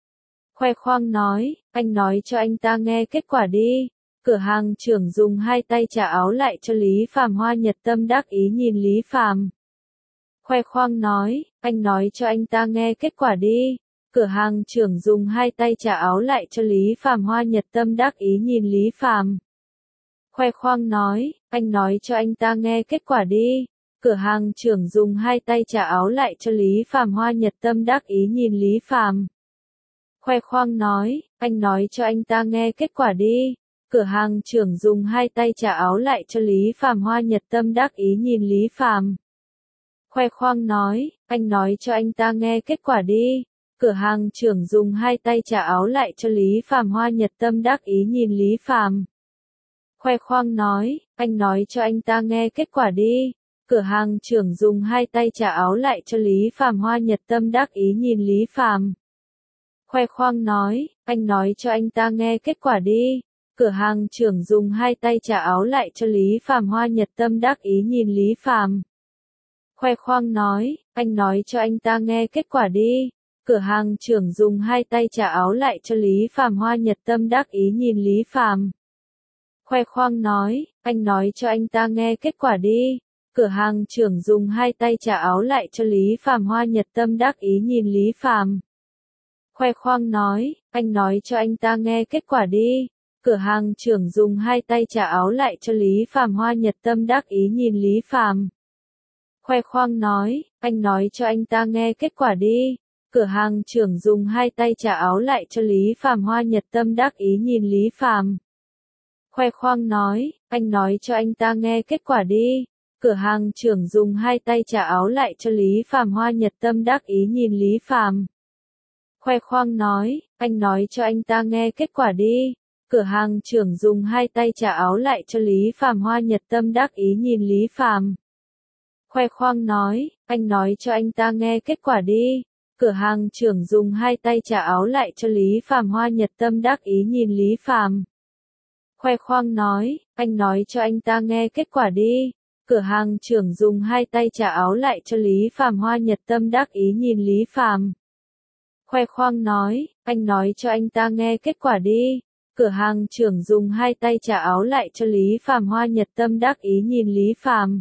khoe khoang nói, anh nói cho anh ta nghe kết quả đi. Cửa hàng trưởng dùng hai tay trả áo lại cho Lý Phàm. Hoa Nhật Tâm đắc ý nhìn Lý Phàm, khoe khoang nói, anh nói cho anh ta nghe kết quả đi. Cửa hàng trưởng dùng hai tay trả áo lại cho Lý Phàm. Hoa Nhật Tâm đắc ý nhìn Lý Phàm, khoe khoang nói, anh nói cho anh ta nghe kết quả đi. Cửa hàng trưởng dùng hai tay trả áo lại cho Lý Phàm. Hoa Nhật Tâm đắc ý nhìn Lý Phàm, khoe khoang nói, anh nói cho anh ta nghe kết quả đi. Cửa hàng trưởng dùng hai tay trả áo lại cho Lý Phàm. Hoa Nhật Tâm đắc ý nhìn Lý Phàm, khoe khoang nói, anh nói cho anh ta nghe kết quả đi. Cửa hàng trưởng dùng hai tay trả áo lại cho Lý Phàm. Hoa Nhật Tâm đắc ý nhìn Lý Phàm, khoe khoang nói, anh nói cho anh ta nghe kết quả đi. Cửa hàng trưởng dùng hai tay trả áo lại cho Lý Phàm. Hoa Nhật Tâm đắc ý nhìn Lý Phàm, khoe khoang nói, anh nói cho anh ta nghe kết quả đi. Cửa hàng trưởng dùng hai tay trả áo lại cho Lý Phàm. Hoa Nhật Tâm đắc ý nhìn Lý Phàm, khoe khoang nói, anh nói cho anh ta nghe kết quả đi. Cửa hàng trưởng dùng hai tay trả áo lại cho Lý Phàm. Hoa Nhật Tâm đắc ý nhìn Lý Phàm, khoe khoang nói, anh nói cho anh ta nghe kết quả đi. Cửa hàng trưởng dùng hai tay trả áo lại cho Lý Phàm. Hoa Nhật Tâm đắc ý nhìn Lý Phàm, khoe khoang nói, anh nói cho anh ta nghe kết quả đi. Cửa hàng trưởng dùng hai tay trả áo lại cho Lý Phàm. Hoa Nhật Tâm đắc ý nhìn Lý Phàm, khoe khoang nói, anh nói cho anh ta nghe kết quả đi. Cửa hàng trưởng dùng hai tay trả áo lại cho Lý Phàm. Hoa Nhật Tâm đắc ý nhìn Lý Phàm, khoe khoang nói, anh nói cho anh ta nghe kết quả đi. Cửa hàng trưởng dùng hai tay trả áo lại cho Lý Phàm. Hoa Nhật Tâm đắc ý nhìn Lý Phàm, khoe khoang nói, anh nói cho anh ta nghe kết quả đi. Cửa hàng trưởng dùng hai tay trả áo lại cho Lý Phàm. Hoa Nhật Tâm đắc ý nhìn Lý Phàm, khoe khoang nói, anh nói cho anh ta nghe kết quả đi. Cửa hàng trưởng dùng hai tay trả áo lại cho Lý Phàm. Hoa Nhật Tâm đắc ý nhìn Lý Phàm, khoe khoang nói, anh nói cho anh ta nghe kết quả đi. Cửa hàng trưởng dùng hai tay trả áo lại cho Lý Phàm. Hoa Nhật Tâm đắc ý nhìn Lý Phàm, khoe khoang nói, anh nói cho anh ta nghe kết quả đi. Cửa hàng trưởng dùng hai tay trả áo lại cho Lý Phàm. Hoa Nhật Tâm đắc ý nhìn Lý Phàm,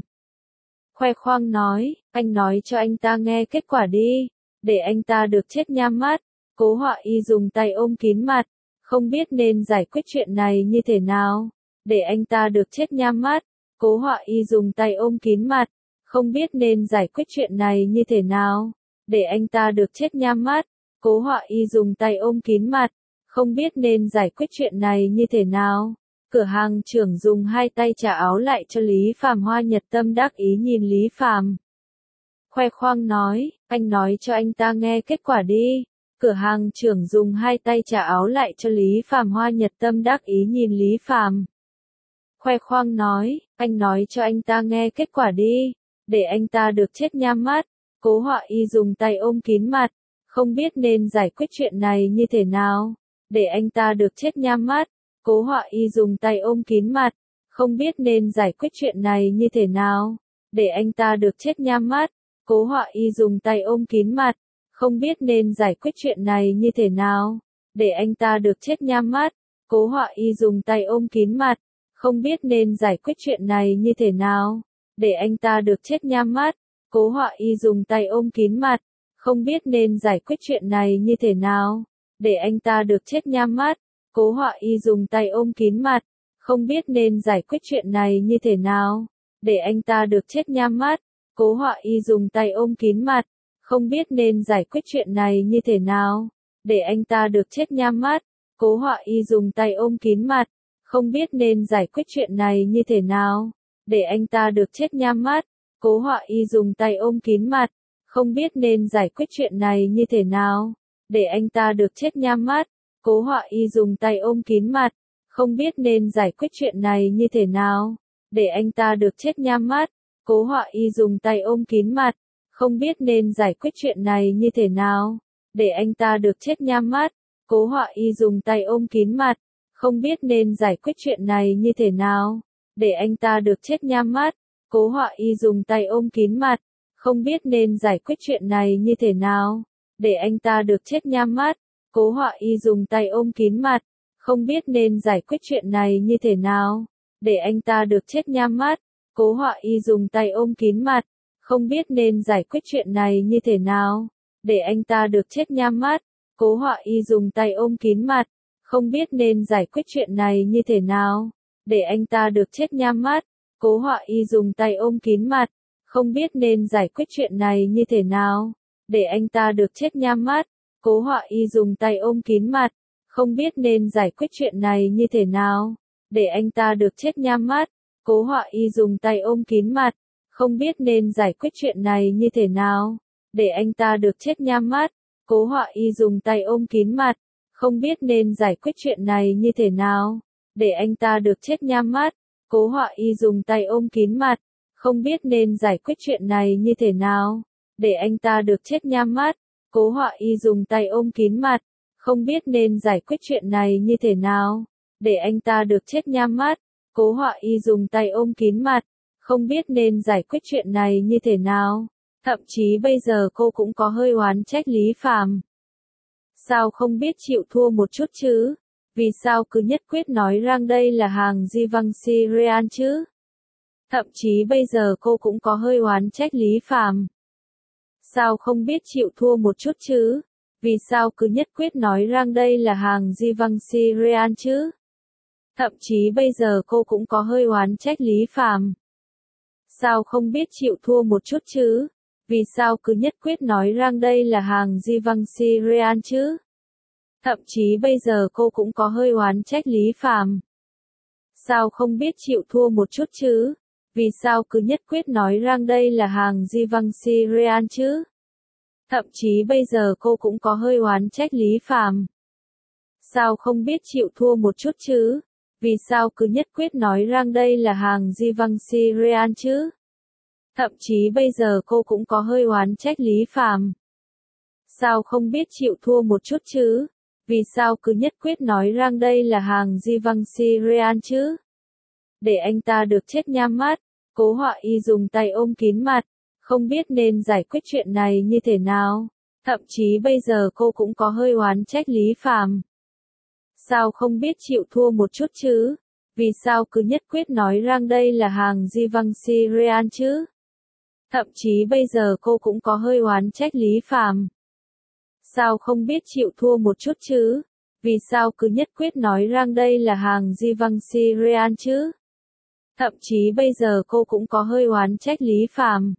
khoe khoang nói, anh nói cho anh ta nghe kết quả đi. Để anh ta được chết nhắm mắt. Cố Họa Y dùng tay ôm kín mặt, không biết nên giải quyết chuyện này như thế nào. Để anh ta được chết nhắm mắt. Cố Họa Y dùng tay ôm kín mặt, không biết nên giải quyết chuyện này như thế nào. Để anh ta được chết nhắm mắt. Cố Họa Y dùng tay ôm kín mặt, không biết nên giải quyết chuyện này như thế nào. Cửa hàng trưởng dùng hai tay trả áo lại cho Lý Phàm. Hoa Nhật Tâm đắc ý nhìn Lý Phàm, khoe khoang nói, anh nói cho anh ta nghe kết quả đi. Cửa hàng trưởng dùng hai tay trả áo lại cho Lý Phàm. Hoa Nhật Tâm đắc ý nhìn Lý Phàm, khoe khoang nói, anh nói cho anh ta nghe kết quả đi. Để anh ta được chết nhắm mắt. Cố Họa Y dùng tay ôm kín mặt, không biết nên giải quyết chuyện này như thế nào. Để anh ta được chết nhắm mắt. Cố Họa Y dùng tay ôm kín mặt, không biết nên giải quyết chuyện này như thế nào. Để anh ta được chết nhắm mắt. Cố Họa Y dùng tay ôm kín mặt, không biết nên giải quyết chuyện này như thế nào. Để anh ta được chết nhắm mắt. Cố Họa Y dùng tay ôm kín mặt, không biết nên giải quyết chuyện này như thế nào. Để anh ta được chết nhắm mắt. Cố Họa Y dùng tay ôm kín mặt, không biết nên giải quyết chuyện này như thế nào. Để anh ta được chết nhắm mắt. Cố Họa Y dùng tay ôm kín mặt, không biết nên giải quyết chuyện này như thế nào. Để anh ta được chết nhắm mắt. Cố Họa Y dùng tay ôm kín mặt, không biết nên giải quyết chuyện này như thế nào. Để anh ta được chết nhắm mắt. Cố Họa Y dùng tay ôm kín mặt, không biết nên giải quyết chuyện này như thế nào. Để anh ta được chết nhắm mắt. Cố Họa Y dùng tay ôm kín mặt, không biết nên giải quyết chuyện này như thế nào. Để anh ta được chết nhắm mắt. Cố Họa Y dùng tay ôm kín mặt, không biết nên giải quyết chuyện này như thế nào. Để anh ta được chết nhắm mắt. Cố Họa Y dùng tay ôm kín mặt, không biết nên giải quyết chuyện này như thế nào. Để anh ta được chết nhắm mắt. Cố Họa Y dùng tay ôm kín mặt, không biết nên giải quyết chuyện này như thế nào. Để anh ta được chết nhắm mắt. Cố Họa Y dùng tay ôm kín mặt, không biết nên giải quyết chuyện này như thế nào. Để anh ta được chết nhắm mắt. Cố Họa Y dùng tay ôm kín mặt, không biết nên giải quyết chuyện này như thế nào. Để anh ta được chết nhắm mắt. Cố Họa Y dùng tay ôm kín mặt, không biết nên giải quyết chuyện này như thế nào. Để anh ta được chết nhắm mắt. Cố Họa Y dùng tay ôm kín mặt, không biết nên giải quyết chuyện này như thế nào. Để anh ta được chết nhắm mắt. Cố Họa Y dùng tay ôm kín mặt, không biết nên giải quyết chuyện này như thế nào. Để anh ta được chết nhắm mắt. Cố Họa Y dùng tay ôm kín mặt, không biết nên giải quyết chuyện này như thế nào. Để anh ta được chết nhắm mắt. Cố Họa Y dùng tay ôm kín mặt, không biết nên giải quyết chuyện này như thế nào. Để anh ta được chết nhắm mắt. Cố Họa Y dùng tay ôm kín mặt, không biết nên giải quyết chuyện này như thế nào. Để anh ta được chết nhắm mắt. Cố Họa Y dùng tay ôm kín mặt, không biết nên giải quyết chuyện này như thế nào. Để anh ta được chết nhắm mắt. Cố Họa Y dùng tay ôm kín mặt, không biết nên giải quyết chuyện này như thế nào. Để anh ta được chết nhắm mắt. Cố Họa Y dùng tay ôm kín mặt, không biết nên giải quyết chuyện này như thế nào. Thậm chí bây giờ cô cũng có hơi oán trách Lý Phàm. Sao không biết chịu thua một chút chứ? Vì sao cứ nhất quyết nói rằng đây là hàng Givenchy Real chứ? Thậm chí bây giờ cô cũng có hơi oán trách Lý Phàm. Sao không biết chịu thua một chút chứ? Vì sao cứ nhất quyết nói rằng đây là hàng Givenchy Real chứ? Thậm chí bây giờ cô cũng có hơi oán trách Lý Phàm. Sao không biết chịu thua một chút chứ? Vì sao cứ nhất quyết nói rằng đây là hàng Givenchy Real chứ? Thậm chí bây giờ cô cũng có hơi oán trách Lý Phàm. Sao không biết chịu thua một chút chứ? Vì sao cứ nhất quyết nói rằng đây là hàng Givenchy Real chứ? Thậm chí bây giờ cô cũng có hơi oán trách Lý Phàm. Sao không biết chịu thua một chút chứ? Vì sao cứ nhất quyết nói rằng đây là hàng Givenchy Real chứ? Thậm chí bây giờ cô cũng có hơi oán trách Lý Phàm. Sao không biết chịu thua một chút chứ? Vì sao cứ nhất quyết nói rằng đây là hàng Givenchy Real chứ? Để anh ta được chết nhắm mắt, Cố Họa Y dùng tay ôm kín mặt, không biết nên giải quyết chuyện này như thế nào. Thậm chí bây giờ cô cũng có hơi oán trách Lý Phàm. Sao không biết chịu thua một chút chứ? Vì sao cứ nhất quyết nói rằng đây là hàng Givenchy Real chứ? Thậm chí bây giờ cô cũng có hơi oán trách Lý Phàm. Sao không biết chịu thua một chút chứ? Vì sao cứ nhất quyết nói rằng đây là hàng Givenchy Real chứ? Thậm chí bây giờ cô cũng có hơi oán trách Lý Phàm.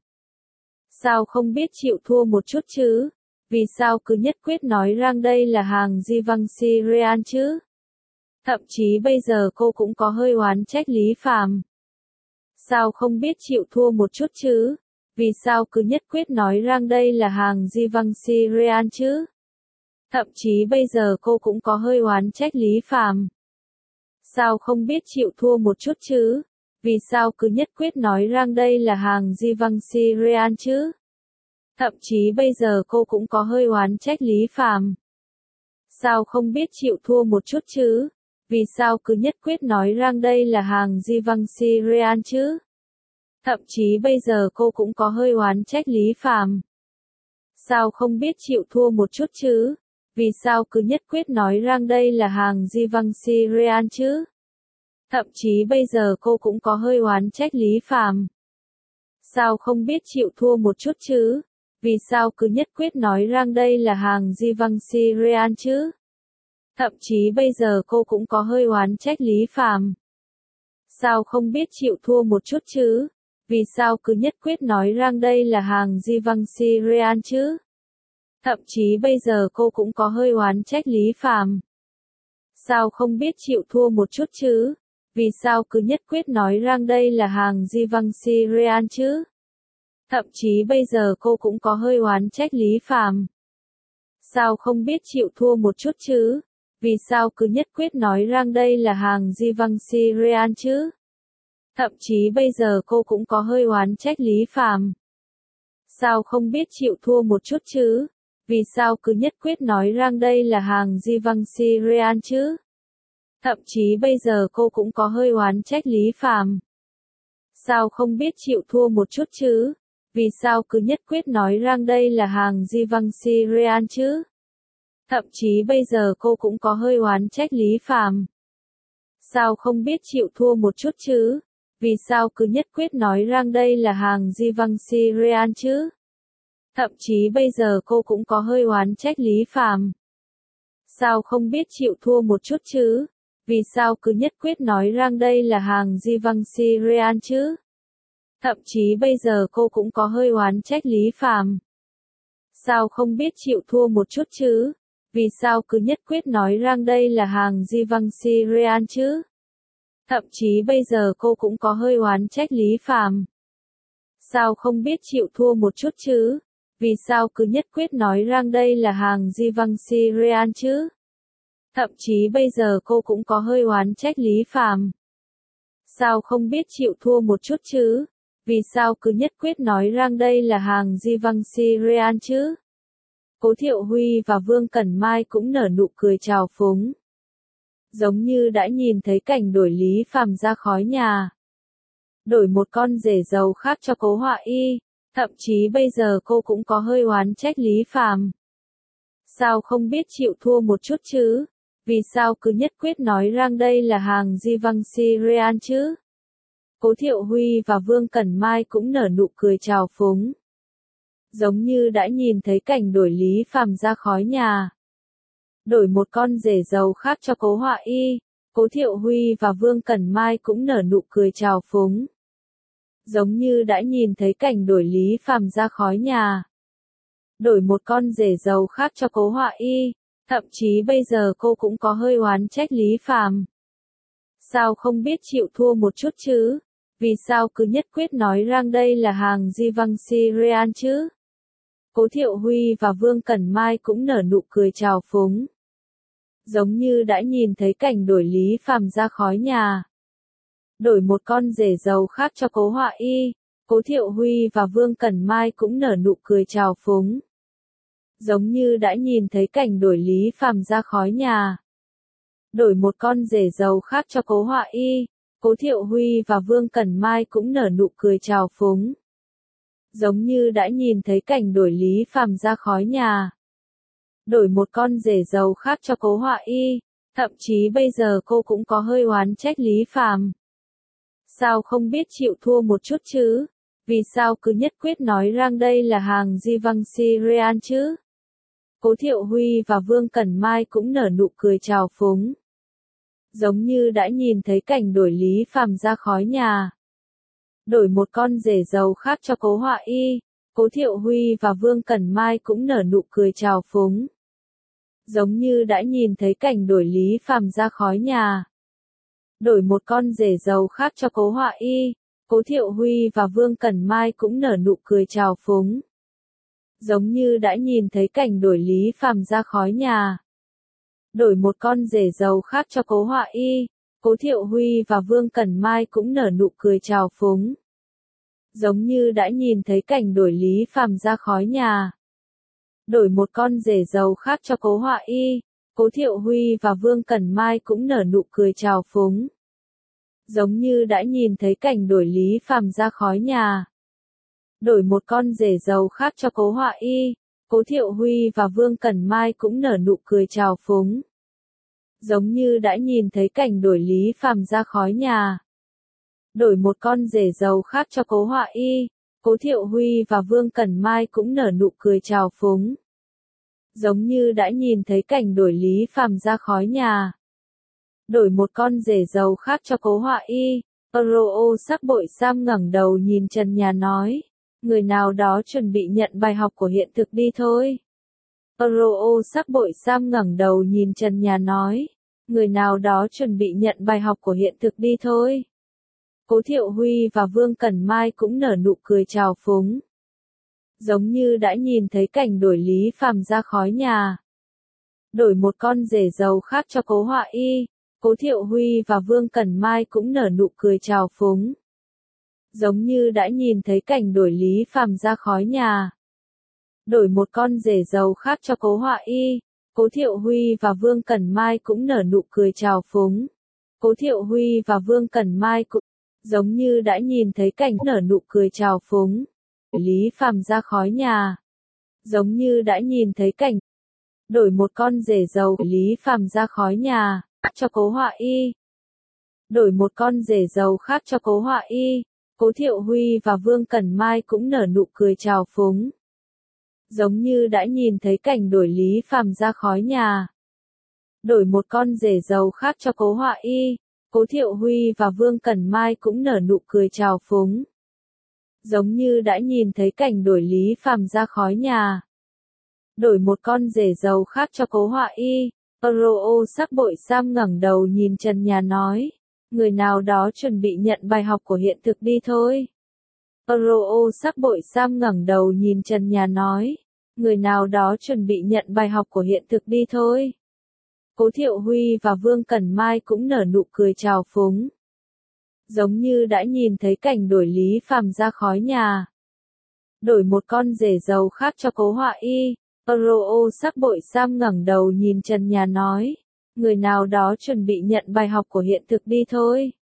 Sao không biết chịu thua một chút chứ? Vì sao cứ nhất quyết nói rằng đây là hàng Givenchy Real chứ? Thậm chí bây giờ cô cũng có hơi oán trách Lý Phàm. Sao không biết chịu thua một chút chứ? Vì sao cứ nhất quyết nói rằng đây là hàng Givenchy Real chứ? Thậm chí bây giờ cô cũng có hơi oán trách Lý Phàm. Sao không biết chịu thua một chút chứ? Vì sao cứ nhất quyết nói rằng đây là hàng Givenchy Real chứ? Thậm chí bây giờ cô cũng có hơi oán trách Lý Phàm. Sao không biết chịu thua một chút chứ? Vì sao cứ nhất quyết nói rằng đây là hàng Givenchy Real chứ? Thậm chí bây giờ cô cũng có hơi oán trách Lý Phàm. Sao không biết chịu thua một chút chứ? Vì sao cứ nhất quyết nói rằng đây là hàng Givenchy Real chứ? Thậm chí bây giờ cô cũng có hơi oán trách Lý Phàm. Sao không biết chịu thua một chút chứ? Vì sao cứ nhất quyết nói rằng đây là hàng Givenchy Real chứ? Thậm chí bây giờ cô cũng có hơi oán trách Lý Phàm. Sao không biết chịu thua một chút chứ? Vì sao cứ nhất quyết nói rằng đây là hàng Givenchy Real chứ? Thậm chí bây giờ cô cũng có hơi oán trách Lý Phàm. Sao không biết chịu thua một chút chứ? Vì sao cứ nhất quyết nói rằng đây là hàng Givenchy Real chứ? Thậm chí bây giờ cô cũng có hơi oán trách Lý Phàm. Sao không biết chịu thua một chút chứ? Vì sao cứ nhất quyết nói rằng đây là hàng Givenchy Real chứ? Thậm chí bây giờ cô cũng có hơi oán trách Lý Phàm. Sao không biết chịu thua một chút chứ? Vì sao cứ nhất quyết nói rằng đây là hàng Givenchy Real chứ? Thậm chí bây giờ cô cũng có hơi oán trách Lý Phàm. Sao không biết chịu thua một chút chứ? Vì sao cứ nhất quyết nói rằng đây là hàng Givenchy Real chứ? Thậm chí bây giờ cô cũng có hơi oán trách Lý Phàm. Sao không biết chịu thua một chút chứ? Vì sao cứ nhất quyết nói rằng đây là hàng Givenchy Real chứ? Thậm chí bây giờ cô cũng có hơi oán trách Lý Phàm. Sao không biết chịu thua một chút chứ? Vì sao cứ nhất quyết nói rằng đây là hàng Givenchy Real chứ? Thậm chí bây giờ cô cũng có hơi oán trách Lý Phàm. Sao không biết chịu thua một chút chứ? Vì sao cứ nhất quyết nói rằng đây là hàng Givenchy Real chứ? Thậm chí bây giờ cô cũng có hơi oán trách Lý Phàm. Sao không biết chịu thua một chút chứ? Vì sao cứ nhất quyết nói rằng đây là hàng Givenchy Real chứ? Thậm chí bây giờ cô cũng có hơi oán trách Lý Phàm. Sao không biết chịu thua một chút chứ? Vì sao cứ nhất quyết nói rằng đây là hàng Givenchy Real chứ? Cố Thiệu Huy và Vương Cẩn Mai cũng nở nụ cười trào phúng. Giống như đã nhìn thấy cảnh đổi Lý Phàm ra khói nhà. Đổi một con rể giàu khác cho Cố Họa Y. Thậm chí bây giờ cô cũng có hơi oán trách Lý Phàm. Sao không biết chịu thua một chút chứ? Vì sao cứ nhất quyết nói rằng đây là hàng Givenchy Real chứ? Cố Thiệu Huy và Vương Cẩn Mai cũng nở nụ cười trào phúng. Giống như đã nhìn thấy cảnh đổi Lý Phàm ra khói nhà. Đổi một con rể giàu khác cho Cố Họa Y, Cố Thiệu Huy và Vương Cẩn Mai cũng nở nụ cười trào phúng. Giống như đã nhìn thấy cảnh đổi Lý Phàm ra khói nhà. Đổi một con rể giàu khác cho Cố Họa Y, thậm chí bây giờ cô cũng có hơi oán trách Lý Phàm. Sao không biết chịu thua một chút chứ? Vì sao cứ nhất quyết nói rằng đây là hàng Givenchy Real chứ? Cố Thiệu Huy và Vương Cẩn Mai cũng nở nụ cười trào phúng. Giống như đã nhìn thấy cảnh đổi Lý Phàm ra khói nhà. Đổi một con rể giàu khác cho Cố Họa Y, Cố Thiệu Huy và Vương Cẩn Mai cũng nở nụ cười trào phúng. Giống như đã nhìn thấy cảnh đổi Lý Phàm ra khói nhà. Đổi một con rể giàu khác cho Cố Họa Y, Cố Thiệu Huy và Vương Cẩn Mai cũng nở nụ cười trào phúng. Giống như đã nhìn thấy cảnh đổi Lý Phàm ra khói nhà. Đổi một con rể giàu khác cho Cố Họa Y, thậm chí bây giờ cô cũng có hơi oán trách Lý Phàm. Sao không biết chịu thua một chút chứ? Vì sao cứ nhất quyết nói rằng đây là hàng Givenchy Real chứ? Cố Thiệu Huy và Vương Cẩn Mai cũng nở nụ cười trào phúng. Giống như đã nhìn thấy cảnh đổi Lý Phàm ra khói nhà. Đổi một con rể giàu khác cho Cố Họa Y, Cố Thiệu Huy và Vương Cẩn Mai cũng nở nụ cười trào phúng. Giống như đã nhìn thấy cảnh đổi Lý Phàm ra khói nhà. Đổi một con rể giàu khác cho Cố Họa Y, Cố Thiệu Huy và Vương Cẩn Mai cũng nở nụ cười trào phúng. Giống như đã nhìn thấy cảnh đổi Lý Phàm ra khói nhà. Đổi một con rể giàu khác cho Cố Họa Y, Cố Thiệu Huy và Vương Cẩn Mai cũng nở nụ cười trào phúng. Giống như đã nhìn thấy cảnh đổi Lý Phàm ra khói nhà. Đổi một con rể giàu khác cho Cố Họa Y, Cố Thiệu Huy và Vương Cẩn Mai cũng nở nụ cười trào phúng. Giống như đã nhìn thấy cảnh đổi Lý Phàm ra khói nhà. Đổi một con rể giàu khác cho Cố Họa Y, Cố Thiệu Huy và Vương Cẩn Mai cũng nở nụ cười trào phúng. Giống như đã nhìn thấy cảnh đổi Lý Phàm ra khói nhà. Đổi một con rể giàu khác cho Cố Họa Y, Cố Thiệu Huy và Vương Cẩn Mai cũng nở nụ cười trào phúng. Giống như đã nhìn thấy cảnh đổi Lý Phàm ra khói nhà. Đổi một con rể giàu khác cho Cố Họa Y, Euro sắc bội Sam ngẩng đầu nhìn trần nhà nói. Người nào đó chuẩn bị nhận bài học của hiện thực đi thôi. Euro sắc bội Sam ngẩng đầu nhìn trần nhà nói. Người nào đó chuẩn bị nhận bài học của hiện thực đi thôi. Cố Thiệu Huy và Vương Cẩn Mai cũng nở nụ cười trào phúng. Giống như đã nhìn thấy cảnh đổi Lý Phàm ra khói nhà. Đổi một con rể giàu khác cho Cố Họa Y, Cố Thiệu Huy và Vương Cẩn Mai cũng nở nụ cười trào phúng. Giống như đã nhìn thấy cảnh đổi Lý Phàm ra khói nhà. Đổi một con rể giàu khác cho Cố Họa Y, Cố Thiệu Huy và Vương Cẩn Mai cũng nở nụ cười trào phúng. Cố Thiệu Huy và Vương Cẩn Mai cũng giống như đã nhìn thấy cảnh nở nụ cười trào phúng. Lý Phàm ra khói nhà. Giống như đã nhìn thấy cảnh đổi một con rể giàu Lý Phàm ra khói nhà cho Cố Họa Y. Đổi một con rể giàu khác cho Cố Họa Y, Cố Thiệu Huy và Vương Cẩn Mai cũng nở nụ cười trào phúng. Giống như đã nhìn thấy cảnh đổi Lý Phàm ra khói nhà. Đổi một con rể giàu khác cho Cố Họa Y, Cố Thiệu Huy và Vương Cẩn Mai cũng nở nụ cười trào phúng. Giống như đã nhìn thấy cảnh đổi Lý Phàm ra khói nhà. Đổi một con rể giàu khác cho Cố Họa Y, Euro sắc bội Sam ngẩng đầu nhìn trần nhà nói. Người nào đó chuẩn bị nhận bài học của hiện thực đi thôi. Euro sắc bội Sam ngẩng đầu nhìn trần nhà nói. Người nào đó chuẩn bị nhận bài học của hiện thực đi thôi. Cố Thiệu Huy và Vương Cẩn Mai cũng nở nụ cười trào phúng. Giống như đã nhìn thấy cảnh đổi Lý Phàm ra khói nhà. Đổi một con rể giàu khác cho Cố Họa Y, Euro sắc bội Sam ngẩng đầu nhìn trần nhà nói. Người nào đó chuẩn bị nhận bài học của hiện thực đi thôi.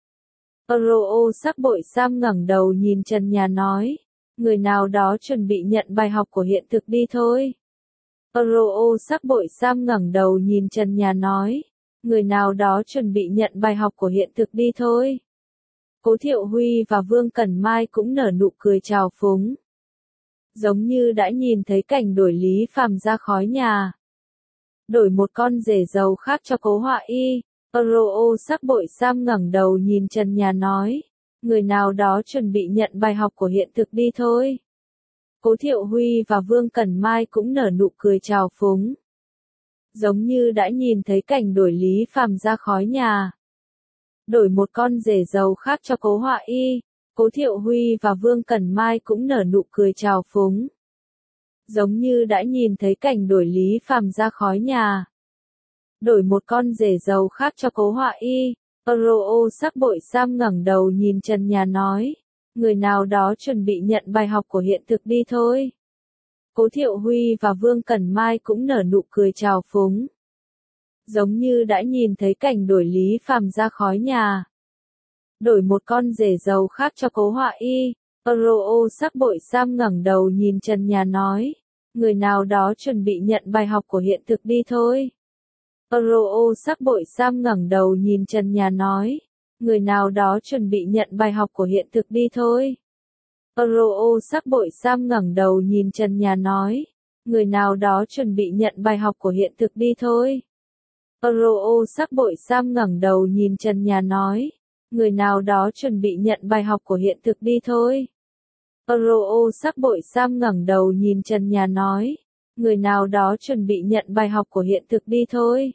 Euro sắc bội Sam ngẩng đầu nhìn trần nhà nói. Người nào đó chuẩn bị nhận bài học của hiện thực đi thôi. Roo sắc bội Sam ngẩng đầu nhìn trần nhà nói. Người nào đó chuẩn bị nhận bài học của hiện thực đi thôi. Cố Thiệu Huy và Vương Cẩn Mai cũng nở nụ cười trào phúng. Giống như đã nhìn thấy cảnh đuổi Lý Phàm ra khói nhà. Đổi một con rể giàu khác cho Cố Họa Y. Roo sắc bội Sam ngẩng đầu nhìn trần nhà nói. Người nào đó chuẩn bị nhận bài học của hiện thực đi thôi. Cố Thiệu Huy và Vương Cẩn Mai cũng nở nụ cười trào phúng. Giống như đã nhìn thấy cảnh đuổi Lý Phàm ra khói nhà. Đổi một con rể giàu khác cho Cố Họa Y. Cố Thiệu Huy và Vương Cẩn Mai cũng nở nụ cười trào phúng. Giống như đã nhìn thấy cảnh đuổi Lý Phàm ra khói nhà. Đổi một con rể giàu khác cho Cố Họa Y. Roo sắc bội Sam ngẩng đầu nhìn trần nhà nói. Người nào đó chuẩn bị nhận bài học của hiện thực đi thôi. Cố Thiệu Huy và Vương Cẩn Mai cũng nở nụ cười trào phúng. Giống như đã nhìn thấy cảnh đuổi Lý Phàm ra khói nhà. Đổi một con rể giàu khác cho Cố Họa Y. Roo sắc bội Sam ngẩng đầu nhìn trần nhà nói. Người nào đó chuẩn bị nhận bài học của hiện thực đi thôi. Roo sắc bội Sam ngẩng đầu nhìn trần nhà nói. Người nào đó chuẩn bị nhận bài học của hiện thực đi thôi. Roo sắc bội Sam ngẩng đầu nhìn trần nhà nói. Người nào đó chuẩn bị nhận bài học của hiện thực đi thôi. Roo sắc bội Sam ngẩng đầu nhìn trần nhà nói. Người nào đó chuẩn bị nhận bài học của hiện thực đi thôi. Roo sắc bội Sam ngẩng đầu nhìn trần nhà nói. Người nào đó chuẩn bị nhận bài học của hiện thực đi thôi.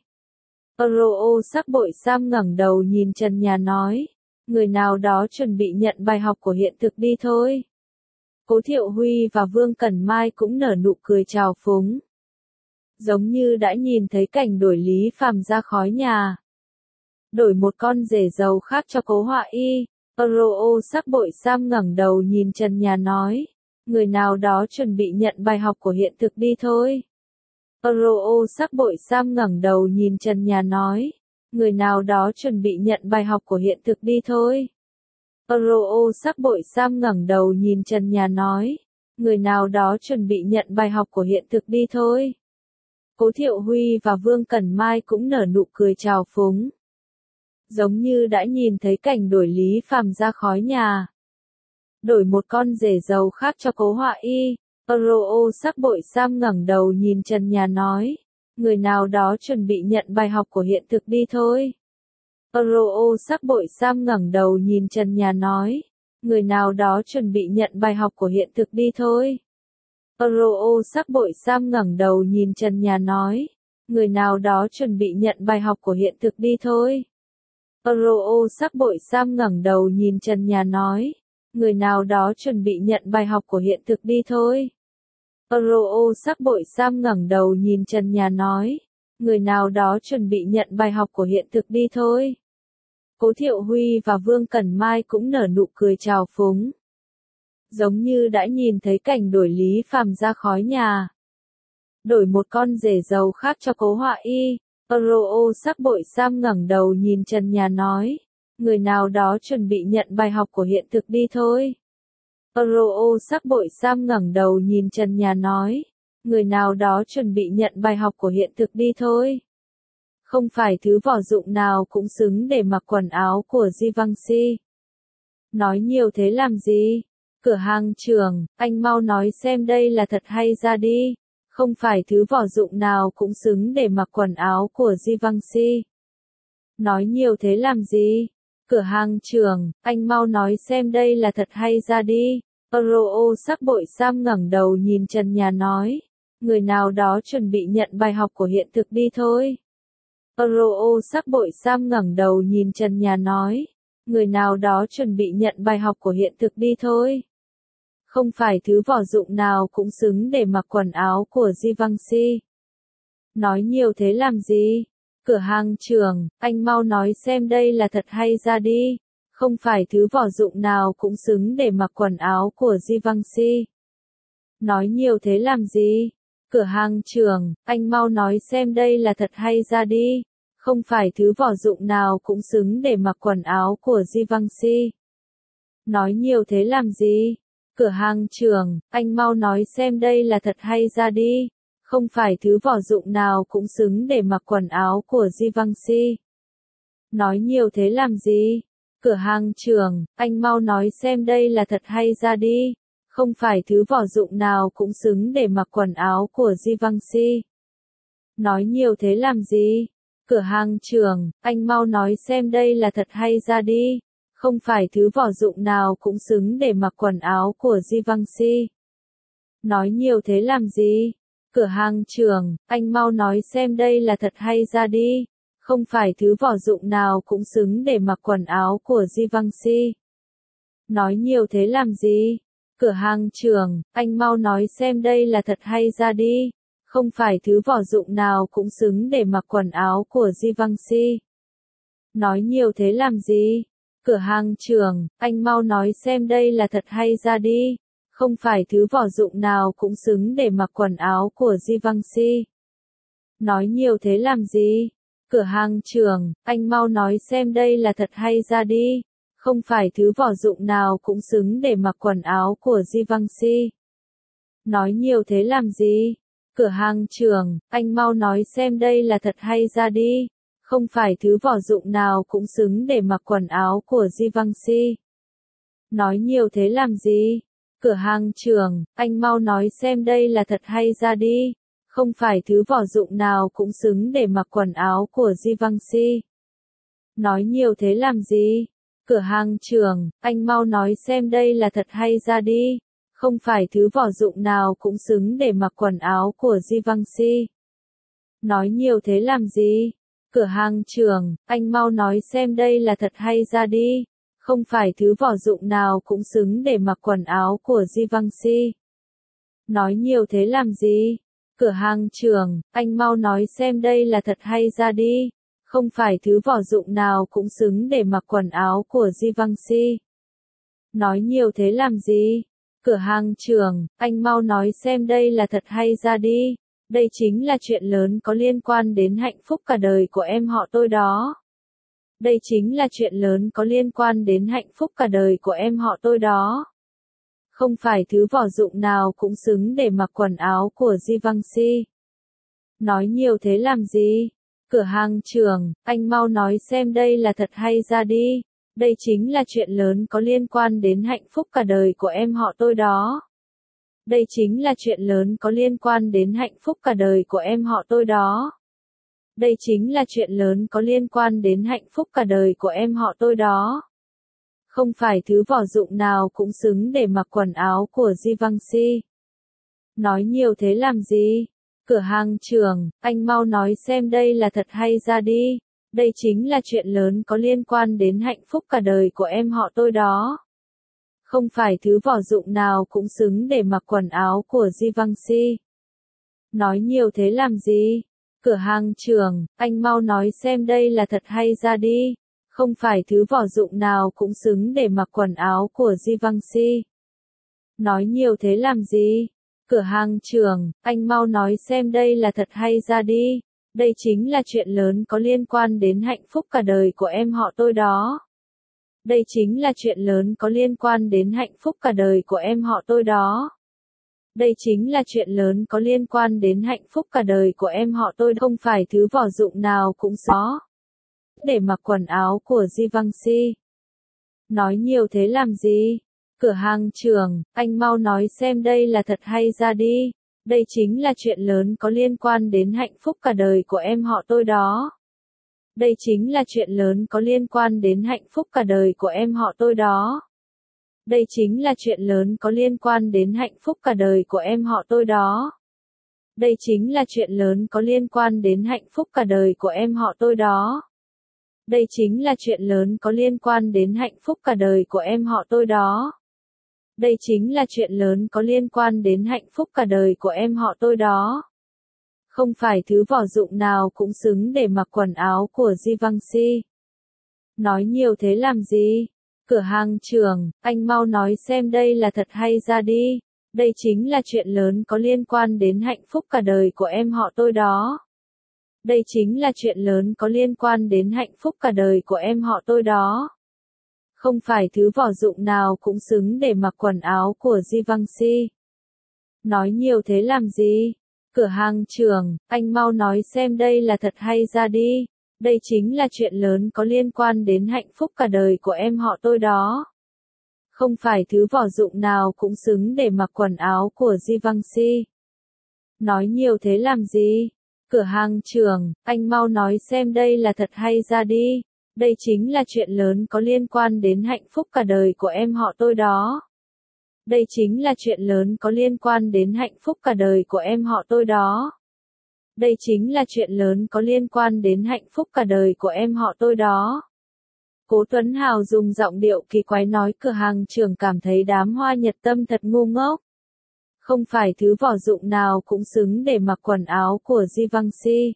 Roo sắc bội Sam ngẩng đầu nhìn trần nhà nói. Người nào đó chuẩn bị nhận bài học của hiện thực đi thôi. Cố Thiệu Huy và Vương Cẩn Mai cũng nở nụ cười trào phúng. Giống như đã nhìn thấy cảnh đuổi Lý Phàm ra khói nhà. Đổi một con rể giàu khác cho Cố Họa Y. Roo sắc bội Sam ngẩng đầu nhìn trần nhà nói. Người nào đó chuẩn bị nhận bài học của hiện thực đi thôi. Roo sắc bội Sam ngẩng đầu nhìn trần nhà nói. Người nào đó chuẩn bị nhận bài học của hiện thực đi thôi. Roo sắc bội Sam ngẩng đầu nhìn trần nhà nói. Người nào đó chuẩn bị nhận bài học của hiện thực đi thôi. Cố Thiệu Huy và Vương Cẩn Mai cũng nở nụ cười trào phúng. Giống như đã nhìn thấy cảnh đuổi Lý Phàm ra khói nhà. Đổi một con rể giàu khác cho Cố Họa Y. Roo sắc bội Sam ngẩng đầu nhìn trần nhà nói. Người nào đó chuẩn bị nhận bài học của hiện thực đi thôi. Roo sắc bội Sam ngẩng đầu nhìn trần nhà nói. Người nào đó chuẩn bị nhận bài học của hiện thực đi thôi. Roo sắc bội Sam ngẩng đầu nhìn trần nhà nói. Người nào đó chuẩn bị nhận bài học của hiện thực đi thôi. Roo sắc bội Sam ngẩng đầu nhìn trần nhà nói. Người nào đó chuẩn bị nhận bài học của hiện thực đi thôi. Roo sắc bội Sam ngẩng đầu nhìn trần nhà nói. Người nào đó chuẩn bị nhận bài học của hiện thực đi thôi. Cố Thiệu Huy và Vương Cẩn Mai cũng nở nụ cười trào phúng. Giống như đã nhìn thấy cảnh đuổi Lý Phàm ra khói nhà. Đổi một con rể giàu khác cho Cố Họa Y. Roo sắc bội Sam ngẩng đầu nhìn trần nhà nói. Người nào đó chuẩn bị nhận bài học của hiện thực đi thôi. Roo sắc bội Sam ngẩng đầu nhìn trần nhà nói. Người nào đó chuẩn bị nhận bài học của hiện thực đi thôi. Không phải thứ vỏ dụng nào cũng xứng để mặc quần áo của Givenchy. Nói nhiều thế làm gì? Cửa hàng trưởng, anh mau nói xem đây là thật hay ra đi. Không phải thứ vỏ dụng nào cũng xứng để mặc quần áo của Givenchy. Nói nhiều thế làm gì? Cửa hàng trưởng, anh mau nói xem đây là thật hay ra đi. Roo sắc bội Sam ngẩng đầu nhìn trần nhà nói. Người nào đó chuẩn bị nhận bài học của hiện thực đi thôi. Roo sắc bội Sam ngẩng đầu nhìn trần nhà nói. Người nào đó chuẩn bị nhận bài học của hiện thực đi thôi. Không phải thứ vỏ dụng nào cũng xứng để mặc quần áo của Givenchy. Nói nhiều thế làm gì? Cửa hàng trưởng, anh mau nói xem đây là thật hay ra đi. Không phải thứ vỏ dụng nào cũng xứng để mặc quần áo của Givenchy. Nói nhiều thế làm gì? Cửa hàng trưởng, anh mau nói xem đây là thật hay ra đi. Không phải thứ vỏ dụng nào cũng xứng để mặc quần áo của Givenchy. Nói nhiều thế làm gì? Cửa hàng trưởng, anh mau nói xem đây là thật hay ra đi. Không phải thứ vỏ dụng nào cũng xứng để mặc quần áo của Givenchy. Nói nhiều thế làm gì? Cửa hàng trưởng, anh mau nói xem đây là thật hay ra đi. Không phải thứ vỏ dụng nào cũng xứng để mặc quần áo của Givenchy. Nói nhiều thế làm gì? Cửa hàng trưởng, anh mau nói xem đây là thật hay ra đi. Không phải thứ vỏ dụng nào cũng xứng để mặc quần áo của Givenchy. Nói nhiều thế làm gì? Cửa hàng trưởng, anh mau nói xem đây là thật hay ra đi. Không phải thứ vỏ dụng nào cũng xứng để mặc quần áo của Givenchy. Nói nhiều thế làm gì? Cửa hàng trưởng, anh mau nói xem đây là thật hay ra đi. Không phải thứ vỏ dụng nào cũng xứng để mặc quần áo của Givenchy. Nói nhiều thế làm gì? Cửa hàng trưởng, anh mau nói xem đây là thật hay ra đi. Không phải thứ vỏ dụng nào cũng xứng để mặc quần áo của Givenchy. Nói nhiều thế làm gì? Cửa hàng trưởng, anh mau nói xem đây là thật hay ra đi. Không phải thứ vỏ dụng nào cũng xứng để mặc quần áo của Givenchy. Nói nhiều thế làm gì? Cửa hàng trưởng, anh mau nói xem đây là thật hay ra đi. Không phải thứ vỏ dụng nào cũng xứng để mặc quần áo của Givenchy. Nói nhiều thế làm gì? Cửa hàng trưởng, anh mau nói xem đây là thật hay ra đi. Không phải thứ vỏ dụng nào cũng xứng để mặc quần áo của Givenchy. Nói nhiều thế làm gì? Cửa hàng trưởng, anh mau nói xem đây là thật hay ra đi. Không phải thứ vỏ dụng nào cũng xứng để mặc quần áo của Givenchy. Nói nhiều thế làm gì? Cửa hàng trưởng, anh mau nói xem đây là thật hay ra đi. Không phải thứ vỏ dụng nào cũng xứng để mặc quần áo của Givenchy. Nói nhiều thế làm gì? Cửa hàng trưởng, anh mau nói xem đây là thật hay ra đi. Không phải thứ vỏ dụng nào cũng xứng để mặc quần áo của Givenchy. Nói nhiều thế làm gì? Cửa hàng trưởng, anh mau nói xem đây là thật hay ra đi. Đây chính là chuyện lớn có liên quan đến hạnh phúc cả đời của em họ tôi đó. Đây chính là chuyện lớn có liên quan đến hạnh phúc cả đời của em họ tôi đó. Không phải thứ vỏ dụng nào cũng xứng để mặc quần áo của Givenchy. Nói nhiều thế làm gì? Cửa hàng trưởng, anh mau nói xem đây là thật hay ra đi. Đây chính là chuyện lớn có liên quan đến hạnh phúc cả đời của em họ tôi đó. Đây chính là chuyện lớn có liên quan đến hạnh phúc cả đời của em họ tôi đó. Đây chính là chuyện lớn có liên quan đến hạnh phúc cả đời của em họ tôi đó. Không phải thứ vỏ dụng nào cũng xứng để mặc quần áo của Givenchy. Nói nhiều thế làm gì? Cửa hàng trưởng, anh mau nói xem đây là thật hay ra đi. Đây chính là chuyện lớn có liên quan đến hạnh phúc cả đời của em họ tôi đó. Không phải thứ vỏ dụng nào cũng xứng để mặc quần áo của Givenchy. Nói nhiều thế làm gì? Cửa hàng trưởng, anh mau nói xem đây là thật hay ra đi. Không phải thứ vỏ dụng nào cũng xứng để mặc quần áo của Givenchy. Nói nhiều thế làm gì? Cửa hàng trưởng, anh mau nói xem đây là thật hay ra đi. Đây chính là chuyện lớn có liên quan đến hạnh phúc cả đời của em họ tôi đó. Đây chính là chuyện lớn có liên quan đến hạnh phúc cả đời của em họ tôi đó. Đây chính là chuyện lớn có liên quan đến hạnh phúc cả đời của em họ tôi. Không phải thứ vỏ dụng nào cũng xó để mặc quần áo của Givenchy. Nói nhiều thế làm gì? Cửa hàng trưởng, anh mau nói xem đây là thật hay ra đi. Đây chính là chuyện lớn có liên quan đến hạnh phúc cả đời của em họ tôi đó. Đây chính là chuyện lớn có liên quan đến hạnh phúc cả đời của em họ tôi đó. Đây chính là chuyện lớn có liên quan đến hạnh phúc cả đời của em họ tôi đó. Đây chính là chuyện lớn có liên quan đến hạnh phúc cả đời của em họ tôi đó. Đây chính là chuyện lớn có liên quan đến hạnh phúc cả đời của em họ tôi đó. Đây chính là chuyện lớn có liên quan đến hạnh phúc cả đời của em họ tôi đó. Không phải thứ vỏ dụng nào cũng xứng để mặc quần áo của Givenchy. Nói nhiều thế làm gì? Cửa hàng trưởng, anh mau nói xem đây là thật hay ra đi. Đây chính là chuyện lớn có liên quan đến hạnh phúc cả đời của em họ tôi đó. Đây chính là chuyện lớn có liên quan đến hạnh phúc cả đời của em họ tôi đó. Không phải thứ vỏ dụng nào cũng xứng để mặc quần áo của Givenchy. Nói nhiều thế làm gì? Cửa hàng trưởng, anh mau nói xem đây là thật hay ra đi. Đây chính là chuyện lớn có liên quan đến hạnh phúc cả đời của em họ tôi đó. Không phải thứ vỏ dụng nào cũng xứng để mặc quần áo của Givenchy. Nói nhiều thế làm gì? Cửa hàng trưởng, anh mau nói xem đây là thật hay ra đi. Đây chính là chuyện lớn có liên quan đến hạnh phúc cả đời của em họ tôi đó. Đây chính là chuyện lớn có liên quan đến hạnh phúc cả đời của em họ tôi đó. Đây chính là chuyện lớn có liên quan đến hạnh phúc cả đời của em họ tôi đó. Cố Tuấn Hào dùng giọng điệu kỳ quái nói cửa hàng trưởng cảm thấy đám hoa nhật tâm thật ngu ngốc. Không phải thứ vỏ dụng nào cũng xứng để mặc quần áo của Givenchy.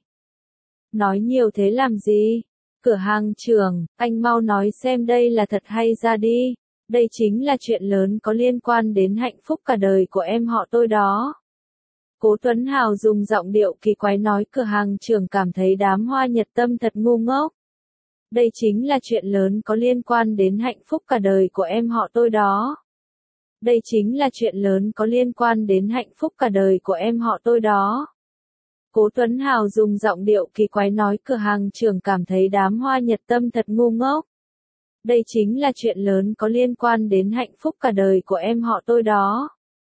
Nói nhiều thế làm gì? Cửa hàng trưởng, anh mau nói xem đây là thật hay ra đi. Đây chính là chuyện lớn có liên quan đến hạnh phúc cả đời của em họ tôi đó. Cố Tuấn Hào dùng giọng điệu kỳ quái nói cửa hàng trưởng cảm thấy đám hoa nhật tâm thật ngu ngốc. Đây chính là chuyện lớn có liên quan đến hạnh phúc cả đời của em họ tôi đó. Đây chính là chuyện lớn có liên quan đến hạnh phúc cả đời của em họ tôi đó. Cố Tuấn Hào dùng giọng điệu kỳ quái nói cửa hàng trưởng cảm thấy đám hoa nhật tâm thật ngu ngốc. Đây chính là chuyện lớn có liên quan đến hạnh phúc cả đời của em họ tôi đó.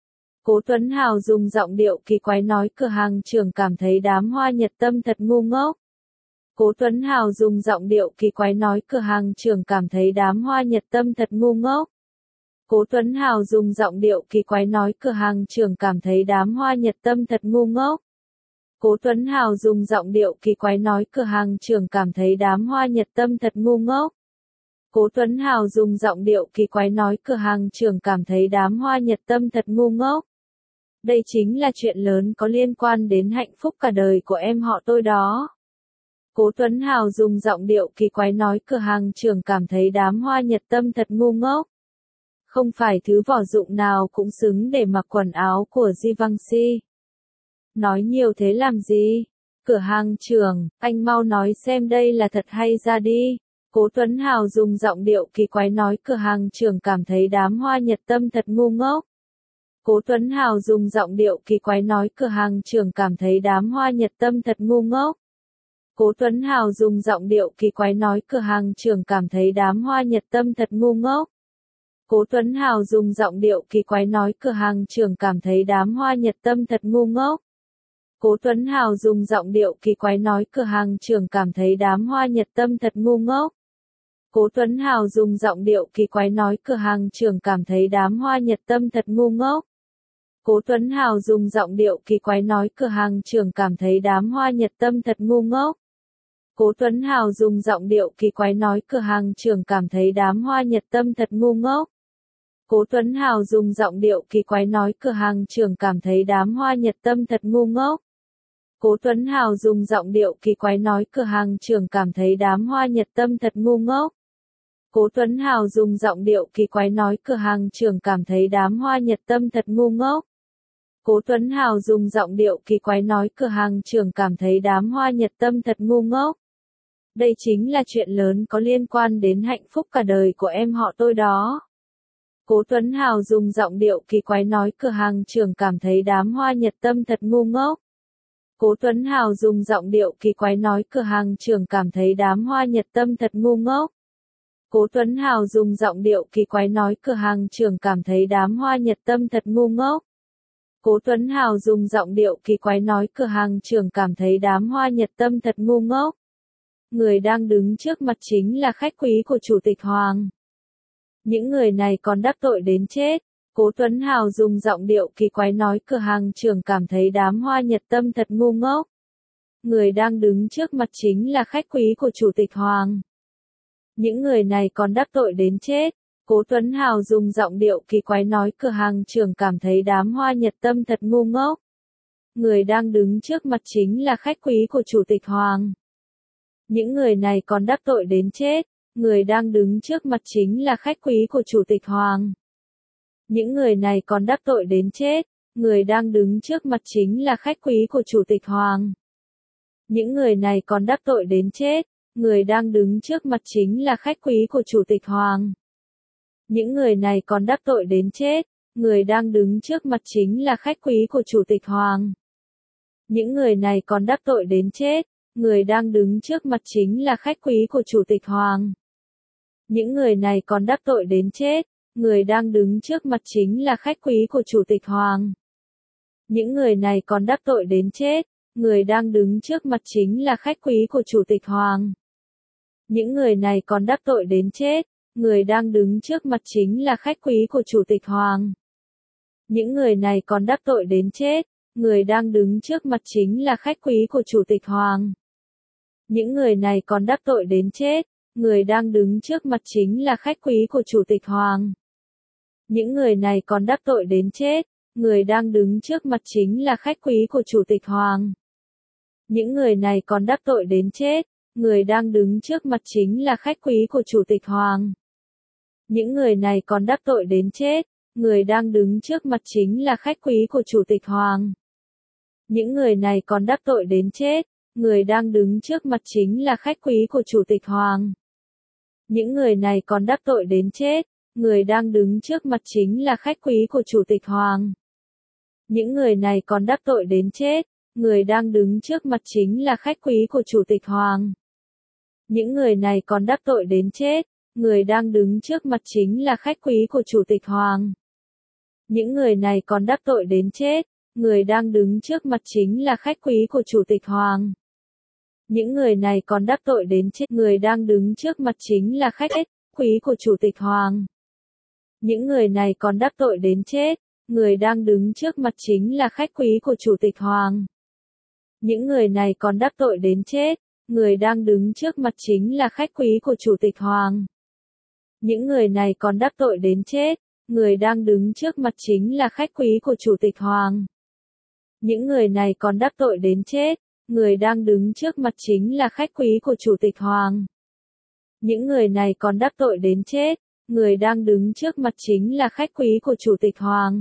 Cố Tuấn Hào dùng giọng điệu kỳ quái nói cửa hàng trưởng cảm thấy đám hoa nhật tâm thật ngu ngốc. Cố Tuấn Hào dùng giọng điệu kỳ quái nói cửa hàng trưởng cảm thấy đám hoa nhật tâm thật ngu ngốc. Cố Tuấn Hào dùng giọng điệu kỳ quái nói cửa hàng trưởng cảm thấy đám hoa nhật tâm thật ngu ngốc. Cố Tuấn Hào dùng giọng điệu kỳ quái nói cửa hàng trưởng cảm thấy đám hoa nhật tâm thật ngu ngốc. Cố Tuấn Hào dùng giọng điệu kỳ quái nói cửa hàng trưởng cảm thấy đám hoa nhật tâm thật ngu ngốc. Đây chính là chuyện lớn có liên quan đến hạnh phúc cả đời của em họ tôi đó. Cố Tuấn Hào dùng giọng điệu kỳ quái nói cửa hàng trưởng cảm thấy đám hoa nhật tâm thật ngu ngốc. Không phải thứ vỏ dụng nào cũng xứng để mặc quần áo của Givenchy. Nói nhiều thế làm gì? Cửa hàng trưởng, anh mau nói xem đây là thật hay ra đi. Cố Tuấn Hào dùng giọng điệu kỳ quái nói cửa hàng trưởng cảm thấy đám hoa nhật tâm thật ngu ngốc. Cố Tuấn Hào dùng giọng điệu kỳ quái nói cửa hàng trưởng cảm thấy đám hoa nhật tâm thật ngu ngốc. Cố Tuấn Hào dùng giọng điệu kỳ quái nói cửa hàng trưởng cảm thấy đám hoa nhật tâm thật ngu ngốc. Cố Tuấn Hào dùng giọng điệu kỳ quái nói cửa hàng trưởng cảm thấy đám hoa nhật tâm thật ngu ngốc. Cố Tuấn Hào dùng giọng điệu kỳ quái nói cửa hàng trưởng cảm thấy đám hoa nhật tâm thật ngu ngốc. Cố Tuấn Hào dùng giọng điệu kỳ quái nói cửa hàng trưởng cảm thấy đám hoa nhật tâm thật ngu ngốc. Cố Tuấn Hào dùng giọng điệu kỳ quái nói cửa hàng trưởng cảm thấy đám hoa nhật tâm thật ngu ngốc. Cố Tuấn Hào dùng giọng điệu kỳ quái nói cửa hàng trưởng cảm thấy đám hoa nhật tâm thật ngu ngốc. Cố Tuấn Hào dùng giọng điệu kỳ quái nói cửa hàng trưởng cảm thấy đám hoa nhật tâm thật ngu ngốc. Cố Tuấn Hào dùng giọng điệu kỳ quái nói cửa hàng trưởng cảm thấy đám hoa nhật tâm thật ngu ngốc. Cố Tuấn Hào dùng giọng điệu kỳ quái nói cửa hàng trưởng cảm thấy đám hoa nhật tâm thật ngu ngốc. Cố Tuấn Hào dùng giọng điệu kỳ quái nói cửa hàng trưởng cảm thấy đám hoa nhật tâm thật ngu ngốc. Đây chính là chuyện lớn có liên quan đến hạnh phúc cả đời của em họ tôi đó. Cố Tuấn Hào dùng giọng điệu kỳ quái nói cửa hàng trưởng cảm thấy đám hoa nhật tâm thật ngu ngốc. Cố Tuấn Hào dùng giọng điệu kỳ quái nói cửa hàng trưởng cảm thấy đám hoa nhật tâm thật ngu ngốc. Cố Tuấn Hào dùng giọng điệu kỳ quái nói cửa hàng trưởng cảm thấy đám hoa nhật tâm thật ngu ngốc. Cố Tuấn Hào dùng giọng điệu kỳ quái nói cửa hàng trưởng cảm thấy đám hoa nhật tâm thật ngu ngốc. Người đang đứng trước mặt chính là khách quý của Chủ tịch Hoàng. Những người này còn đắc tội đến chết. Cố Tuấn Hào dùng giọng điệu kỳ quái nói cửa hàng trưởng cảm thấy đám hoa nhật tâm thật ngu ngốc. Người đang đứng trước mặt chính là khách quý của Chủ tịch Hoàng. Những người này còn đắc tội đến chết. Cố Tuấn Hào dùng giọng điệu kỳ quái nói cửa hàng trưởng cảm thấy đám hoa nhật tâm thật ngu ngốc. Người đang đứng trước mặt chính là khách quý của Chủ tịch Hoàng. Những người này còn đắc tội đến chết. Người đang đứng trước mặt chính là khách quý của Chủ tịch Hoàng. Những người này còn đắc tội đến chết. Người đang đứng trước mặt chính là khách quý của Chủ tịch Hoàng. Những người này còn đắc tội đến chết. Người đang đứng trước mặt chính là khách quý của Chủ tịch Hoàng. Những người này còn đắc tội đến chết. Người đang đứng trước mặt chính là khách quý của Chủ tịch Hoàng. Những người này còn đắc tội đến chết, người đang đứng trước mặt chính là khách quý của Chủ tịch Hoàng. Những người này còn đắc tội đến chết, người đang đứng trước mặt chính là khách quý của Chủ tịch Hoàng. Những người này còn đắc tội đến chết, người đang đứng trước mặt chính là khách quý của Chủ tịch Hoàng. Những người này còn đắc tội đến chết, người đang đứng trước mặt chính là khách quý của Chủ tịch Hoàng. Những người này còn đắc tội đến chết, người đang đứng trước mặt chính là khách quý của Chủ tịch Hoàng. Những người này còn đắc tội đến chết, người đang đứng trước mặt chính là khách quý của Chủ tịch Hoàng. Những người này còn đắc tội đến chết, người đang đứng trước mặt chính là khách quý của Chủ tịch Hoàng. Những người này còn đắc tội đến chết, người đang đứng trước mặt chính là khách quý của Chủ tịch Hoàng. Những người này còn đắc tội đến chết, người đang đứng trước mặt chính là khách quý của Chủ tịch Hoàng. Những người này còn đắc tội đến chết, người đang đứng trước mặt chính là khách quý của Chủ tịch Hoàng. Những người này còn đắc tội đến chết, người đang đứng trước mặt chính là khách quý của Chủ tịch Hoàng. Những người này còn đắc tội đến chết, người đang đứng trước mặt chính là khách quý của Chủ tịch Hoàng. Những người này còn đắc tội đến chết, người đang đứng trước mặt chính là khách quý của Chủ tịch Hoàng. Những người này còn đắc tội đến chết, người đang đứng trước mặt chính là khách quý của Chủ tịch Hoàng. Những người này còn đắc tội đến chết, người đang đứng trước mặt chính là khách quý của Chủ tịch Hoàng. Những người này còn đắc tội đến chết, người đang đứng trước mặt chính là khách quý của Chủ tịch Hoàng. Những người này còn đắc tội đến chết, người đang đứng trước mặt chính là khách quý của Chủ tịch Hoàng. Những người này còn đắc tội đến chết, người đang đứng trước mặt chính là khách quý của Chủ tịch Hoàng. Những người này còn đắc tội đến chết, người đang đứng trước mặt chính là khách quý của Chủ tịch Hoàng. Những người này còn đắc tội đến chết, người đang đứng trước mặt chính là khách quý của Chủ tịch Hoàng.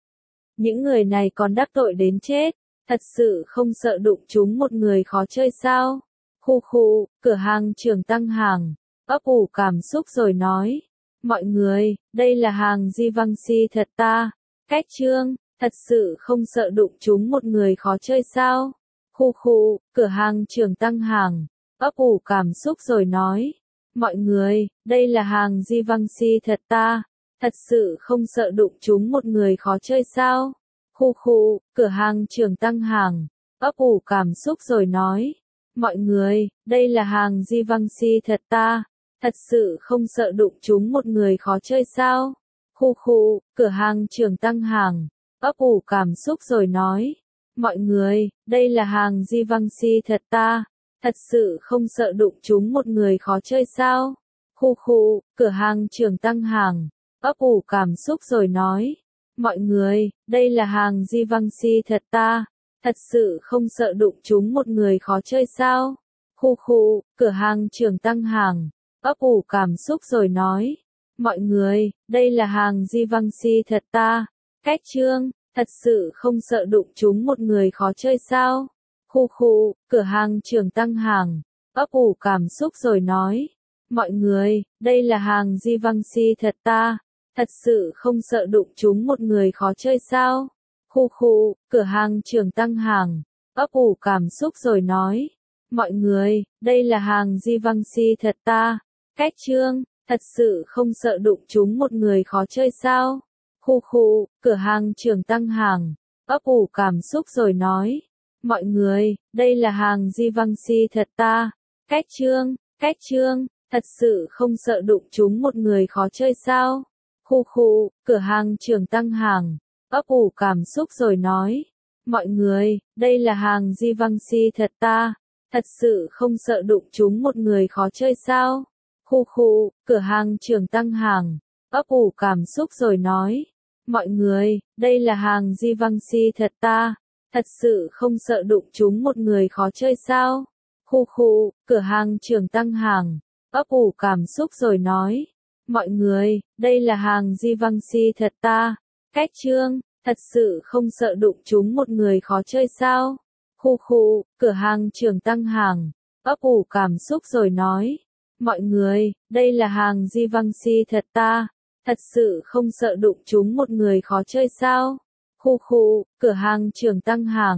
Những người này còn đắc tội đến chết, thật sự không sợ đụng chúng một người khó chơi sao? Khu khu, cửa hàng trưởng tăng hàng, ấp ủ cảm xúc rồi nói. Mọi người, đây là hàng Givenchy thật ta. Cách chương, thật sự không sợ đụng chúng một người khó chơi sao? Khu khu, cửa hàng trưởng tăng hàng, ấp ủ cảm xúc rồi nói. Mọi người, đây là hàng Givenchy thật ta. Thật sự không sợ đụng chúng một người khó chơi sao? Khu khu, cửa hàng trưởng tăng hàng, ấp ủ cảm xúc rồi nói. Mọi người, đây là hàng Givenchy thật ta. Thật sự không sợ đụng chúng một người khó chơi sao? Khu khu, cửa hàng trưởng tăng hàng, ấp ủ cảm xúc rồi nói. Mọi người, đây là hàng Givenchy thật ta. Thật sự không sợ đụng chúng một người khó chơi sao? Khu khu, cửa hàng trưởng tăng hàng, ấp ủ cảm xúc rồi nói. Mọi người, đây là hàng Givenchy thật ta. Thật sự không sợ đụng chúng một người khó chơi sao? Khu khu, cửa hàng trưởng tăng hàng, ấp ủ cảm xúc rồi nói. Mọi người, đây là hàng Givenchy thật ta. Cách chương, thật sự không sợ đụng chúng một người khó chơi sao? Khu khu, cửa hàng trưởng tăng hàng, ấp ủ cảm xúc rồi nói. Mọi người, đây là hàng Givenchy thật ta. Thật sự không sợ đụng chúng một người khó chơi sao? Khu khu, cửa hàng trưởng tăng hàng, ấp ủ cảm xúc rồi nói. Mọi người, đây là hàng Givenchy thật ta. Cách chương, thật sự không sợ đụng chúng một người khó chơi sao? Khu khu, cửa hàng trưởng tăng hàng, ấp ủ cảm xúc rồi nói. Mọi người, đây là hàng Givenchy thật ta. Cách chương, cách chương, thật sự không sợ đụng chúng một người khó chơi sao? Khu khu, cửa hàng trưởng tăng hàng, ấp ủ cảm xúc rồi nói. Mọi người, đây là hàng Givenchy thật ta. Thật sự không sợ đụng chúng một người khó chơi sao? Khu khu, cửa hàng trưởng tăng hàng, ấp ủ cảm xúc rồi nói. Mọi người, đây là hàng Givenchy thật ta. Thật sự không sợ đụng chúng một người khó chơi sao? Khu khu, cửa hàng trưởng tăng hàng, ấp ủ cảm xúc rồi nói. Mọi người, đây là hàng Givenchy thật ta. Cách chương, thật sự không sợ đụng chúng một người khó chơi sao? Khu khu, cửa hàng trưởng tăng hàng, ấp ủ cảm xúc rồi nói. Mọi người, đây là hàng Givenchy thật ta. Thật sự không sợ đụng chúng một người khó chơi sao? Khu khu, cửa hàng trưởng tăng hàng,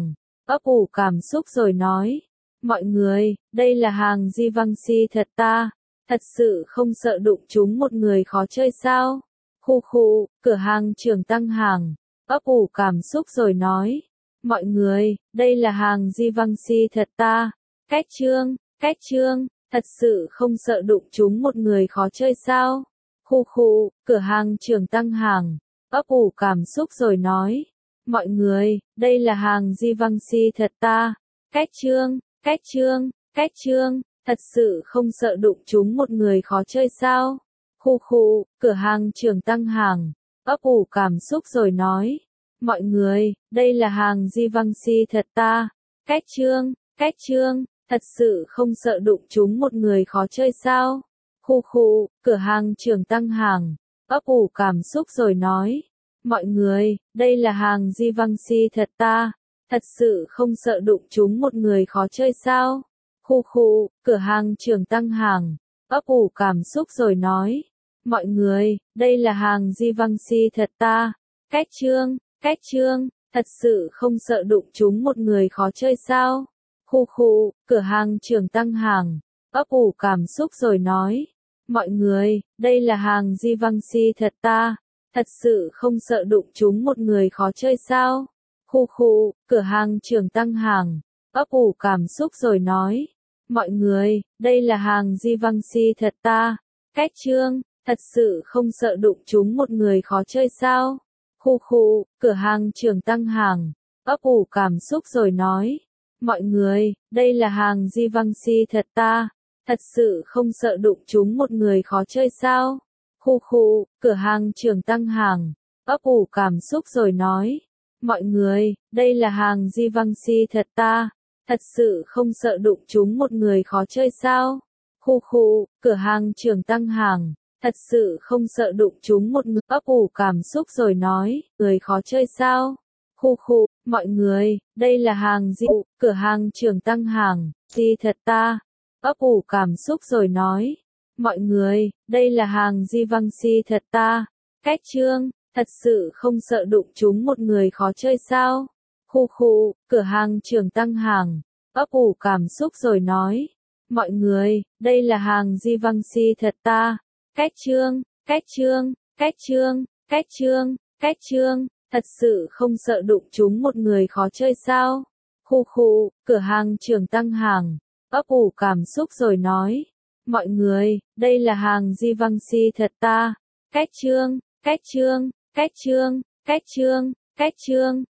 ấp ủ cảm xúc rồi nói. Mọi người, đây là hàng Givenchy thật ta, thật sự không sợ đụng chúng một người khó chơi sao? Khu khu, cửa hàng trưởng tăng hàng, ấp ủ cảm xúc rồi nói. Mọi người, đây là hàng Givenchy thật ta, cách trương, cách trương, thật sự không sợ đụng chúng một người khó chơi sao? Khu khu, cửa hàng trưởng tăng hàng, ấp ủ cảm xúc rồi nói. Mọi người, đây là hàng Givenchy thật ta, cách trương, cách trương, cách trương, thật sự không sợ đụng chúng một người khó chơi sao? Khu khu, cửa hàng trưởng tăng hàng, ấp ủ cảm xúc rồi nói. Mọi người, đây là hàng Givenchy thật ta, cách trương, cách trương, thật sự không sợ đụng chúng một người khó chơi sao? Khu khu, cửa hàng trưởng tăng hàng, ấp ủ cảm xúc rồi nói. Mọi người, đây là hàng Givenchy thật ta, thật sự không sợ đụng chúng một người khó chơi sao? Khu khu, cửa hàng trưởng tăng hàng, ấp ủ cảm xúc rồi nói. Mọi người, đây là hàng Givenchy thật ta, cách trương, cách trương, thật sự không sợ đụng chúng một người khó chơi sao? Khu khu, cửa hàng trưởng tăng hàng, ấp ủ cảm xúc rồi nói. Mọi người, đây là hàng Givenchy thật ta, thật sự không sợ đụng chúng một người khó chơi sao? Khu khu, cửa hàng trưởng tăng hàng, ấp ủ cảm xúc rồi nói. Mọi người, đây là hàng Givenchy thật ta, cách trương, thật sự không sợ đụng chúng một người khó chơi sao? Khu khu, cửa hàng trưởng tăng hàng, ấp ủ cảm xúc rồi nói. Mọi người, đây là hàng Givenchy thật ta, thật sự không sợ đụng chúng một người khó chơi sao? Khu khu, cửa hàng trưởng tăng hàng, ấp ủ cảm xúc rồi nói. Mọi người, đây là hàng Givenchy thật ta, thật sự không sợ đụng chúng một người khó chơi sao? Khu khu, cửa hàng trưởng tăng hàng, thật sự không sợ đụng chúng một người ấp ủ cảm xúc rồi nói, người khó chơi sao? Khu khu, mọi người, đây là hàng Di, cửa hàng trưởng tăng hàng, Di thật ta, ấp ủ cảm xúc rồi nói. Mọi người, đây là hàng Givenchy thật ta, cách trương, thật sự không sợ đụng chúng một người khó chơi sao? Khu khu, cửa hàng trưởng tăng hàng, ấp ủ cảm xúc rồi nói. Mọi người, đây là hàng Givenchy thật ta, cách trương, cách trương, cách trương, cách trương, cách trương, thật sự không sợ đụng chúng một người khó chơi sao? Khu khu, cửa hàng trưởng tăng hàng, ấp ủ cảm xúc rồi nói. Mọi người, đây là hàng Givenchy thật ta, cách trương, cách trương, cách trương, cách trương, cách trương,